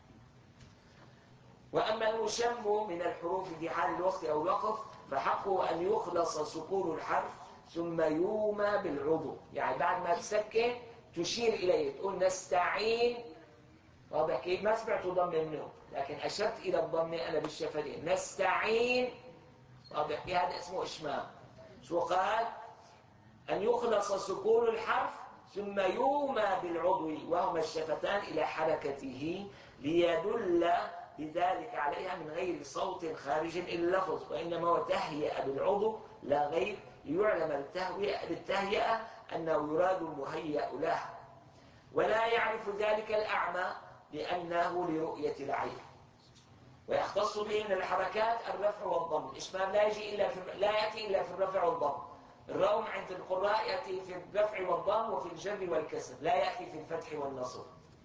وأما المشم من الحروف في حال الوقت أو الوقف فحقه أن يخلص سكون الحرف ثم يومى بالعضو، يعني بعد ما تسكن تشير إليه تقول نستعين واضح كيف؟ ما سمعت ضم منه، لكن أشرت إلى الضم أنا بالشفتين. نستعين، واضح كيف؟ هذا اسمه إشمام. شو قال؟ أن يخلص سكون الحرف ثم يومى بالعضو وهما الشفتان إلى حركته ليدل بذلك عليها من غير صوت خارج إلى اللفظ، وإنما هو تهيئة بالعضو لا غير، ليعلم بالتهيئة أنه يراد المهيأ له، ولا يعرف ذلك الأعمى لأنه لرؤية العين. ويختص به من الحركات الرفع والضم. الإشمام لا يأتي إلا في الرفع والضم. الروم عند القراء يأتي في الرفع والضم وفي الجر والكسر، لا يأتي في الفتح والنصب.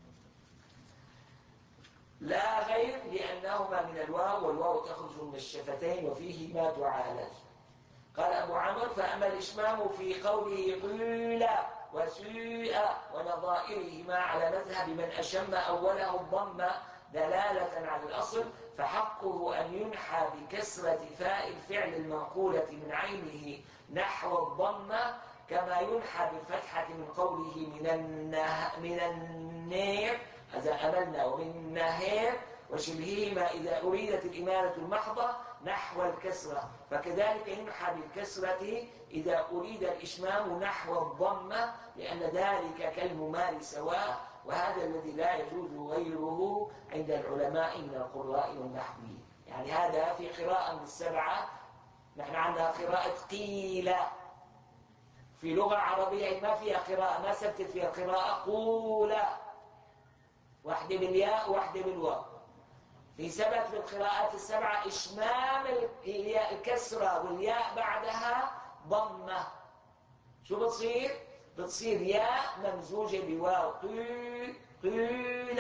لا غير لأنهما من الواو، والواو تخرج من الشفتين وفيه ما تعالج. قال أبو عمرو: فأما الإشمام في قوله قيل وسيء ونظائرهما على مذهب من أشم أوله الضم دلالة على الأصل، فحقه أن ينحى بكسرة فاء الفعل المنقولة من عينه نحو الضم، كما ينحى بالفتحة من قوله من النير إذا أملنا، ومن النهير وشبههما إذا أريدت الإمالة المحضة نحو الكسرة، فكذلك ينحى بالكسرة إذا أريد الإشمام نحو الضمة، لأن ذلك كالممال سواء، وهذا الذي لا يجوز غيره عند العلماء من القراء والنحويين. يعني هذا في قراءة من السبعة. نحن عندنا قراءة قيل في لغة عربية ما فيها قراءة، ما ثبتت فيها قراءة قولا، واحدة بالياء واحدة بالواو. في ثبت في القراءات السبعة إشمام الكسرة والياء بعدها ضمة. شو بتصير؟ بتصير ياء ممزوجة بواو، قيل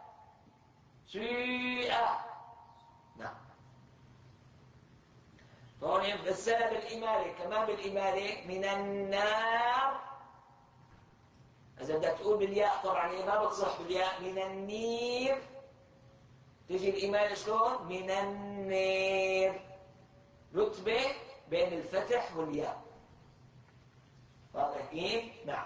سيء. نعم. فهون مثلها بالإمالة، كمان بالإمالة من النار. إذا بدك تقول بالياء طبعا هي ما بتصح بالياء، من النير. تجي الإمالة شلون؟ من النير. رتبة بين الفتح والياء. واضح كيف؟ نعم.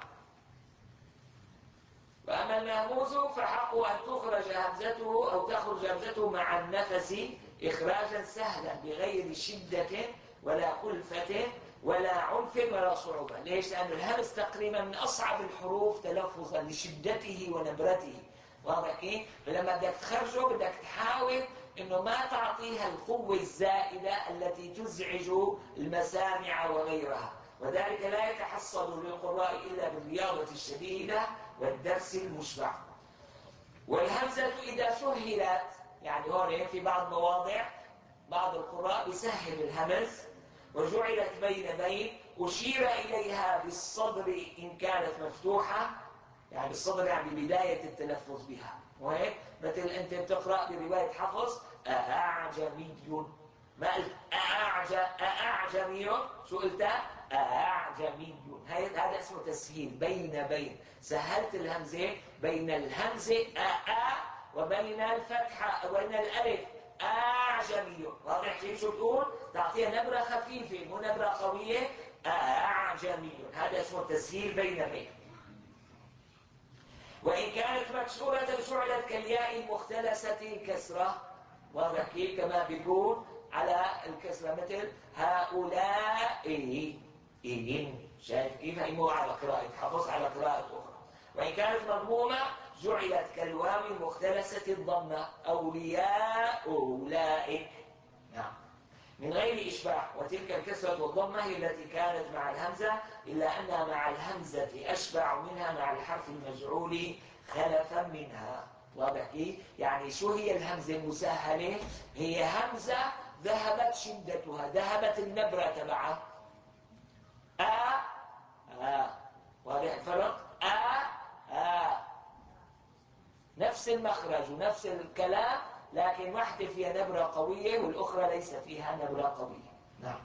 وأما المهموز فحقه أن تخرج همزته أو تخرج همزته مع النفس إخراجا سهلا بغير شدة ولا كلفة ولا عنف ولا صعوبة. ليش؟ لأن الهمز تقريبا من أصعب الحروف تلفظا لشدته ونبرته. واضح كيف؟ فلما بدك تخرجه بدك تحاول إنه ما تعطيها القوة الزائدة التي تزعج المسامع وغيرها، وذلك لا يتحصل للقراء إلا بالرياضة الشديدة والدرس المشبع. والهمزة إذا سهلت، يعني هون في بعض مواضع بعض القراء بيسهل الهمز وجعلت بين أشير إليها بالصدر إن كانت مفتوحة، يعني بالصدر يعني ببداية التلفظ بها. وهيك مثل أنت بتقرأ برواية حفص أعجمي، ما قلت أعجمي، شو قلت؟ أعجمي. هذا اسمه تسهيل، بين سهلت الهمزة بين الهمزة وبين الفتحة وبين الألف أعجمي. واضح كيف؟ شو تقول؟ تعطيها نبرة خفيفة مو نبرة قوية. أعجمي، هذا اسمه تسهيل بين. وإن كانت مكسورة جعلت كالياء المختلسة الكسرة. واضح كيف؟ كما بيقول على الكسرة مثل هؤلاء شايف كيف؟ هي مو على قراءة حفص، على قراءة أخرى. وإن كانت مضمومة جعلت كالواو المختلسة الضمة أولياء أولئك. نعم. من غير إشباع. وتلك الكسرة والضمة هي التي كانت مع الهمزة، إلا أنها مع الهمزة أشبع منها مع الحرف المجعول خلفا منها. واضح كيف؟ يعني شو هي الهمزة المسهلة؟ هي همزة ذهبت شدتها، ذهبت النبرة تبعها. واضح الفرق؟ نفس المخرج ونفس الكلام، لكن واحدة فيها نبرة قوية والأخرى ليس فيها نبرة قوية. نعم.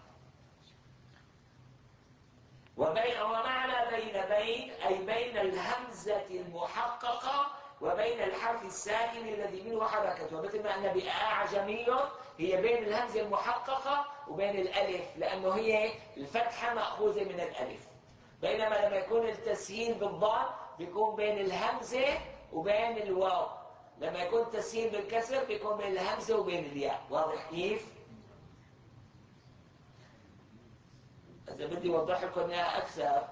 ومعنى بين أي بين الهمزة المحققة وبين الحرف الساكن الذي منه حركته. ومثل ما أن بأعجمي هي بين الهمزة المحققة وبين الألف، لأنه هي الفتحة مأخوذة من الألف. بينما لما يكون التسهيل بالضاد بيكون بين الهمزة وبين الواو، لما يكون تسهيل بالكسر بيكون بين الهمزة وبين الياء. واضح كيف؟ إذا بدي أوضح لكم إياها أكثر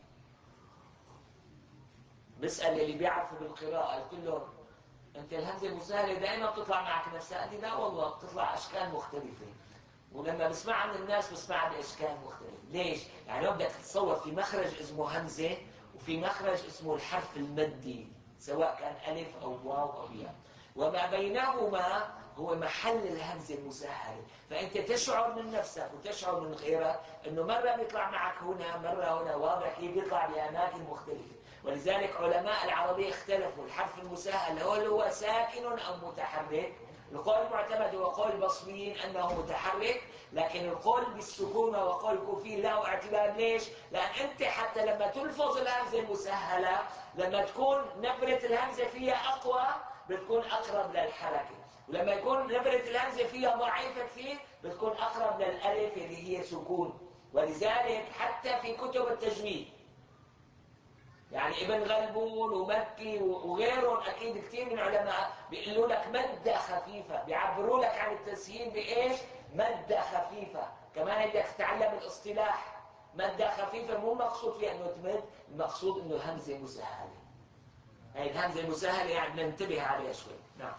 بسأل اللي بيعرفوا بالقراءة، قلت لهم أنت الهمزة المسهلة دائما بتطلع معك نفسها؟ قال لي لا والله بتطلع أشكال مختلفة، ولما بسمعها من الناس بسمعها بأشكال مختلفة. ليش؟ يعني لو بدك تتصور في مخرج اسمه همزة وفي مخرج اسمه الحرف المدي، سواء كان ألف أو واو أو ياء، وما بينهما هو محل الهمزة المسهلة. فأنت تشعر من نفسك وتشعر من غيرك أنه مرة بيطلع معك هنا مرة هنا. واضح كيف؟ بيطلع بأماكن مختلفة. ولذلك علماء العربية اختلفوا الحرف المسهل هو ساكن أو متحرك. القول المعتمد هو قول البصريين أنه متحرك، لكن القول بالسكون وقول الكوفيين له اعتبار. ليش؟ لأن أنت حتى لما تلفظ الهمزة المسهلة لما تكون نبرة الهمزة فيها أقوى بتكون أقرب للحركة، ولما يكون نبرة الهمزة فيها ضعيفة كثير بتكون أقرب للألف اللي هي سكون. ولذلك حتى في كتب التجويد يعني ابن غلبون ومكي وغيرهم أكيد كثير من علماء بيقولوا لك مدة خفيفة، بيعبروا لك عن التسهيل بإيش؟ مدة خفيفة. كمان بدك تتعلم الاصطلاح. مدة خفيفة مو مقصود فيها انه تمد، المقصود انه همزة مسهلة. هي الهمزة المسهلة يعني ننتبه عليها شوي. نعم.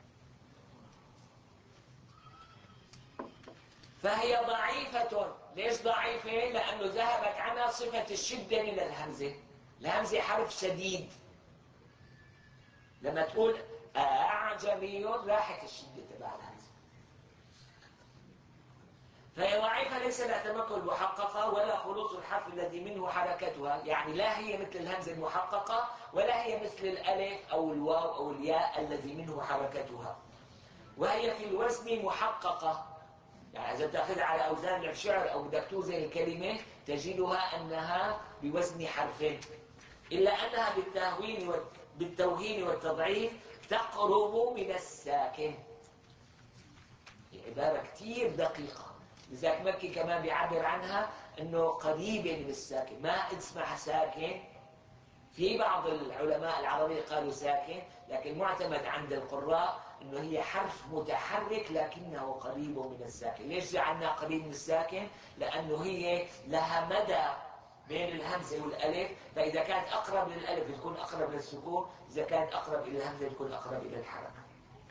فهي ضعيفة. ليش ضعيفة؟ لأنه ذهبت عنها صفة الشدة من الهمزة. الهمزة حرف شديد، لما تقول أعجمي راحت الشدة تبع الهمزة. فهي ضعيفة ليس لها تمكن المحققة ولا خلوص الحرف الذي منه حركتها، يعني لا هي مثل الهمزة المحققة ولا هي مثل الألف أو الواو أو الياء الذي منه حركتها. وهي في الوزن محققة، يعني إذا بتاخذها على أوزان الشعر أو بدك توزن الكلمة تجدها أنها بوزن حرفين، إلا أنها بالتوهين والتضعيف تقرب من الساكن. عبارة كتير دقيقة، لذلك مكي كمان بيعبر عنها أنه قريبة من الساكن، ما اسمها ساكن. في بعض العلماء العربية قالوا ساكن، لكن معتمد عند القراء أنه هي حرف متحرك لكنه قريب من الساكن. ليش جعلنا قريب من الساكن؟ لأنه هي لها مدى بين الهمزة والألف، فإذا كانت أقرب للألف بتكون أقرب للسكون، إذا كانت أقرب إلى الهمزة بتكون أقرب إلى الحركة.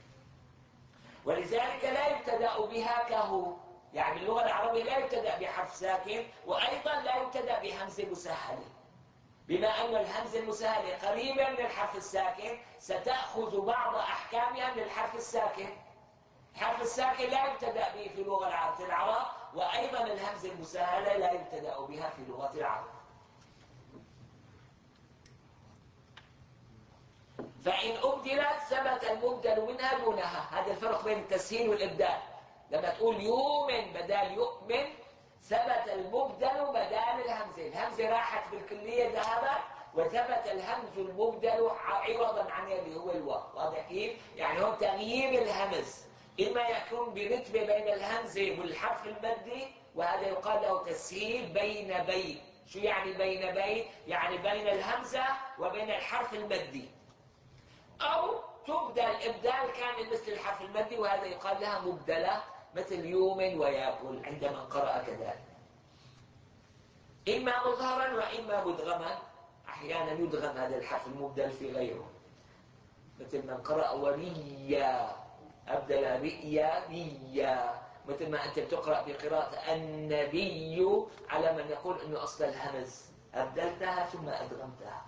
ولذلك لا يبتدأ بها كهو، يعني باللغة العربية لا يبتدأ بحرف ساكن، وأيضا لا يبتدأ بهمزة مسهلة. بما أن الهمزة المسهلة قريبة من الحرف الساكن ستأخذ بعض أحكامها من الحرف الساكن. الحرف الساكن لا يبتدأ به في لغة العرب، وأيضا الهمزة المسهلة لا يبتدأ بها في لغة العرب. فإن أبدلت ثبت المبدل منها دونها. هذا الفرق بين التسهيل والإبدال. لما تقول يؤمن بدال يؤمن ثبت المبدل بدال الهمزة. الهمزة راحت بالكلية ذهبت، وثبت الهمز المبدل عوضا عن اللي هو الواو. واضح كيف؟ يعني هو تغيير الهمز إما يكون برتبة بين الهمزة والحرف المدي، وهذا يقال له تسهيل بين بين. شو يعني بين بين؟ يعني بين الهمزة وبين الحرف المدي. أو تبدل إبدال كامل مثل الحرف المدي، وهذا يقال لها مبدلة مثل يؤمن ويأكل عندما قرأ كذلك. إما مظهرا وإما مدغما. أحيانا يدغم هذا الحرف المبدل في غيره، مثل من قرأ وريا أبدل رئيا ريا، مثل ما أنت بتقرأ بقراءة النبي على من يقول أنه أصل الهمز أبدلتها ثم أدغمتها.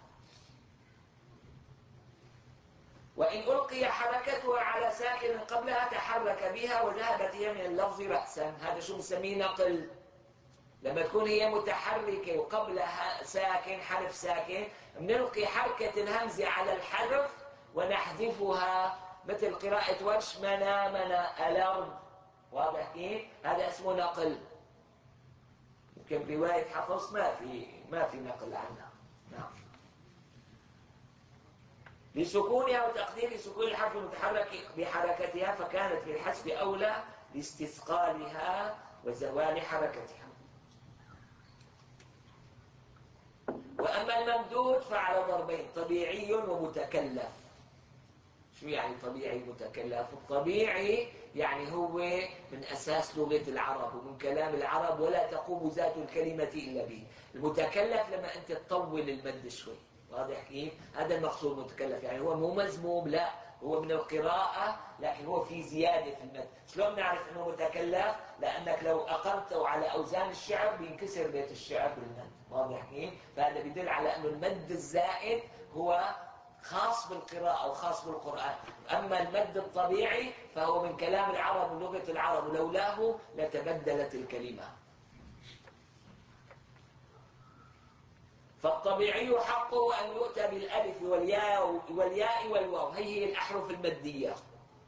وإن ألقي حركتها على ساكن قبلها تحرك بها وذهبت هي من اللفظ رأسا. هذا شو نسميه؟ نقل. لما تكون هي متحركة وقبلها ساكن حرف ساكن بنلقي حركة الهمزة على الحرف ونحذفها، مثل قراءة ورش منا منا الأرض. واضح كيف؟ هذا اسمه نقل. يمكن رواية حفص ما في نقل عنها. نعم. لسكونها وتقدير سكون الحرف المتحرك بحركتها، فكانت في الحذف أولى لاستثقالها وزوال حركتها. وأما الممدود فعلى ضربين: طبيعي ومتكلف. شو يعني طبيعي متكلف؟ الطبيعي يعني هو من أساس لغة العرب ومن كلام العرب، ولا تقوم ذات الكلمة إلا به. المتكلف لما أنت تطول المد شوي، واضح كيف؟ هذا المقصود متكلف، يعني هو مو مزموم، لا هو من القراءة لكن هو في زيادة في المد. شلون نعرف أنه متكلف؟ لأنك لو أقمته على أوزان الشعر بينكسر بيت الشعر بالمد، واضح كيف؟ فهذا بيدل على أنه المد الزائد هو خاص بالقراءة وخاص بالقرآن. أما المد الطبيعي فهو من كلام العرب ولغة العرب، ولولاه لتبدلت الكلمة. فالطبيعي حقه أن يؤتى بالألف والياء والواو، هي الأحرف المدية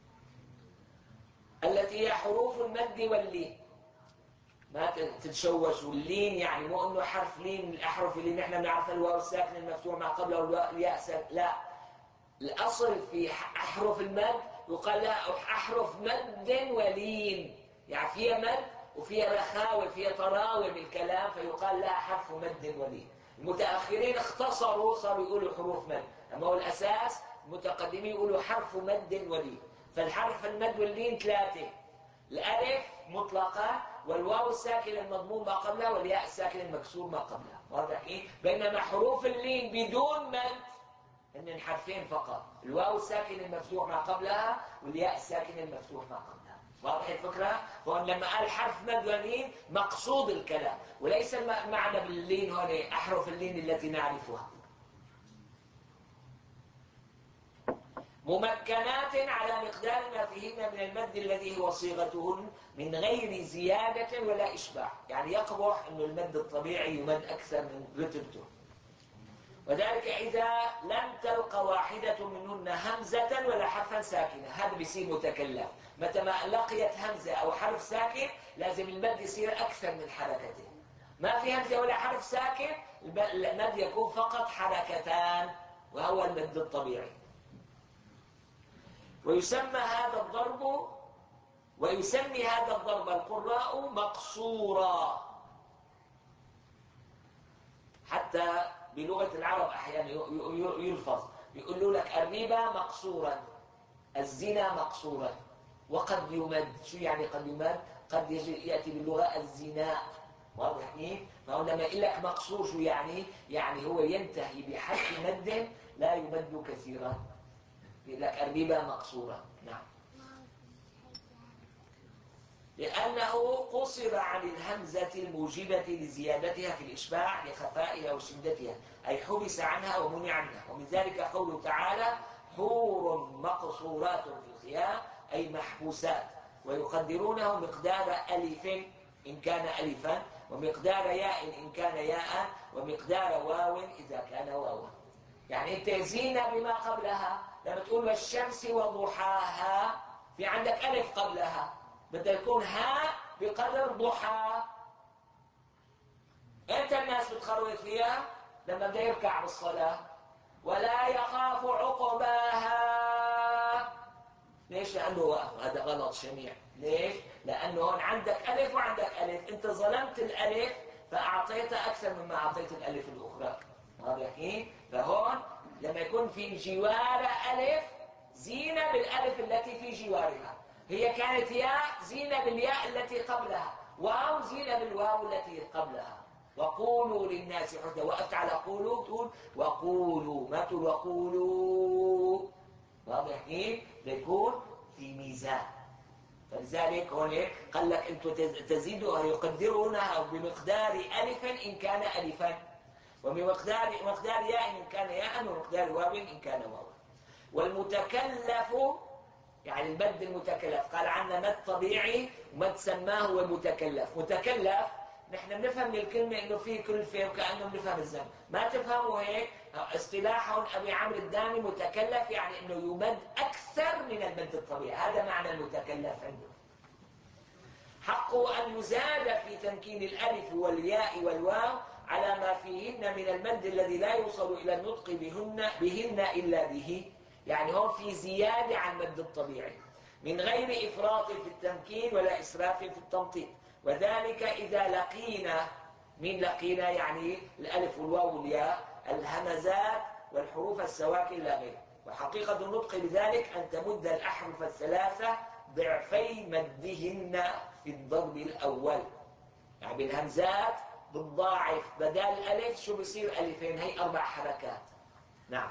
التي هي حروف المد واللين. ما تتشوش، واللين يعني مو انه حرف لين من الاحرف اللي نحن بنعرفها، الواو الساكن المفتوح ما قبله والياء ساكن، لا. الاصل في احرف المد يقال لها احرف مد ولين، يعني فيها مد وفيها رخاوه، فيها طراوه بالكلام، فيقال لها حرف مد ولين. المتاخرين اختصروا صاروا يقولوا حروف مد، اما هو الاساس المتقدمين يقولوا حرف مد ولين. فالحرف المد واللين ثلاثه: الألف مطلقة، والواو الساكن المضموم ما قبلها، والياء الساكن المكسور ما قبلها، واضح إيه؟ بينما حروف اللين بدون مد هن حرفين فقط: الواو الساكن المفتوح ما قبلها، والياء الساكن المفتوح ما قبلها. واضح الفكرة؟ لما قال حرف مد ولين مقصود الكلام، وليس المعنى باللين هون أحرف اللين التي نعرفها. ممكنات على مقدار ما فيهن من المد الذي هو صيغتهن من غير زيادة ولا إشباع، يعني يقبح أن المد الطبيعي يمد أكثر من رتبته، وذلك إذا لم تلقى واحدة منهن همزة ولا حرفا ساكنة، هذا بيصير متكلف. متى ما لقيت همزة أو حرف ساكن لازم المد يصير أكثر من حركتين. ما في همزة ولا حرف ساكن المد يكون فقط حركتان، وهو المد الطبيعي. ويسمي هذا الضرب القراء مقصورا، حتى بلغة العرب أحيانا يلفظ، يقولوا لك الربا مقصورا، الزنا مقصورا، وقد يمد. شو يعني قد يمد؟ قد يأتي باللغة الزنا، واضح كيف؟ لما يقول لك مقصور شو يعني؟ يعني هو ينتهي بحرف مد لا يمد كثيرا، يقول لك الربا مقصورا. نعم، لأنه قصر عن الهمزة الموجبة لزيادتها في الإشباع لخفائها وشدتها، أي حبس عنها ومنع منها. ومن ذلك قوله تعالى: حور مقصورات في الخيام، أي محبوسات، ويقدرونه مقدار ألف إن كان ألفا، ومقدار ياء إن كان ياء، ومقدار واو إذا كان واوا. يعني أنت زينة بما قبلها، لما تقول والشمس وضحاها في عندك ألف قبلها، بده يكون هاء بقدر ضحى. امتى الناس بتخرج فيها؟ لما بده يركع بالصلاة. ولا يخاف عقباها. ليش؟ لأنه وقف. هذا غلط شنيع. ليش؟ لأنه هون عندك ألف وعندك ألف، أنت ظلمت الألف فأعطيتها أكثر مما أعطيت الألف الأخرى، واضح كيف؟ فهون لما يكون في جوار ألف زينة بالألف التي في جوارها، هي كانت ياء زينة بالياء التي قبلها، واو زينة بالواو التي قبلها. وقولوا للناس حسنا، وقفت على قولوا تقول وقولوا، ما تقول وقولوا، واضح كيف؟ ليكون في ميزان. فلذلك هون قال لك انتم تزيدوا يقدرونها بمقدار ألف إن كان ألفا، وبمقدار ياء إن كان ياء، ومقدار واو إن كان واو. والمتكلف يعني المد المتكلف، قال عنا مد طبيعي ومد سماه هو المتكلف. متكلف نحن بنفهم من الكلمة انه فيه كلفة وكأنه بنفهم الزمن، ما تفهموا هيك. اصطلاح ابي عمرو الداني متكلف يعني انه يمد اكثر من المد الطبيعي، هذا معنى المتكلف عنده. حقه ان يزاد في تمكين الالف والياء والواو على ما فيهن من المد الذي لا يوصل الى النطق بهن الا به، يعني هون في زيادة عن المد الطبيعي من غير إفراط في التمكين ولا إسراف في التمطيط. وذلك إذا لقينا، من لقينا يعني الألف والواو والياء، الهمزات والحروف السواكن لا غير. وحقيقة النطق بذلك أن تمد الأحرف الثلاثة ضعفي مدهن في الضرب الأول. يعني بالهمزات بالضاعف بدل ألف شو بصير ألفين، هي 4 حركات. نعم.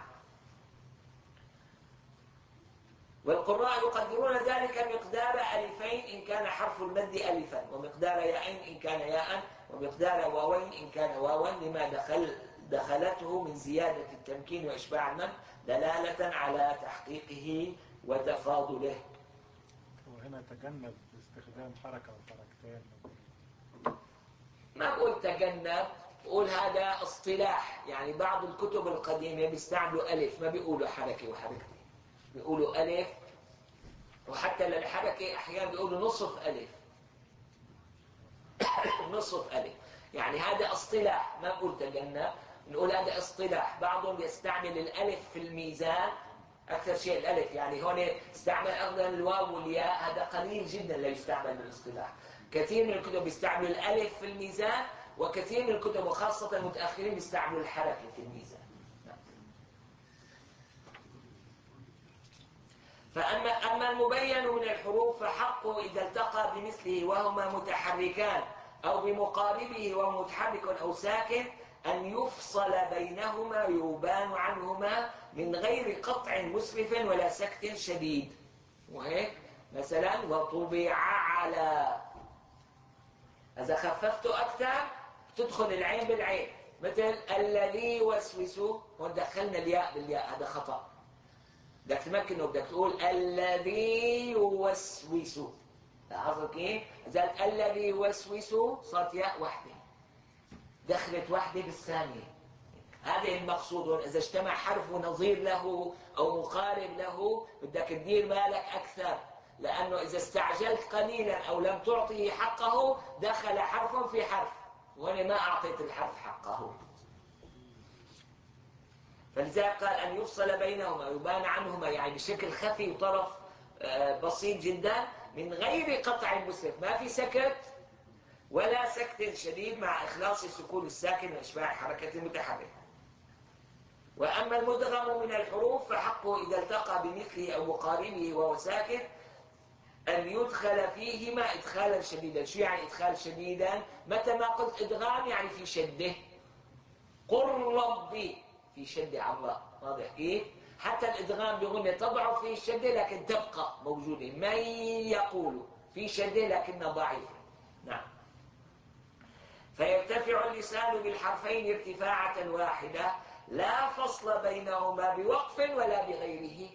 والقراء يقدرون ذلك مقدار ألفين إن كان حرف المد ألفا، ومقدار ياءين إن كان ياء، ومقدار واوين إن كان واوا، لما دخلته من زيادة التمكين وإشباع المد دلالة على تحقيقه وتفاضله. وهنا تجنب استخدام حركة وحركتين. ما بقول تجنب، بقول هذا اصطلاح. يعني بعض الكتب القديمة بيستعملوا ألف، ما بيقولوا حركة وحركتين، بيقولوا ألف، وحتى للحركة أحيانا بيقولوا نصف ألف. نصف ألف، يعني هذا اصطلاح، ما بقول تجنب، نقول هذا اصطلاح. بعضهم يستعمل الألف في الميزان أكثر شيء الألف، يعني هون استعمل أيضا الواو والياء، هذا قليل جدا لا يستعمل بالاصطلاح. كثير من الكتب يستعملوا الألف في الميزان، وكثير من الكتب وخاصة المتأخرين يستعملوا الحركة في الميزان. فأما المبين من الحروف فحقه إذا التقى بمثله وهما متحركان أو بمقاربه وهو متحرك أو ساكن أن يفصل بينهما يبان عنهما من غير قطع مسرف ولا سكت شديد. وهيك مثلا وطبع على، إذا خففت أكثر تدخل العين بالعين، مثل الذي يوسوس، ودخلنا الياء بالياء، هذا خطأ. بدك تمكنه، بدك تقول الذي يوسوس. لاحظوا كيف؟ إذا الذي يوسوس صارت ياء واحدة، دخلت واحدة بالثانية. هذا المقصود. إذا اجتمع حرف نظير له أو مقارب له بدك تدير بالك أكثر، لأنه إذا استعجلت قليلا أو لم تعطيه حقه دخل حرف في حرف، وأنا ما أعطيت الحرف حقه. فلذلك قال أن يفصل بينهما يبان عنهما، يعني بشكل خفي وطرف بسيط جدا، من غير قطع مسرف، ما في سكت ولا سكت شديد، مع إخلاص السكون الساكن وإشباع حركة المتحرك. وأما المدغم من الحروف فحقه إذا التقى بمثله أو مقاربه وهو ساكن أن يدخل فيهما إدخالا شديدا. شو يعني إدخال شديدا؟ متى ما قلت إدغام يعني في شده. قل ربي في شدة على الراء، واضح كيف؟ حتى الإدغام بغنة تضعف فيه الشدة لكن تبقى موجودة. من يقول في شدة لكنها ضعيفة. نعم. فيرتفع اللسان بالحرفين ارتفاعة واحدة لا فصل بينهما بوقف ولا بغيره.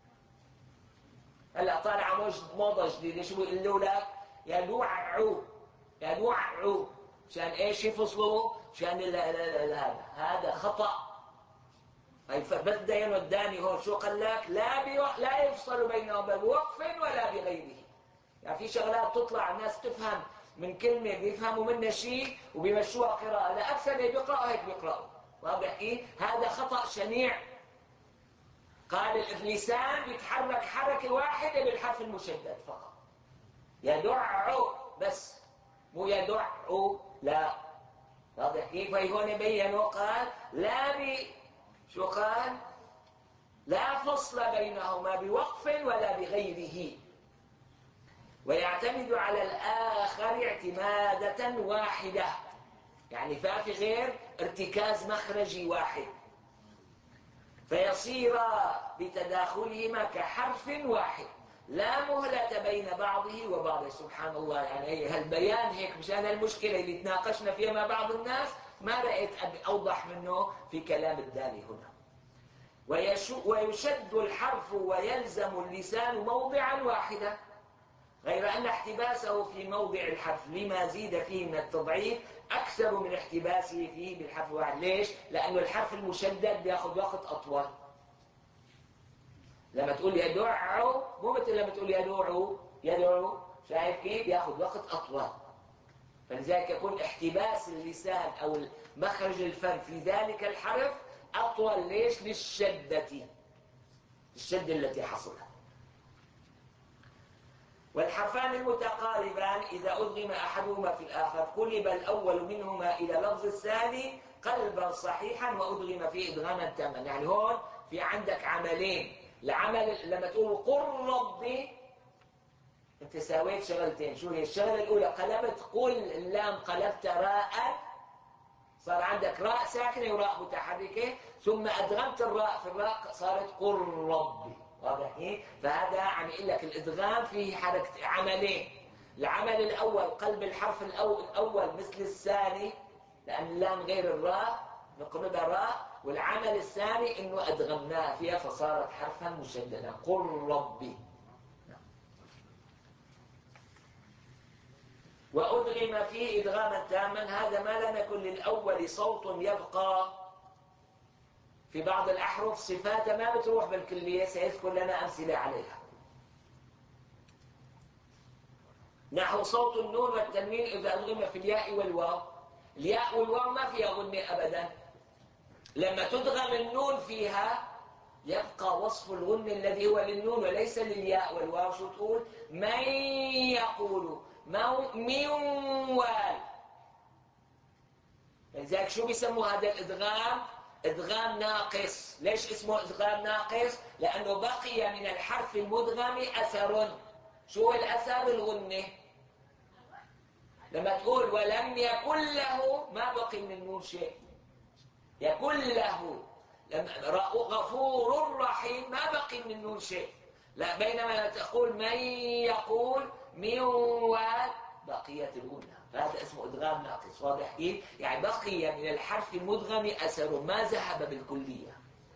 هلا طالعة موضة جديدة، شو بيقولوا لك؟ يدوعوا يدوعوا، مشان ايش يفصلوا؟ مشان هذا خطأ. بدا ينوداني هون شو قال لك؟ لا يفصل بينهما بوقف ولا بغيره. يعني في شغلات تطلع الناس تفهم من كلمة بيفهموا منها شيء وبيمشوها قراءة، لا أكثر اللي بيقرأوا هيك بيقرأوا. واضح كيف؟ هذا خطأ شنيع. قال اللسان بيتحرك حركة واحدة بالحرف المشدد فقط، يدعو بس، مو يدعو لا. واضح كيف؟ فهون بينوا قال شو قال؟ لا فصل بينهما بوقف ولا بغيره، ويعتمد على الآخر اعتمادة واحدة، يعني ففي غير ارتكاز مخرجي واحد، فيصير بتداخلهما كحرف واحد لا مهلة بين بعضه وبعضه. سبحان الله، يعني هالبيان هيك مشان المشكلة اللي تناقشنا فيها مع بعض الناس ما رأيت أوضح منه في كلام الداني هنا. ويشد الحرف ويلزم اللسان موضعا واحدا، غير أن احتباسه في موضع الحرف لما زيد فيه من التضعيف أكثر من احتباسه فيه بالحرف الواحد. ليش؟ لأنه الحرف المشدد بياخذ وقت أطول. لما تقول يدعو مو مثل لما تقول يدعو، شايف كيف؟ بياخذ وقت أطول. فلذلك يكون احتباس اللسان أو مخرج الفم في ذلك الحرف أطول. ليش؟ للشدة التي حصلت. والحرفان المتقاربان إذا أدغم أحدهما في الآخر قلب الأول منهما إلى لفظ الثاني قلبا صحيحا وأدغم فيه إدغاما تاما. يعني هون في عندك عملين. العمل لما تقول قل ربي انت سويت شغلتين. شو هي الشغله الاولى؟ قلبت قل اللام قلبت راء، صار عندك راء ساكنه وراء متحركه، ثم ادغمت الراء في الراء صارت قل ربي. واضح كيف؟ فهذا عم يقول لك الادغام فيه حركه عملين. العمل الاول قلب الحرف الاول مثل الثاني لان اللام غير الراء نقلبها راء، والعمل الثاني انه ادغمناها فيها فصارت حرفا مشددا قل ربي. وأدغم فيه إدغاما تاما، هذا ما لم يكن للأول صوت يبقى. في بعض الأحرف صفاتها ما بتروح بالكلية، سيذكر لنا أمثلة عليها. نحو صوت النون والتنوين إذا أدغم في الياء والواو. الياء والواو ما فيها غنة أبدا، لما تدغم النون فيها يبقى وصف الغنة الذي هو للنون وليس للياء والواو. شو تقول؟ من يقول موال. لذلك شو بيسموا هذا الادغام؟ ادغام ناقص. ليش اسمه ادغام ناقص؟ لانه بقي من الحرف المدغم اثر. شو الاثر؟ الغنه. لما تقول ولم يكن له ما بقي من النون شيء، يكن له. غفور رحيم ما بقي من النون شيء. لا، بينما تقول من يقول موال بقيت الغنة، فهذا اسمه ادغام ناقص. واضح كيف؟ يعني بقي من الحرف المدغم اثر ما ذهب بالكلية.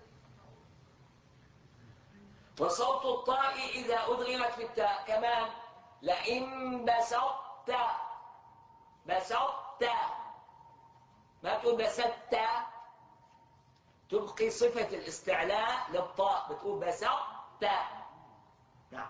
وصوت الطاء اذا ادغمت في التاء كمان، لئن بسطت ما تقول بسطت، تبقي صفة الاستعلاء للطاء بتقول بسطت. نعم.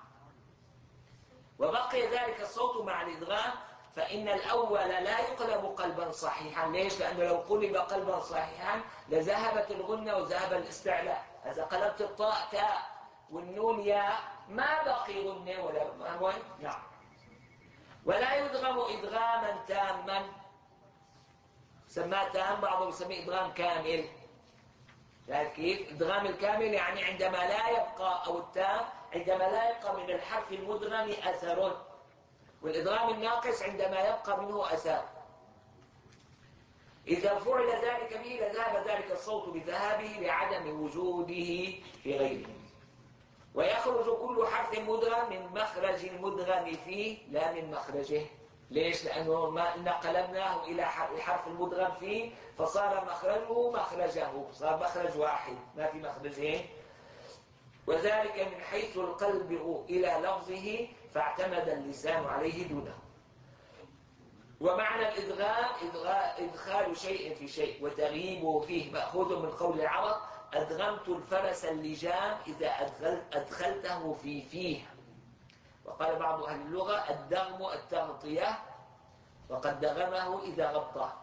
وبقي ذلك الصوت مع الإدغام، فإن الأول لا يقلب قلبا صحيحا. ليش؟ لأنه لو قلب قلبا صحيحا لذهبت الغنة وذهب الاستعلاء. إذا قلبت الطاء تاء والنون ياء ما بقي غنة ولا مهم. نعم. ولا يدغم إدغاما تاما، سماه تام، بعضهم يسميه إدغام كامل. يعني كيف؟ إدغام الكامل يعني عندما لا يبقى، أو التام عندما لا يبقى من الحرف المدغم أثر، والإدغام الناقص عندما يبقى منه أثر. إذا فعل ذلك به لذهب ذلك الصوت بذهابه لعدم وجوده في غيره. ويخرج كل حرف مدغم من مخرج المدغم فيه لا من مخرجه. ليش؟ لأنه ما قلبناه إلى الحرف المدغم فيه فصار مخرجه مخرجه، صار مخرج واحد ما في مخرجين. وذلك من حيث القلب إلى لفظه فاعتمد اللسان عليه دونه. ومعنى الإدغام إدخال شيء في شيء وتغييبه فيه، مأخوذ من قول العرب أدغمت الفرس اللجام إذا أدخلته في فيه. وقال بعض أهل اللغة الدغم التغطية، وقد دغمه إذا غطاه.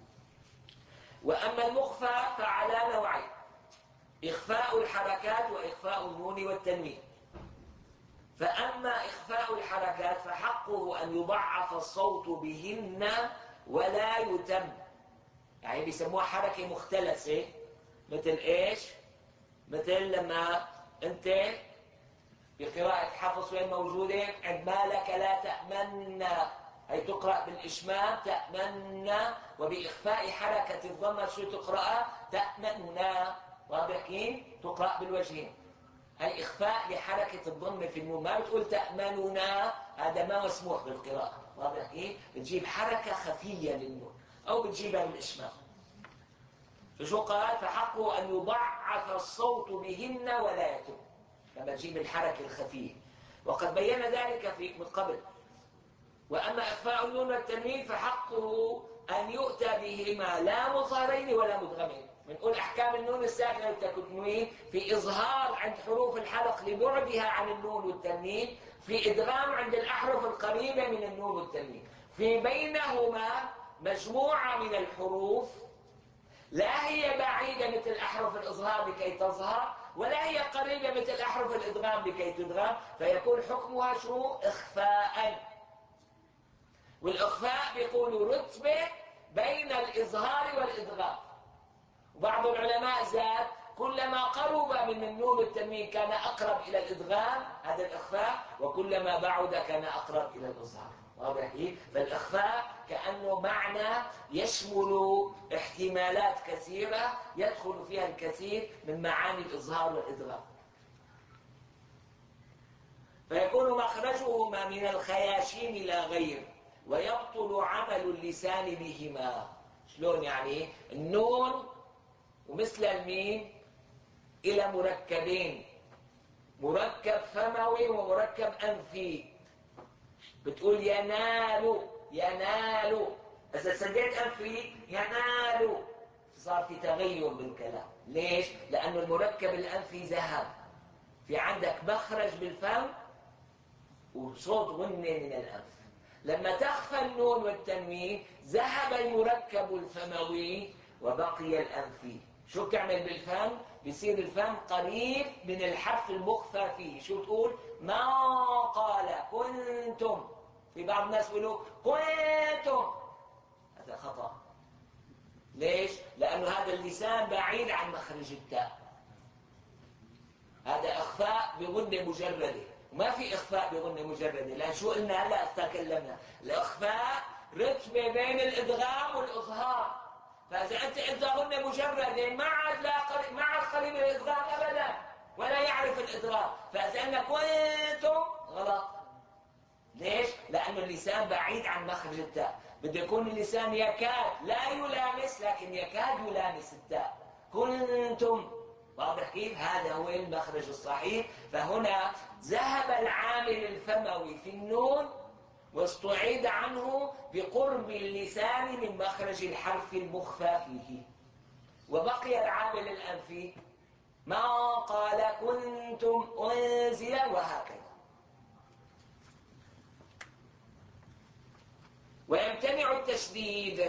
وأما المخفى فعلى نوعين: إخفاء الحركات وإخفاء النون والتنوين. فأما إخفاء الحركات فحقه أن يضعف الصوت بهن ولا يتم. يعني بيسموها حركة مختلسة. مثل إيش؟ مثل لما أنت بقراءة حفص وين موجودة؟ عند ما لك لا تأمن، هي تقرأ بالإشمام تأمن، وبإخفاء حركة الضمة شو تقرأ؟ تأمننا. واضح كيف؟ تقرأ بالوجهين. هي إخفاء لحركة الضمة في النون، ما بتقول تأمننا، هذا ما مسموح بالقراءة. واضح كيف؟ بتجيب حركة خفية للنون أو بتجيبها بالإشمام. فشو قال؟ فحقه أن يضعف الصوت بهن ولا يتم، لما تجيب الحركة الخفية. وقد بين ذلك من قبل. وأما إخفاء النون والتنوين فحقه أن يؤتى بهما لا مظهرين ولا مدغمين. بنقول أحكام النون الساكنة والتنوين في إظهار عند حروف الحلق لبعدها عن النون والتنوين، في إدغام عند الأحرف القريبة من النون والتنوين، في بينهما مجموعة من الحروف لا هي بعيدة مثل أحرف الإظهار لكي تظهر، ولا هي قريبة مثل أحرف الإدغام لكي تدغم، فيكون حكمها شو؟ إخفاء. والإخفاء بيقولوا رتبة بين الإظهار والإدغام. وبعض العلماء زاد كل كلما قرب من النون والتنوين كان أقرب إلى الإدغام، هذا الإخفاء، وكلما بعد كان أقرب إلى الإظهار. واضح كيف؟ فالإخفاء كأنه معنى يشمل احتمالات كثيرة يدخل فيها الكثير من معاني الإظهار والإدغام. فيكون مخرجهما من الخياشيم لا غير، ويبطل عمل اللسان بهما. شلون يعني؟ النون ومثل الميم إلى مركبين، مركب فموي ومركب أنفي. بتقول ينال، ينال، إذا سديت أنفي ينال، صار في تغير بالكلام. ليش؟ لأنه المركب الأنفي ذهب، في عندك مخرج بالفم وصوت غنة من الأنف. لما تخفى النون والتنوين ذهب المركب الفموي وبقي الأنفي. شو بتعمل بالفم؟ بيصير الفم قريب من الحرف المخفى فيه. شو تقول؟ ما قال كنتم. في بعض الناس يقولوا كنتم، هذا خطأ. ليش؟ لأنه هذا اللسان بعيد عن مخرج التاء، هذا إخفاء بغنة مجردة. ما في إخفاء بغنة مجردة، لأن شو قلنا هلا تكلمنا، الإخفاء رتبة بين الإدغام والإظهار. فإذا أنت قلت غنة مجردة ما عاد قريب من الإدغام أبدا، ولا يعرف الإدراك. فإذا أنك كنتم غلط. ليش؟ لأن اللسان بعيد عن مخرج التاء. بده يكون اللسان يكاد لا يلامس، لكن يكاد يلامس التاء. كنتم. واضح كيف؟ هذا هو المخرج الصحيح. فهنا ذهب العامل الفموي في النون واستعيد عنه بقرب اللسان من مخرج الحرف المخفى فيه، وبقي العامل الأنفي ما قال كنتم أنزل، وهكذا. ويمتنع التشديد.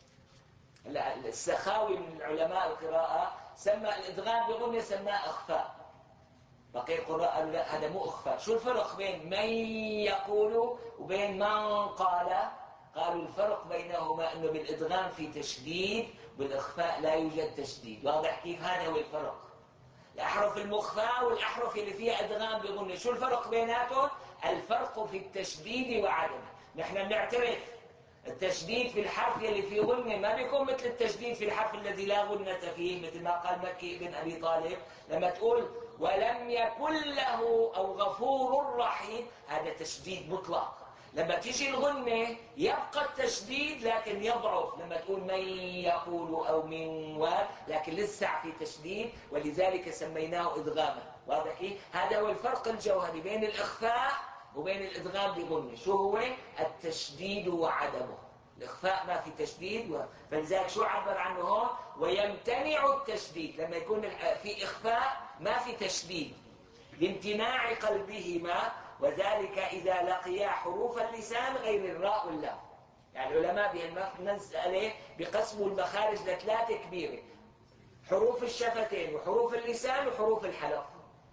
السخاوي من علماء القراءة سمى الإدغام بغنة سماه إخفاء. بقي القراء قالوا لا، هذا مو إخفاء. شو الفرق بين من يقول وبين من قال؟ قالوا الفرق بينهما أنه بالإدغام في تشديد، بالإخفاء لا يوجد تشديد. واضح كيف؟ هذا هو الفرق. الأحرف المخفاة والأحرف اللي فيها إدغام بغنة، شو الفرق بيناتهم؟ الفرق في التشديد وعدمه. نحن بنعترف التشديد في الحرف اللي فيه غنة ما بيكون مثل التشديد في الحرف الذي لا غنة فيه، مثل ما قال مكي بن أبي طالب لما تقول ولم يكن له أو غفور رحيم، هذا تشديد مطلق. لما تيجي الغنة يبقى التشديد لكن يضعف، لما تقول من يقول أو من لكن لسه في تشديد، ولذلك سميناه إدغاما. واضح كيف؟ هذا هو الفرق الجوهري بين الإخفاء وبين الإدغام بغنة. شو هو؟ التشديد وعدمه. الإخفاء ما في تشديد، فلذلك شو عبر عنه هون؟ ويمتنع التشديد. لما يكون في إخفاء ما في تشديد لامتناع قلبهما، وذلك إذا لقيا حروف اللسان غير الراء واللام. يعني العلماء بهالمسألة بقسموا المخارج لثلاثة كبيرة: حروف الشفتين وحروف اللسان وحروف الحلق.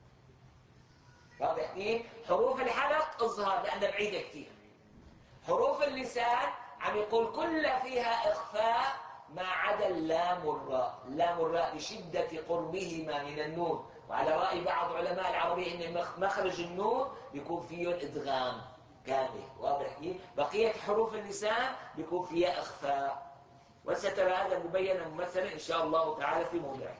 واضح كيف؟ حروف الحلق اظهار لأنها بعيدة كثير. حروف اللسان عم يقول كلها فيها إخفاء ما عدا اللام والراء. اللام والراء لشدة قربهما من النون، وعلى رأي بعض علماء العربية إن مخرج النون بيكون فيه إدغام كامل. واضح كيف؟ بقية حروف اللسان بيكون فيها إخفاء، وسترى هذا مبينا ممثلا إن شاء الله تعالى في موضعه.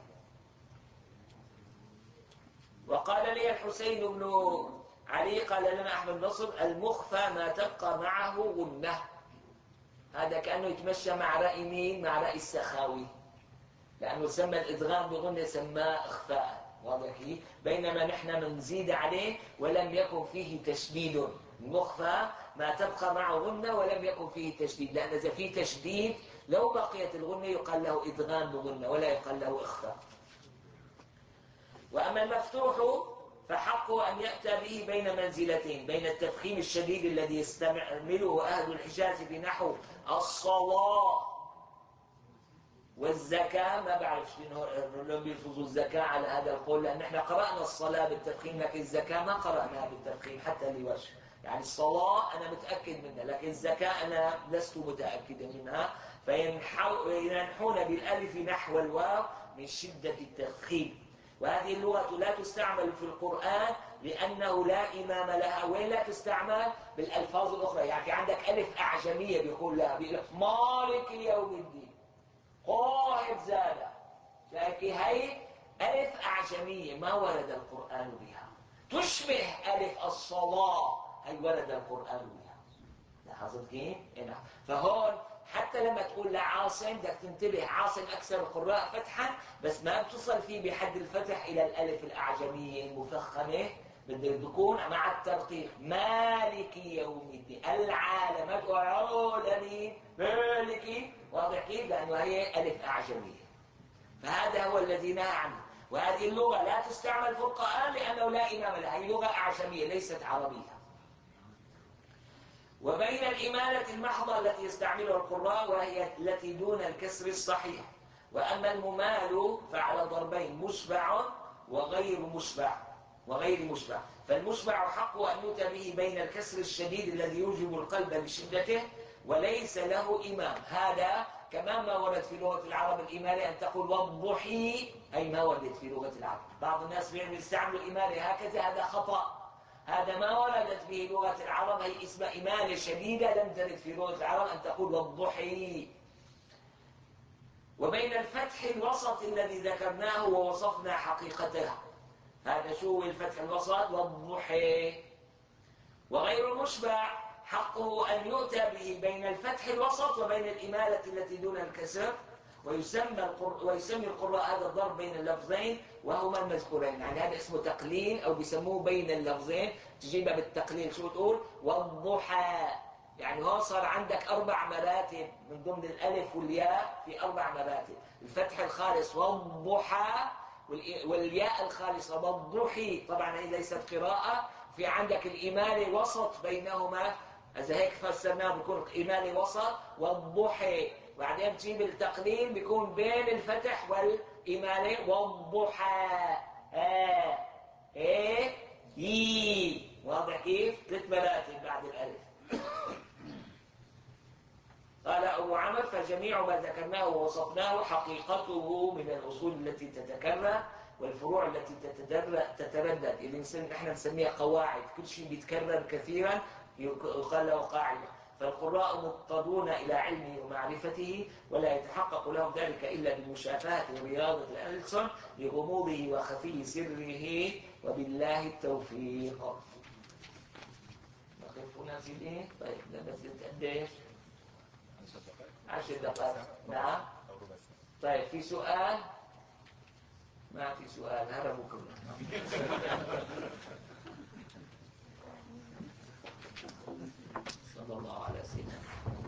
وقال لي الحسين بن علي قال لنا أحمد نصر: المخفى ما تبقى معه غنة. هذا كأنه يتمشى مع رأي مين؟ مع رأي السخاوي، لأنه سمى الإدغام بغنة سماه إخفاء. واضح كيف؟ بينما نحن بنزيد عليه ولم يكن فيه تشديد. المخفى ما تبقى معه غنة ولم يكن فيه تشديد، لأن إذا فيه تشديد لو بقيت الغنة يقال له إدغام بغنة ولا يقال له إخفاء. وأما المفتوح فحقه أن يأتى به بين منزلتين: بين التفخيم الشديد الذي يستعمله أهل الحجاز بنحو الصلاة والزكاة. ما بعرف شنو بيلفظوا الزكاة على هذا القول، لأن احنا قرأنا الصلاة بالتفخيم لكن الزكاة ما قرأناها بالتفخيم حتى لوجه. يعني الصلاة أنا متأكد منها، لكن الزكاة أنا لست متأكدا منها. فينحون بالألف نحو الواو من شدة التفخيم. وهذه اللغة لا تستعمل في القرآن لأنه لا إمام لها. وين لا تستعمل؟ بالألفاظ الأخرى. يعني في عندك ألف أعجمية بيقول لها مالك يوم الدين، قائد زادة، لكن هي ألف أعجمية ما ورد القرآن بها، تشبه ألف الصلاة، هي ورد القرآن بها. لاحظت كيف؟ نعم. فهون حتى لما تقول لعاصم بدك تنتبه، عاصم أكثر القراء فتحا، بس ما بتصل فيه بحد الفتح إلى الألف الأعجمية المفخمة، بده يكون مع الترقيق. مالك يوم الدين، العالم، ما تقول عالمي مالكي، واضح كيف؟ لأنه هي ألف أعجمية. فهذا هو الذي نهى عنه. وهذه اللغة لا تستعمل في القرآن لأنه لا إمام لها، هي لغة أعجمية ليست عربية. وبين الإمالة المحضة التي يستعملها القراء وهي التي دون الكسر الصحيح. وأما الممال فعلى ضربين: مشبع وغير مشبع. فالمشبع حقه أن يؤتى به بين الكسر الشديد الذي يوجب القلب بشدته وليس له إمام. هذا كمان ما ورد في لغة العرب الإمالة، أن تقول والضحي، أي ما ورد في لغة العرب. بعض الناس بيستعملوا الإمالة هكذا، هذا خطأ، هذا ما وردت به لغة العرب، هي اسمها إمالة شديدة لم ترد في لغة العرب أن تقول والضحي. وبين الفتح الوسط الذي ذكرناه ووصفنا حقيقته، هذا شو الفتح الوسط؟ والضحي. وغير مشبع حقه أن يؤتى به بين الفتح الوسط وبين الإمالة التي دون الكسر. ويسمي القراء هذا الضرب بين اللفظين وهما المذكورين. يعني هذا اسمه تقليل، أو بيسموه بين اللفظين، تجيبها بالتقليل. شو تقول؟ والضحى. يعني هون صار عندك 4 مراتب من ضمن الألف والياء، في 4 مراتب: الفتح الخالص والضحى، والياء الخالصة والضحي. طبعا هي ليست قراءة. في عندك الإمالة وسط بينهما، إذا هيك فسرناه بيكون إمالة وسط والضحي. بعدين تجيب التقليل بيكون بين الفتح والإمالة والضحى. واضح كيف؟ 3 مراتب بعد الألف. قال أبو عمرو: فجميع ما ذكرناه ووصفناه حقيقته من الأصول التي تتكرر والفروع التي تتردد، اللي نحن نسميها قواعد، كل شيء بيتكرر كثيرا يقال له قاعدة. فالقراء مضطرون إلى علمه ومعرفته، ولا يتحقق لهم ذلك إلا بالمشافهة ورياضة الألسن لغموضه وخفي سره، وبالله التوفيق. نقف هنا في الايه؟ طيب نزلت قد ايش؟ 10 دقائق. نعم. طيب في سؤال؟ ما في سؤال، هربوا كلهم. صلى الله على سيدنا محمد.